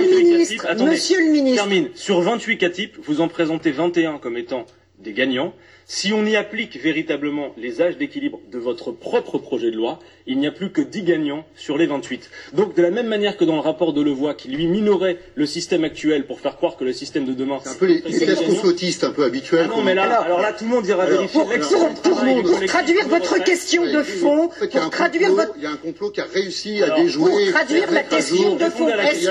[SPEAKER 21] le ministre,
[SPEAKER 20] termine. Sur 28 cas types, vous en présentez 21 comme étant des gagnants. Si on y applique véritablement les âges d'équilibre de votre propre projet de loi, il n'y a plus que 10 gagnants sur les 28. Donc, de la même manière que dans le rapport de Levoy, qui lui minorait le système actuel pour faire croire que le système de demain...
[SPEAKER 9] C'est un peu les tests complotistes un peu habituels.
[SPEAKER 20] Ah non, mais là, alors là, tout le monde ira vérifier.
[SPEAKER 21] Pour traduire votre question de fond,
[SPEAKER 9] il y a un complot qui a réussi à déjouer...
[SPEAKER 21] Pour traduire la question de fond, est-ce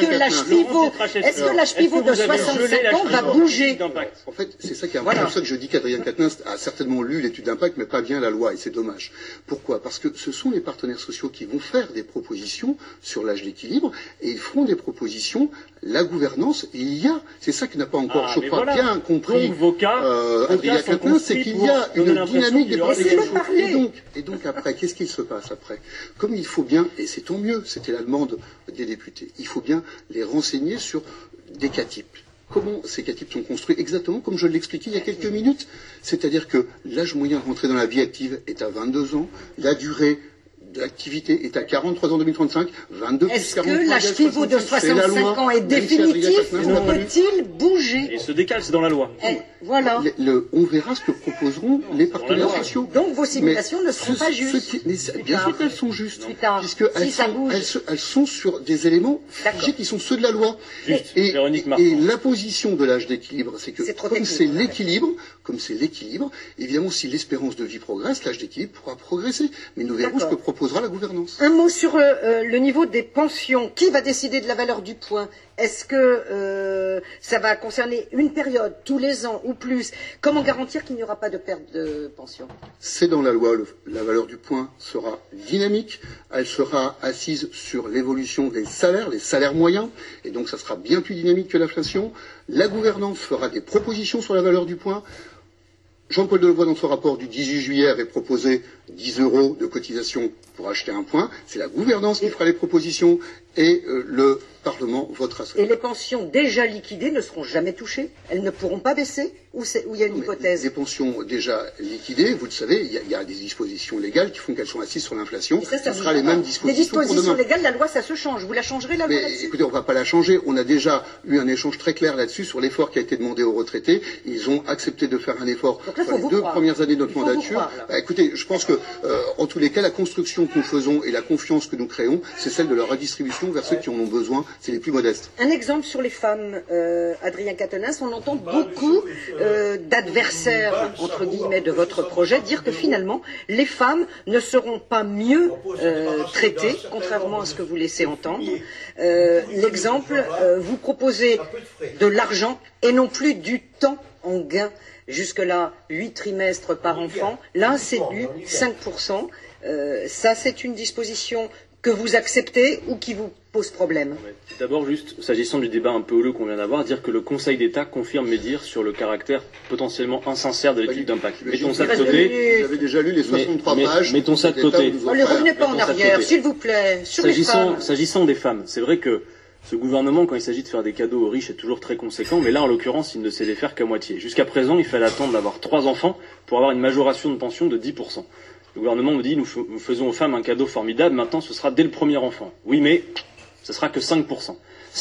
[SPEAKER 21] que l'âge pivot de 65 ans va bouger?
[SPEAKER 9] En fait, c'est ça qui est important. C'est pour ça que je dis qu'Adrien Quatennens a certainement lu l'étude d'impact, mais pas bien la loi, et c'est dommage. Pourquoi? Parce que ce sont les partenaires sociaux qui vont faire des propositions sur l'âge d'équilibre, et ils feront des propositions, la gouvernance, et il y a, c'est ça qui n'a pas encore, je crois, bien compris Adrien Quatennens, c'est qu'il y a une dynamique des propositions. Et donc après, qu'est-ce qu'il se passe après? Comme il faut bien, et c'est tant mieux, c'était la demande des députés, il faut bien les renseigner sur des cas types. Comment ces cas types sont construits? Exactement comme je l'expliquais il y a quelques minutes. C'est-à-dire que l'âge moyen de rentrer dans la vie active est à 22 ans, la durée de l'activité est à 43 ans en 2035, 22
[SPEAKER 21] Est-ce que l'âge pivot de 65 ans est définitif ou peut-il bouger?
[SPEAKER 20] Et ce décale, c'est dans la loi.
[SPEAKER 21] Voilà.
[SPEAKER 9] On verra ce que proposeront les partenaires sociaux.
[SPEAKER 21] Donc vos simulations ne seront pas justes.
[SPEAKER 9] Bien sûr qu'elles sont justes, puisqu'elles sont sur des éléments figés qui sont ceux de la loi. Et la position de l'âge d'équilibre, c'est que comme c'est l'équilibre, évidemment, si l'espérance de vie progresse, l'âge d'équilibre pourra progresser. Mais nous verrons ce que proposera la gouvernance.
[SPEAKER 21] Un mot sur le niveau des pensions. Qui va décider de la valeur du point? Est-ce que ça va concerner une période, tous les ans ou plus? Comment garantir qu'il n'y aura pas de perte de pension?
[SPEAKER 9] C'est dans la loi, la valeur du point sera dynamique, elle sera assise sur l'évolution des salaires, les salaires moyens, et donc ça sera bien plus dynamique que l'inflation. La gouvernance fera des propositions sur la valeur du point. Jean-Paul Delevoye, dans son rapport du 18 juillet, avait proposé 10 € de cotisation pour acheter un point. C'est la gouvernance qui fera les propositions et le Parlement votera cela.
[SPEAKER 21] Et les pensions déjà liquidées ne seront jamais touchées? Elles ne pourront pas baisser? Ou il y a une hypothèse?
[SPEAKER 9] Les pensions déjà liquidées, vous le savez, il y a des dispositions légales qui font qu'elles sont assises sur l'inflation. Ça sera les mêmes dispositions.
[SPEAKER 21] Les dispositions légales, la loi, ça se change. Vous la changerez, la loi, là-dessus?
[SPEAKER 9] Écoutez, on ne va pas la changer. On a déjà eu un échange très clair là-dessus sur l'effort qui a été demandé aux retraités. Ils ont accepté de faire un effort sur les 2 premières années de notre mandature. Écoutez, je pense que, en tous les cas, la construction que nous faisons et la confiance que nous créons, c'est celle de la redistribution vers ceux qui en ont besoin. C'est les plus modestes.
[SPEAKER 21] Un exemple sur les femmes, Adrien Quatennens, on entend beaucoup d'adversaires, entre guillemets, de votre projet dire que finalement, les femmes ne seront pas mieux traitées, contrairement à ce que vous laissez entendre. L'exemple, vous proposez de l'argent et non plus du temps en gain. Jusque-là, 8 trimestres par enfant. Là, c'est du 5%. Ça, c'est une disposition que vous acceptez ou qui vous pose problème?
[SPEAKER 20] D'abord, juste, s'agissant du débat un peu houleux qu'on vient d'avoir, dire que le Conseil d'État confirme mes dires sur le caractère potentiellement insincère de l'étude d'impact. Mettons ça de côté.
[SPEAKER 1] Vous avez déjà lu les 63 pages.
[SPEAKER 20] Mettons ça de côté.
[SPEAKER 21] Ne revenez pas en arrière, s'il vous plaît, sur les femmes.
[SPEAKER 20] S'agissant des femmes, c'est vrai que ce gouvernement, quand il s'agit de faire des cadeaux aux riches, est toujours très conséquent, mais là, en l'occurrence, il ne sait les faire qu'à moitié. Jusqu'à présent, il fallait attendre d'avoir 3 enfants pour avoir une majoration de pension de 10%. Le gouvernement me dit, nous faisons aux femmes un cadeau formidable, maintenant ce sera dès le premier enfant. Oui, mais ce sera que 5%.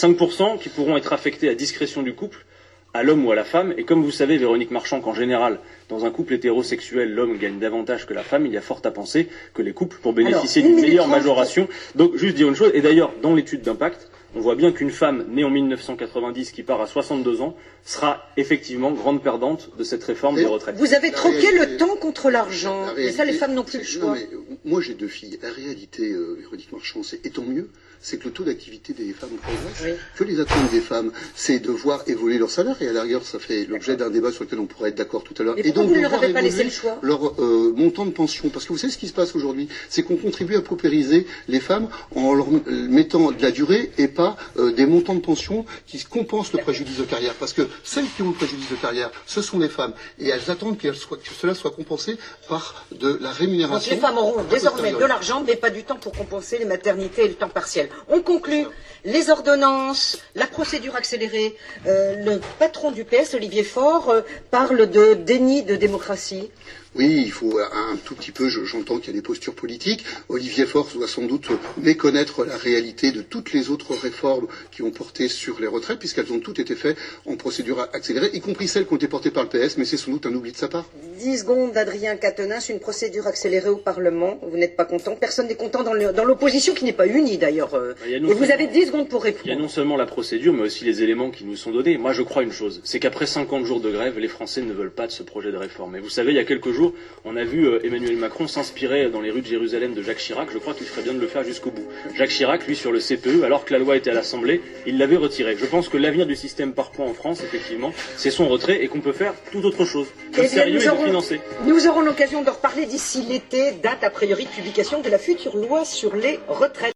[SPEAKER 20] 5% qui pourront être affectés à discrétion du couple, à l'homme ou à la femme. Et comme vous savez, Véronique Marchand, qu'en général, dans un couple hétérosexuel, l'homme gagne davantage que la femme, il y a fort à penser que les couples, pour bénéficier d'une meilleure majoration... Donc, juste dire une chose, et d'ailleurs, dans l'étude d'impact, on voit bien qu'une femme née en 1990 qui part à 62 ans sera effectivement grande perdante de cette réforme des retraites.
[SPEAKER 21] Vous avez troqué le temps contre l'argent. Et ça, les femmes n'ont plus le choix.
[SPEAKER 1] Non, mais moi, j'ai 2 filles. La réalité, Véronique Marchand, et tant mieux, c'est que le taux d'activité des femmes progresse, que les attentes des femmes, c'est de voir évoluer leur salaire, et à la rigueur, ça fait l'objet d'un débat sur lequel on pourrait être d'accord tout à l'heure.
[SPEAKER 21] Et donc, vous ne leur avez pas laissé le choix?
[SPEAKER 1] Leur montant de pension, parce que vous savez ce qui se passe aujourd'hui, c'est qu'on contribue à paupériser les femmes en leur mettant de la durée et pas des montants de pension qui compensent le préjudice de carrière. Parce que celles qui ont le préjudice de carrière, ce sont les femmes, et elles attendent que cela soit compensé par de la rémunération.
[SPEAKER 21] Donc les femmes auront désormais de l'argent, mais pas du temps pour compenser les maternités et le temps partiel. On conclut les ordonnances, la procédure accélérée. Le patron du PS, Olivier Faure, parle de déni de démocratie.
[SPEAKER 1] Oui, il faut un tout petit peu, j'entends qu'il y a des postures politiques. Olivier Faure doit sans doute méconnaître la réalité de toutes les autres réformes qui ont porté sur les retraites, puisqu'elles ont toutes été faites en procédure accélérée, y compris celles qui ont été portées par le PS, mais c'est sans doute un oubli de sa part.
[SPEAKER 21] 10 secondes d'Adrien Quatennens, une procédure accélérée au Parlement. Vous n'êtes pas content, personne n'est content dans l'opposition, qui n'est pas unie d'ailleurs. Et vous avez 10 secondes pour répondre.
[SPEAKER 20] Il y a non seulement la procédure, mais aussi les éléments qui nous sont donnés. Moi, je crois une chose, c'est qu'après 50 jours de grève, les Français ne veulent pas de ce projet de réforme. Et vous savez, il y a quelques jours, on a vu Emmanuel Macron s'inspirer dans les rues de Jérusalem de Jacques Chirac. Je crois qu'il ferait bien de le faire jusqu'au bout. Jacques Chirac, lui, sur le CPE, alors que la loi était à l'Assemblée, il l'avait retiré. Je pense que l'avenir du système par points en France, effectivement, c'est son retrait et qu'on peut faire tout autre chose. De sérieux et de financé.
[SPEAKER 21] Nous aurons l'occasion de reparler d'ici l'été, date a priori de publication de la future loi sur les retraites.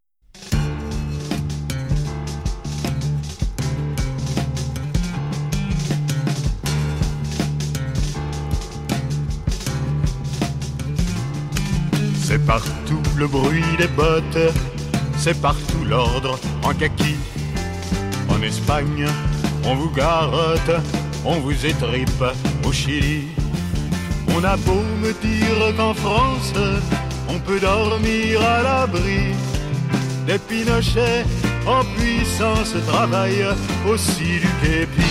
[SPEAKER 22] C'est partout le bruit des bottes, c'est partout l'ordre en kaki. En Espagne, on vous garotte, on vous étripe au Chili. On a beau me dire qu'en France, on peut dormir à l'abri. Des Pinochets en puissance travaillent aussi du képi.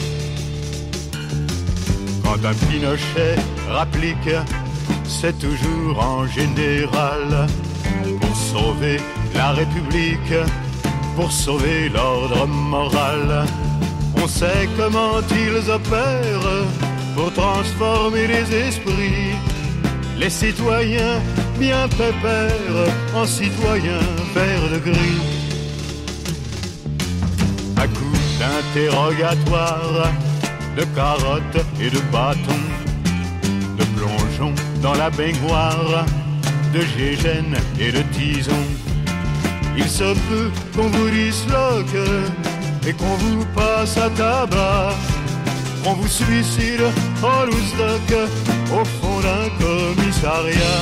[SPEAKER 22] Quand un Pinochet rapplique, c'est toujours en général pour sauver la République, pour sauver l'ordre moral. On sait comment ils opèrent pour transformer les esprits, les citoyens bien pépères en citoyens verts de gris. À coups d'interrogatoire, de carottes et de bâtons, de plongeons dans la baignoire, de gégène et de tison. Il se peut qu'on vous disloque et qu'on vous passe à tabac. On vous suicide en loose-doc au fond d'un commissariat.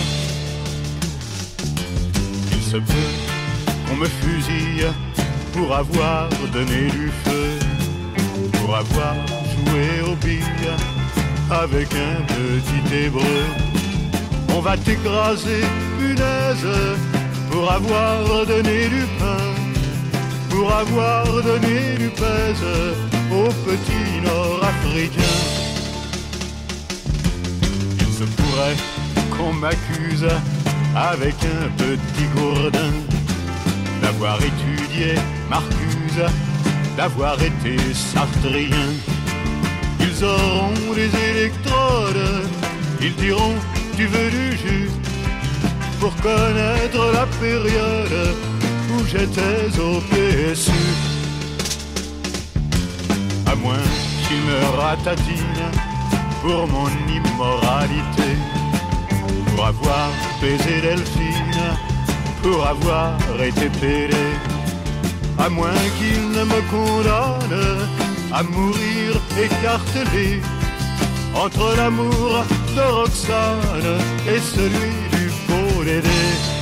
[SPEAKER 22] Il se peut qu'on me fusille pour avoir donné du feu, pour avoir joué aux billes avec un petit hébreu. On va t'écraser, punaise, pour avoir donné du pain, pour avoir donné du pèse aux petits nord-africains. Il se pourrait qu'on m'accuse avec un petit gourdin d'avoir étudié Marcuse, d'avoir été sartrien. Ils auront des électrodes, ils diront tu veux du jus pour connaître la période où j'étais au PSU. À moins qu'ils me ratatinent pour mon immoralité, pour avoir baisé Delphine, pour avoir été pédé, à moins qu'il ne me condamne à mourir écartelé entre l'amour de Roxane et celui du beau Dédé.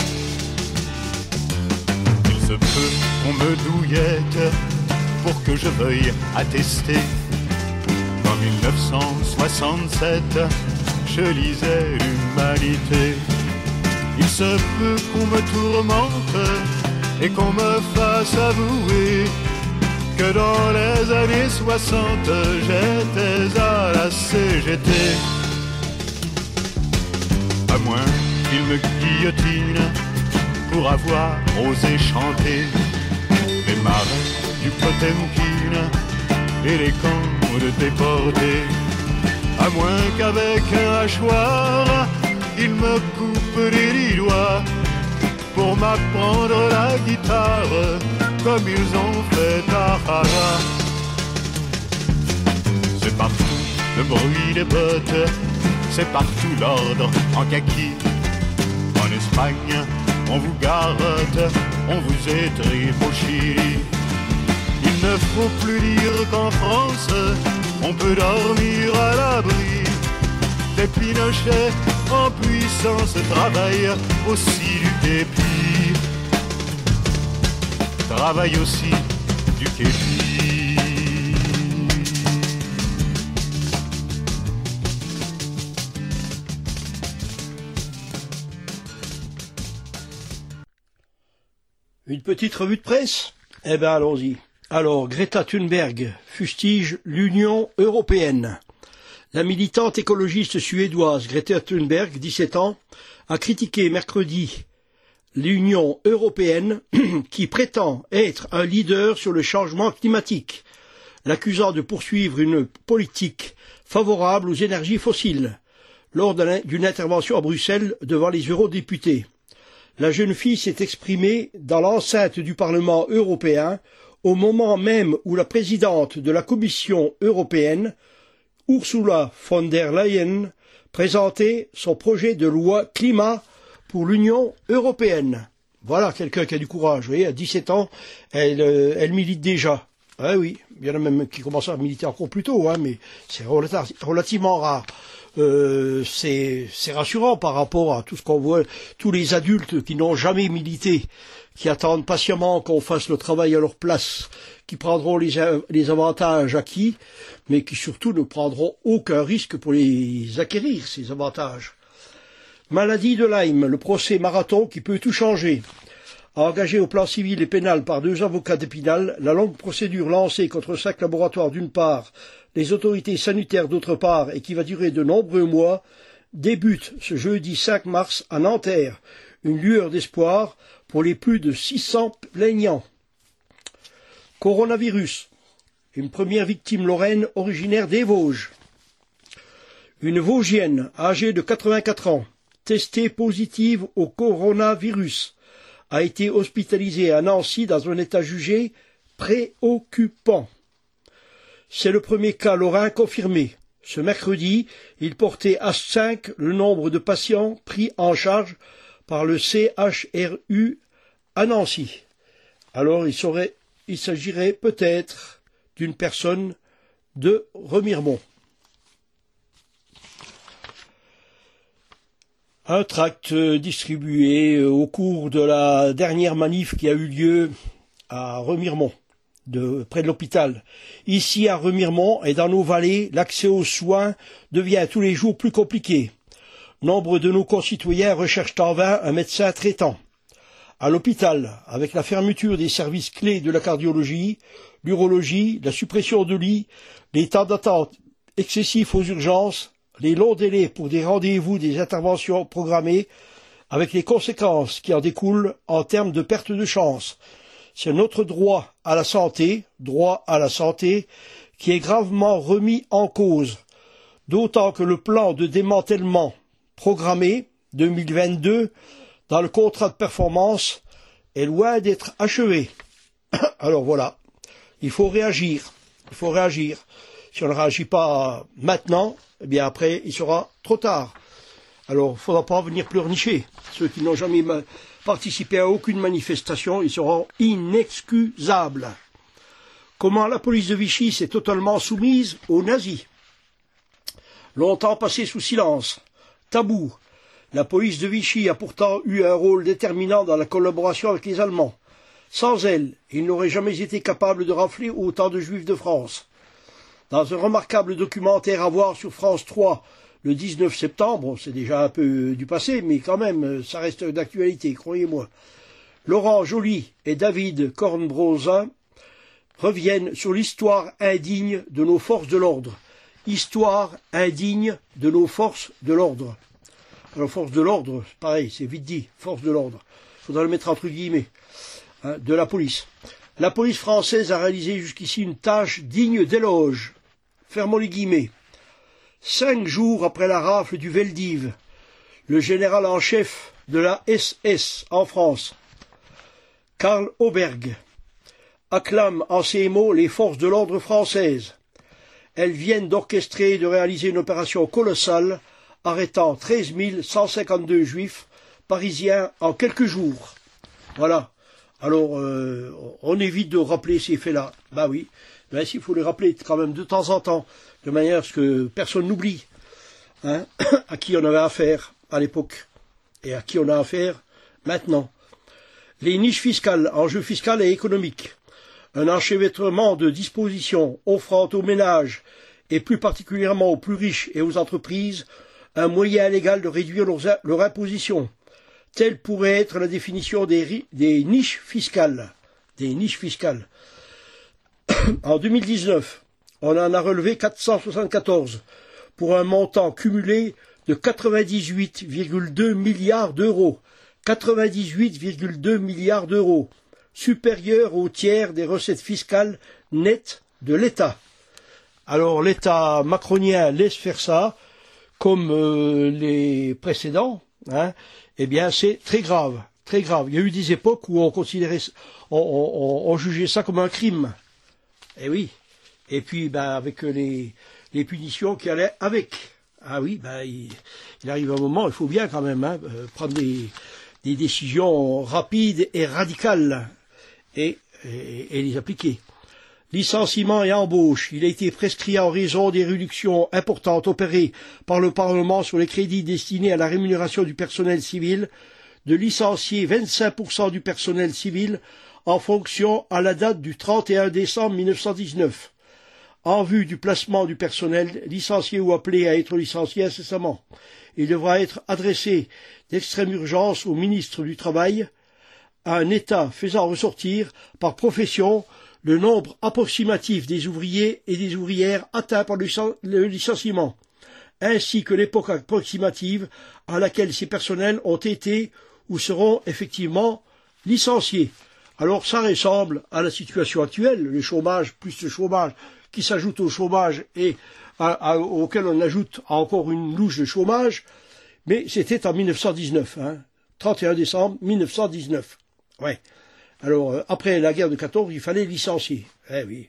[SPEAKER 22] Il se peut qu'on me douillette pour que je veuille attester qu'en 1967 je lisais l'Humanité. Il se peut qu'on me tourmente et qu'on me fasse avouer que dans les années 60 j'étais à la CGT. À moins qu'il me guillotine pour avoir osé chanter les marais du Potemkin et les camps de déportés. À moins qu'avec un hachoir il me coupe les doigts pour m'apprendre la guitare comme ils ont fait à Hara. C'est partout le bruit des bottes, c'est partout l'ordre en kaki. En Espagne, on vous garotte, on vous étripe au Chili. Il ne faut plus dire qu'en France, on peut dormir à l'abri des Pinochets en puissance, travaille aussi du képi, travaille aussi du képi.
[SPEAKER 3] Une petite revue de presse? Eh ben allons-y. Alors, Greta Thunberg fustige l'Union européenne. La militante écologiste suédoise Greta Thunberg, 17 ans, a critiqué mercredi l'Union européenne qui prétend être un leader sur le changement climatique, l'accusant de poursuivre une politique favorable aux énergies fossiles lors d'une intervention à Bruxelles devant les eurodéputés. La jeune fille s'est exprimée dans l'enceinte du Parlement européen au moment même où la présidente de la Commission européenne, Ursula von der Leyen, présentait son projet de loi climat pour l'Union européenne. Voilà quelqu'un qui a du courage. Vous voyez, à 17 ans, elle milite déjà. Ah oui, il y en a même qui commencent à militer encore plus tôt, hein, mais c'est relativement rare. C'est rassurant par rapport à tout ce qu'on voit, tous les adultes qui n'ont jamais milité, qui attendent patiemment qu'on fasse le travail à leur place, qui prendront les avantages acquis, mais qui surtout ne prendront aucun risque pour les acquérir, ces avantages. Maladie de Lyme, le procès marathon qui peut tout changer. Engagé au plan civil et pénal par 2 avocats d'Épinal, la longue procédure lancée contre 5 laboratoires d'une part, les autorités sanitaires d'autre part, et qui va durer de nombreux mois, débute ce jeudi 5 mars à Nanterre. Une lueur d'espoir pour les plus de 600 plaignants. Coronavirus. Une première victime lorraine originaire des Vosges. Une Vosgienne âgée de 84 ans, testée positive au coronavirus, a été hospitalisée à Nancy dans un état jugé préoccupant. C'est le premier cas lorrain confirmé. Ce mercredi, il portait à 5 le nombre de patients pris en charge par le CHRU à Nancy. Alors il s'agirait peut-être d'une personne de Remiremont. Un tract distribué au cours de la dernière manif qui a eu lieu à Remiremont, près de l'hôpital. Ici à Remiremont et dans nos vallées, l'accès aux soins devient tous les jours plus compliqué. Nombre de nos concitoyens recherchent en vain un médecin traitant. À l'hôpital, avec la fermeture des services clés de la cardiologie, l'urologie, la suppression de lits, les temps d'attente excessifs aux urgences, les longs délais pour des rendez-vous, des interventions programmées, avec les conséquences qui en découlent en termes de perte de chance. C'est notre droit à la santé, qui est gravement remis en cause, d'autant que le plan de démantèlement programmé 2022 dans le contrat de performance est loin d'être achevé. Alors voilà, il faut réagir. Si on ne réagit pas maintenant, eh bien après, il sera trop tard. Alors, il ne faudra pas venir pleurnicher. Ceux qui n'ont jamais participé à aucune manifestation, ils seront inexcusables. Comment la police de Vichy s'est totalement soumise aux nazis. Longtemps passé sous silence, tabou, la police de Vichy a pourtant eu un rôle déterminant dans la collaboration avec les Allemands. Sans elle, ils n'auraient jamais été capables de rafler autant de Juifs de France. Dans un remarquable documentaire à voir sur France 3, le 19 septembre, c'est déjà un peu du passé, mais quand même, ça reste d'actualité, croyez-moi. Laurent Joly et David Cornbrosin reviennent sur l'histoire indigne de nos forces de l'ordre. Histoire indigne de nos forces de l'ordre. Alors, force de l'ordre, pareil, c'est vite dit, force de l'ordre. Il faudra le mettre entre guillemets, hein, de la police. La police française a réalisé jusqu'ici une tâche digne d'éloge. Fermons les guillemets. 5 jours après la rafle du Veldiv, le général en chef de la SS en France, Karl Oberg, acclame en ces mots les forces de l'ordre françaises. Elles viennent d'orchestrer et de réaliser une opération colossale, arrêtant 13 152 juifs parisiens en quelques jours. Voilà. Alors, on évite de rappeler ces faits-là. Bah oui, mais il faut les rappeler quand même de temps en temps, de manière à ce que personne n'oublie, hein, à qui on avait affaire à l'époque, et à qui on a affaire maintenant. Les niches fiscales, enjeux fiscal et économique. Un enchevêtrement de dispositions offrant aux ménages, et plus particulièrement aux plus riches et aux entreprises, un moyen légal de réduire leur imposition. Telle pourrait être la définition des niches fiscales. Des niches fiscales. En 2019, on en a relevé 474, pour un montant cumulé de 98,2 milliards d'euros. 98,2 milliards d'euros, supérieur au tiers des recettes fiscales nettes de l'État. Alors l'État macronien laisse faire ça, comme les précédents, hein, eh bien c'est très grave, très grave. Il y a eu des époques où on considérait, on jugeait ça comme un crime. Eh oui. Et puis avec les punitions qui allaient avec. Ah oui, il arrive un moment, il faut bien quand même prendre des décisions rapides et radicales et les appliquer. Licenciement et embauche. Il a été prescrit en raison des réductions importantes opérées par le Parlement sur les crédits destinés à la rémunération du personnel civil, de licencier 25% du personnel civil en fonction à la date du 31 décembre 1919, en vue du placement du personnel licencié ou appelé à être licencié incessamment. Il devra être adressé d'extrême urgence au ministre du Travail, à un État faisant ressortir par profession le nombre approximatif des ouvriers et des ouvrières atteints par le licenciement, ainsi que l'époque approximative à laquelle ces personnels ont été ou seront effectivement licenciés. Alors ça ressemble à la situation actuelle, le chômage plus le chômage qui s'ajoute au chômage et auquel on ajoute encore une louche de chômage, mais c'était en 1919, 31 décembre 1919. Ouais. Alors, après la guerre de 14, il fallait licencier. Eh oui,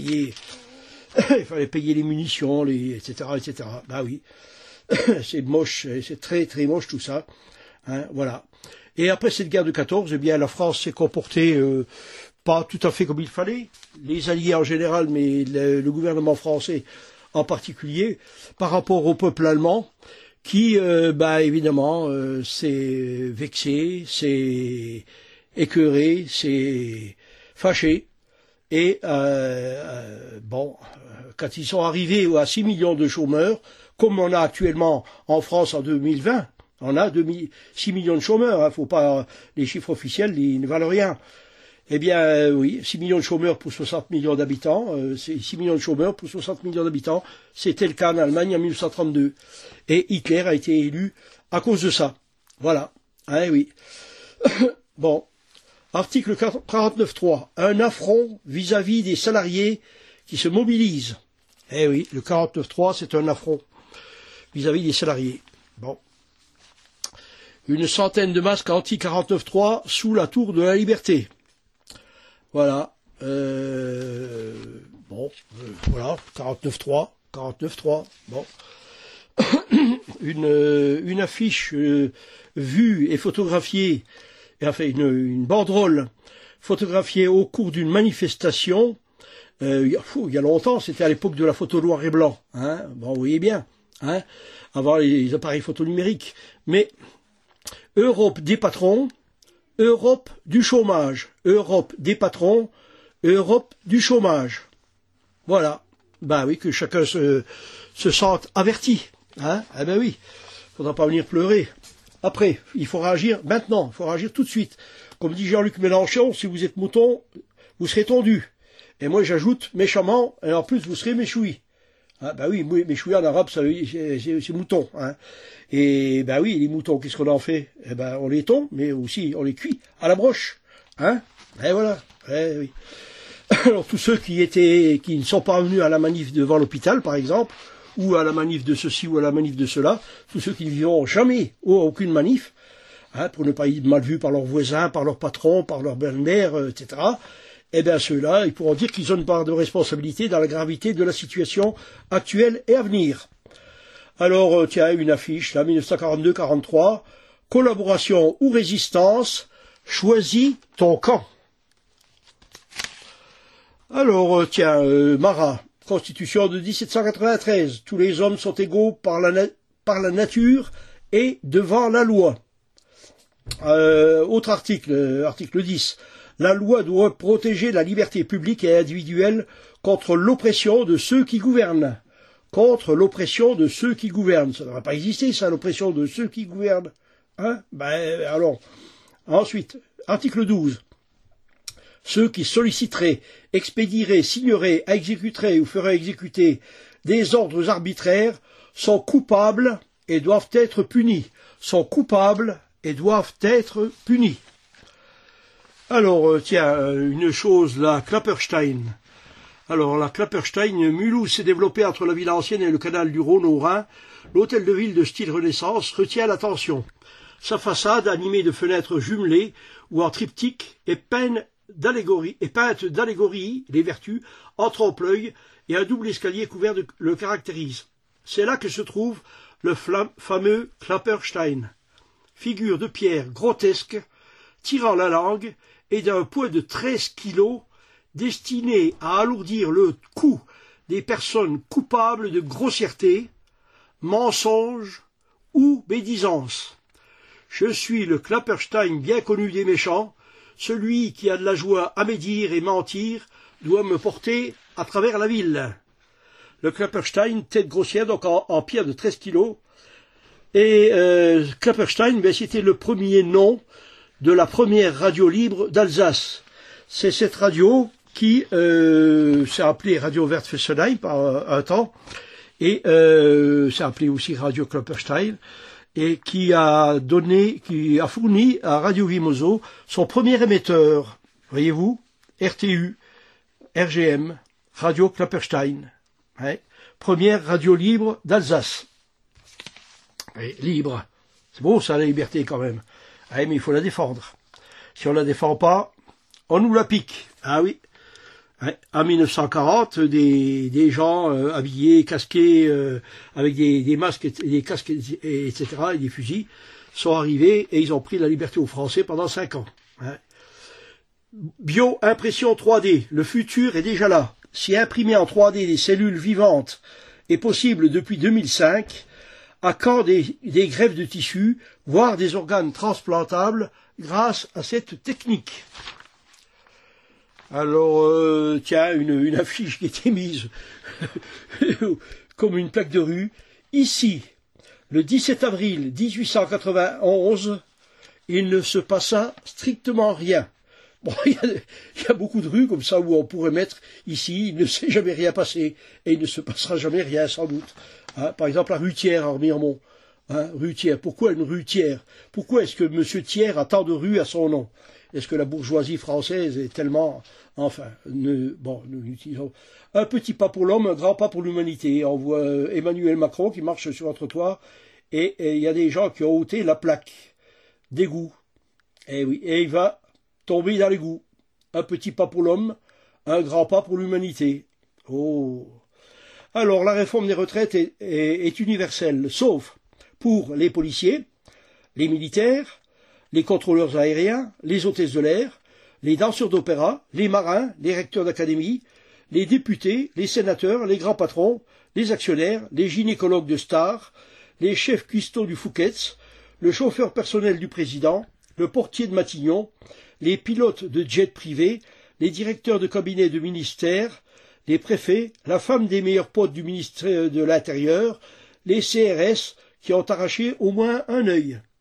[SPEAKER 3] il fallait payer les munitions, etc., etc. Bah oui. C'est moche, c'est très, très moche tout ça. Voilà. Et après cette guerre de 14, eh bien, la France s'est comportée, pas tout à fait comme il fallait. Les Alliés en général, mais le gouvernement français en particulier, par rapport au peuple allemand, qui, évidemment, s'est vexé, s'est écœuré, s'est fâché. Et, quand ils sont arrivés à 6 millions de chômeurs, comme on a actuellement en France en 2020, on a 6 millions de chômeurs, faut pas, les chiffres officiels, ils ne valent rien. Eh bien, oui, 6 millions de chômeurs pour 60 millions d'habitants, c'est 6 millions de chômeurs pour 60 millions d'habitants, c'était le cas en Allemagne en 1932. Et Hitler a été élu à cause de ça. Voilà. Oui. Bon. Article 49.3. Un affront vis-à-vis des salariés qui se mobilisent. Eh oui, le 49.3, c'est un affront vis-à-vis des salariés. Bon. Une centaine de masques anti-49.3 sous la tour de la Liberté. Voilà. Bon, voilà, 49.3, bon. Une affiche vue et photographiée, enfin une banderole photographiée au cours d'une manifestation, il y a longtemps, c'était à l'époque de la photo noir et blanc, hein, bon, vous voyez bien, hein, avant les appareils photo numériques, mais Europe des patrons, Europe du chômage, Europe des patrons, Europe du chômage. Voilà, bah oui, que chacun se sente averti, hein, eh ben oui, faudra pas venir pleurer. Après, il faut réagir maintenant, il faut réagir tout de suite. Comme dit Jean-Luc Mélenchon, si vous êtes mouton, vous serez tondu. Et moi j'ajoute méchamment, et en plus vous serez méchoui. Ah, bah oui, méchoui en arabe, c'est mouton. Hein. Et bah oui, les moutons, qu'est-ce qu'on en fait? Eh ben on les tond, mais aussi on les cuit à la broche. Hein. Et voilà. Eh oui. Alors tous ceux qui ne sont pas venus à la manif devant l'hôpital, par exemple, ou à la manif de ceci ou à la manif de cela, tous ceux qui ne vivront jamais aucune manif, hein, pour ne pas être mal vus par leurs voisins, par leurs patrons, par leur belle-mère, etc., eh bien ceux-là, ils pourront dire qu'ils ont une part de responsabilité dans la gravité de la situation actuelle et à venir. Alors, tiens, une affiche, là, 1942-43, collaboration ou résistance, choisis ton camp. Alors, tiens, Marat, Constitution de 1793, tous les hommes sont égaux par la nature et devant la loi. Autre article, article 10. La loi doit protéger la liberté publique et individuelle contre l'oppression de ceux qui gouvernent. Contre l'oppression de ceux qui gouvernent. Ça ne devrait pas exister, ça, l'oppression de ceux qui gouvernent. Hein? Ben, alors. Ensuite, article 12. Ceux qui solliciteraient, expédieraient, signeraient, exécuteraient ou feraient exécuter des ordres arbitraires sont coupables et doivent être punis. Sont coupables et doivent être punis. Alors, tiens, une chose, la Klapperstein. Alors, la Klapperstein, Mulhouse s'est développée entre la ville ancienne et le canal du Rhône au Rhin. L'hôtel de ville de style Renaissance retient l'attention. Sa façade, animée de fenêtres jumelées ou en triptyque, est peinte d'allégories, les vertus, en trompe-l'œil, et un double escalier couvert le caractérise. C'est là que se trouve le fameux Klapperstein. Figure de pierre grotesque, tirant la langue, et d'un poids de 13 kilos, destiné à alourdir le cou des personnes coupables de grossièreté, mensonge ou médisance. Je suis le Klapperstein bien connu des méchants, celui qui a de la joie à médire et mentir doit me porter à travers la ville. Le Klapperstein, tête grossière, donc en pierre de 13 kilos, et Klapperstein, ben, c'était le premier nom de la première radio libre d'Alsace. C'est cette radio qui s'est appelée Radio Verte Fessenheim par un temps, et s'est appelée aussi Radio Klapperstein, et qui a fourni à Radio Vimoso son premier émetteur, voyez-vous, RTU, RGM, Radio Klapperstein, hein, première radio libre d'Alsace. Et libre, c'est beau ça, la liberté quand même. Ah, mais il faut la défendre. Si on la défend pas, on nous la pique. Ah oui. En 1940, des gens habillés, casqués, avec des masques, des casques, etc., et des fusils, sont arrivés et ils ont pris la liberté aux Français pendant 5 ans. Bio-impression 3D, le futur est déjà là. Si imprimer en 3D des cellules vivantes est possible depuis 2005, à quand des greffes de tissus, voire des organes transplantables grâce à cette technique? Alors, tiens, une affiche qui était mise comme une plaque de rue. Ici, le 17 avril 1891, il ne se passa strictement rien. Bon, il y a beaucoup de rues comme ça où on pourrait mettre ici, il ne s'est jamais rien passé, et il ne se passera jamais rien, sans doute. Hein, par exemple, la rue Thiers à Remiremont. Hein, rue Thiers. Pourquoi une rue Thiers? Pourquoi est-ce que M. Thiers a tant de rues à son nom? Est-ce que la bourgeoisie française est tellement... Enfin, nous utilisons un petit pas pour l'homme, un grand pas pour l'humanité. On voit Emmanuel Macron qui marche sur un trottoir et il y a des gens qui ont ôté la plaque d'égout. Et oui, et il va tomber dans l'égout. Un petit pas pour l'homme, un grand pas pour l'humanité. Oh. Alors, la réforme des retraites est universelle, sauf pour les policiers, les militaires, les contrôleurs aériens, les hôtesses de l'air, les danseurs d'opéra, les marins, les recteurs d'académie, les députés, les sénateurs, les grands patrons, les actionnaires, les gynécologues de stars, les chefs cuistots du Fouquet's, le chauffeur personnel du président, le portier de Matignon, les pilotes de jets privés, les directeurs de cabinet de ministères, les préfets, la femme des meilleurs potes du ministère de l'Intérieur, les CRS qui ont arraché au moins un œil.